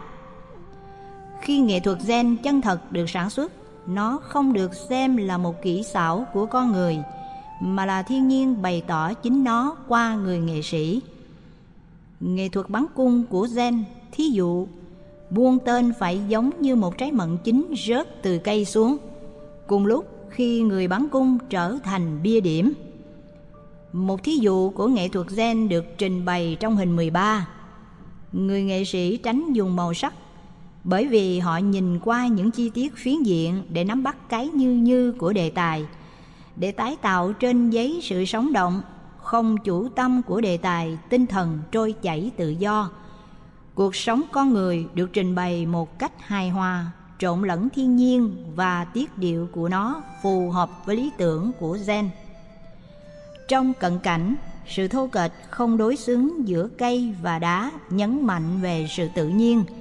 Khi nghệ thuật Zen chân thật được sản xuất, nó không được xem là một kỹ xảo của con người, mà là thiên nhiên bày tỏ chính nó qua người nghệ sĩ. Nghệ thuật bắn cung của Zen, thí dụ, buông tên phải giống như một trái mận chín rớt từ cây xuống, cùng lúc khi người bắn cung trở thành bia điểm. Một thí dụ của nghệ thuật Zen được trình bày trong hình mười ba. Người nghệ sĩ tránh dùng màu sắc, bởi vì họ nhìn qua những chi tiết phiến diện để nắm bắt cái như như của đề tài, để tái tạo trên giấy sự sống động, không chủ tâm của đề tài, tinh thần trôi chảy tự do. Cuộc sống con người được trình bày một cách hài hòa, trộn lẫn thiên nhiên và tiết điệu của nó phù hợp với lý tưởng của Zen. Trong cận cảnh, sự thô kệch không đối xứng giữa cây và đá nhấn mạnh về sự tự nhiên,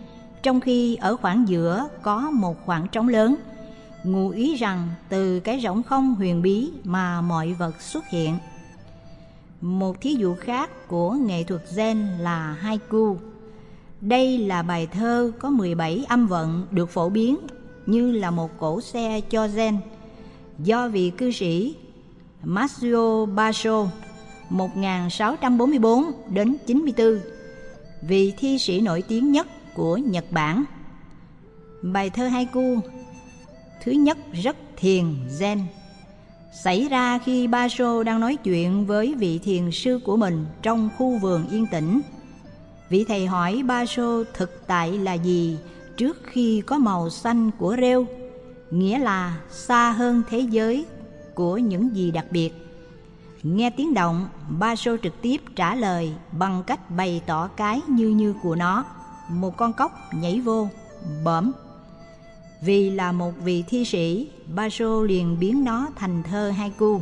trong khi ở khoảng giữa có một khoảng trống lớn, ngụ ý rằng từ cái rỗng không huyền bí mà mọi vật xuất hiện. Một thí dụ khác của nghệ thuật Zen là haiku. Đây là bài thơ có mười bảy âm vận được phổ biến như là một cỗ xe cho Zen, do vị cư sĩ Masao Basho một nghìn sáu trăm bốn mươi tư đến chín mươi tư, vị thi sĩ nổi tiếng nhất của Nhật Bản. Bài thơ haiku thứ nhất rất thiền Zen, xảy ra khi Basho đang nói chuyện với vị thiền sư của mình trong khu vườn yên tĩnh. Vị thầy hỏi Basho thực tại là gì trước khi có màu xanh của rêu, nghĩa là xa hơn thế giới của những gì đặc biệt. Nghe tiếng động, Basho trực tiếp trả lời bằng cách bày tỏ cái như như của nó. Một con cóc nhảy vô, bõm. Vì là một vị thi sĩ, Basho liền biến nó thành thơ haiku.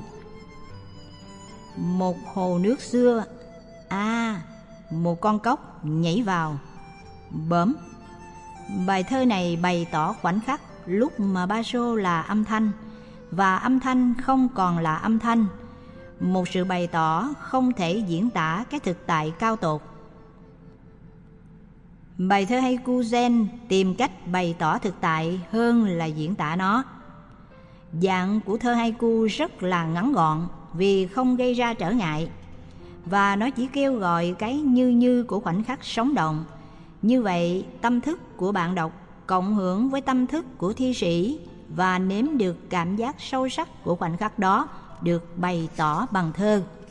Một hồ nước xưa, à, một con cóc nhảy vào, bõm. Bài thơ này bày tỏ khoảnh khắc lúc mà Basho là âm thanh và âm thanh không còn là âm thanh, một sự bày tỏ không thể diễn tả cái thực tại cao tột. Bài thơ haiku Zen tìm cách bày tỏ thực tại hơn là diễn tả nó. Dạng của thơ haiku rất là ngắn gọn vì không gây ra trở ngại, và nó chỉ kêu gọi cái như như của khoảnh khắc sống động. Như vậy, tâm thức của bạn đọc cộng hưởng với tâm thức của thi sĩ và nếm được cảm giác sâu sắc của khoảnh khắc đó được bày tỏ bằng thơ.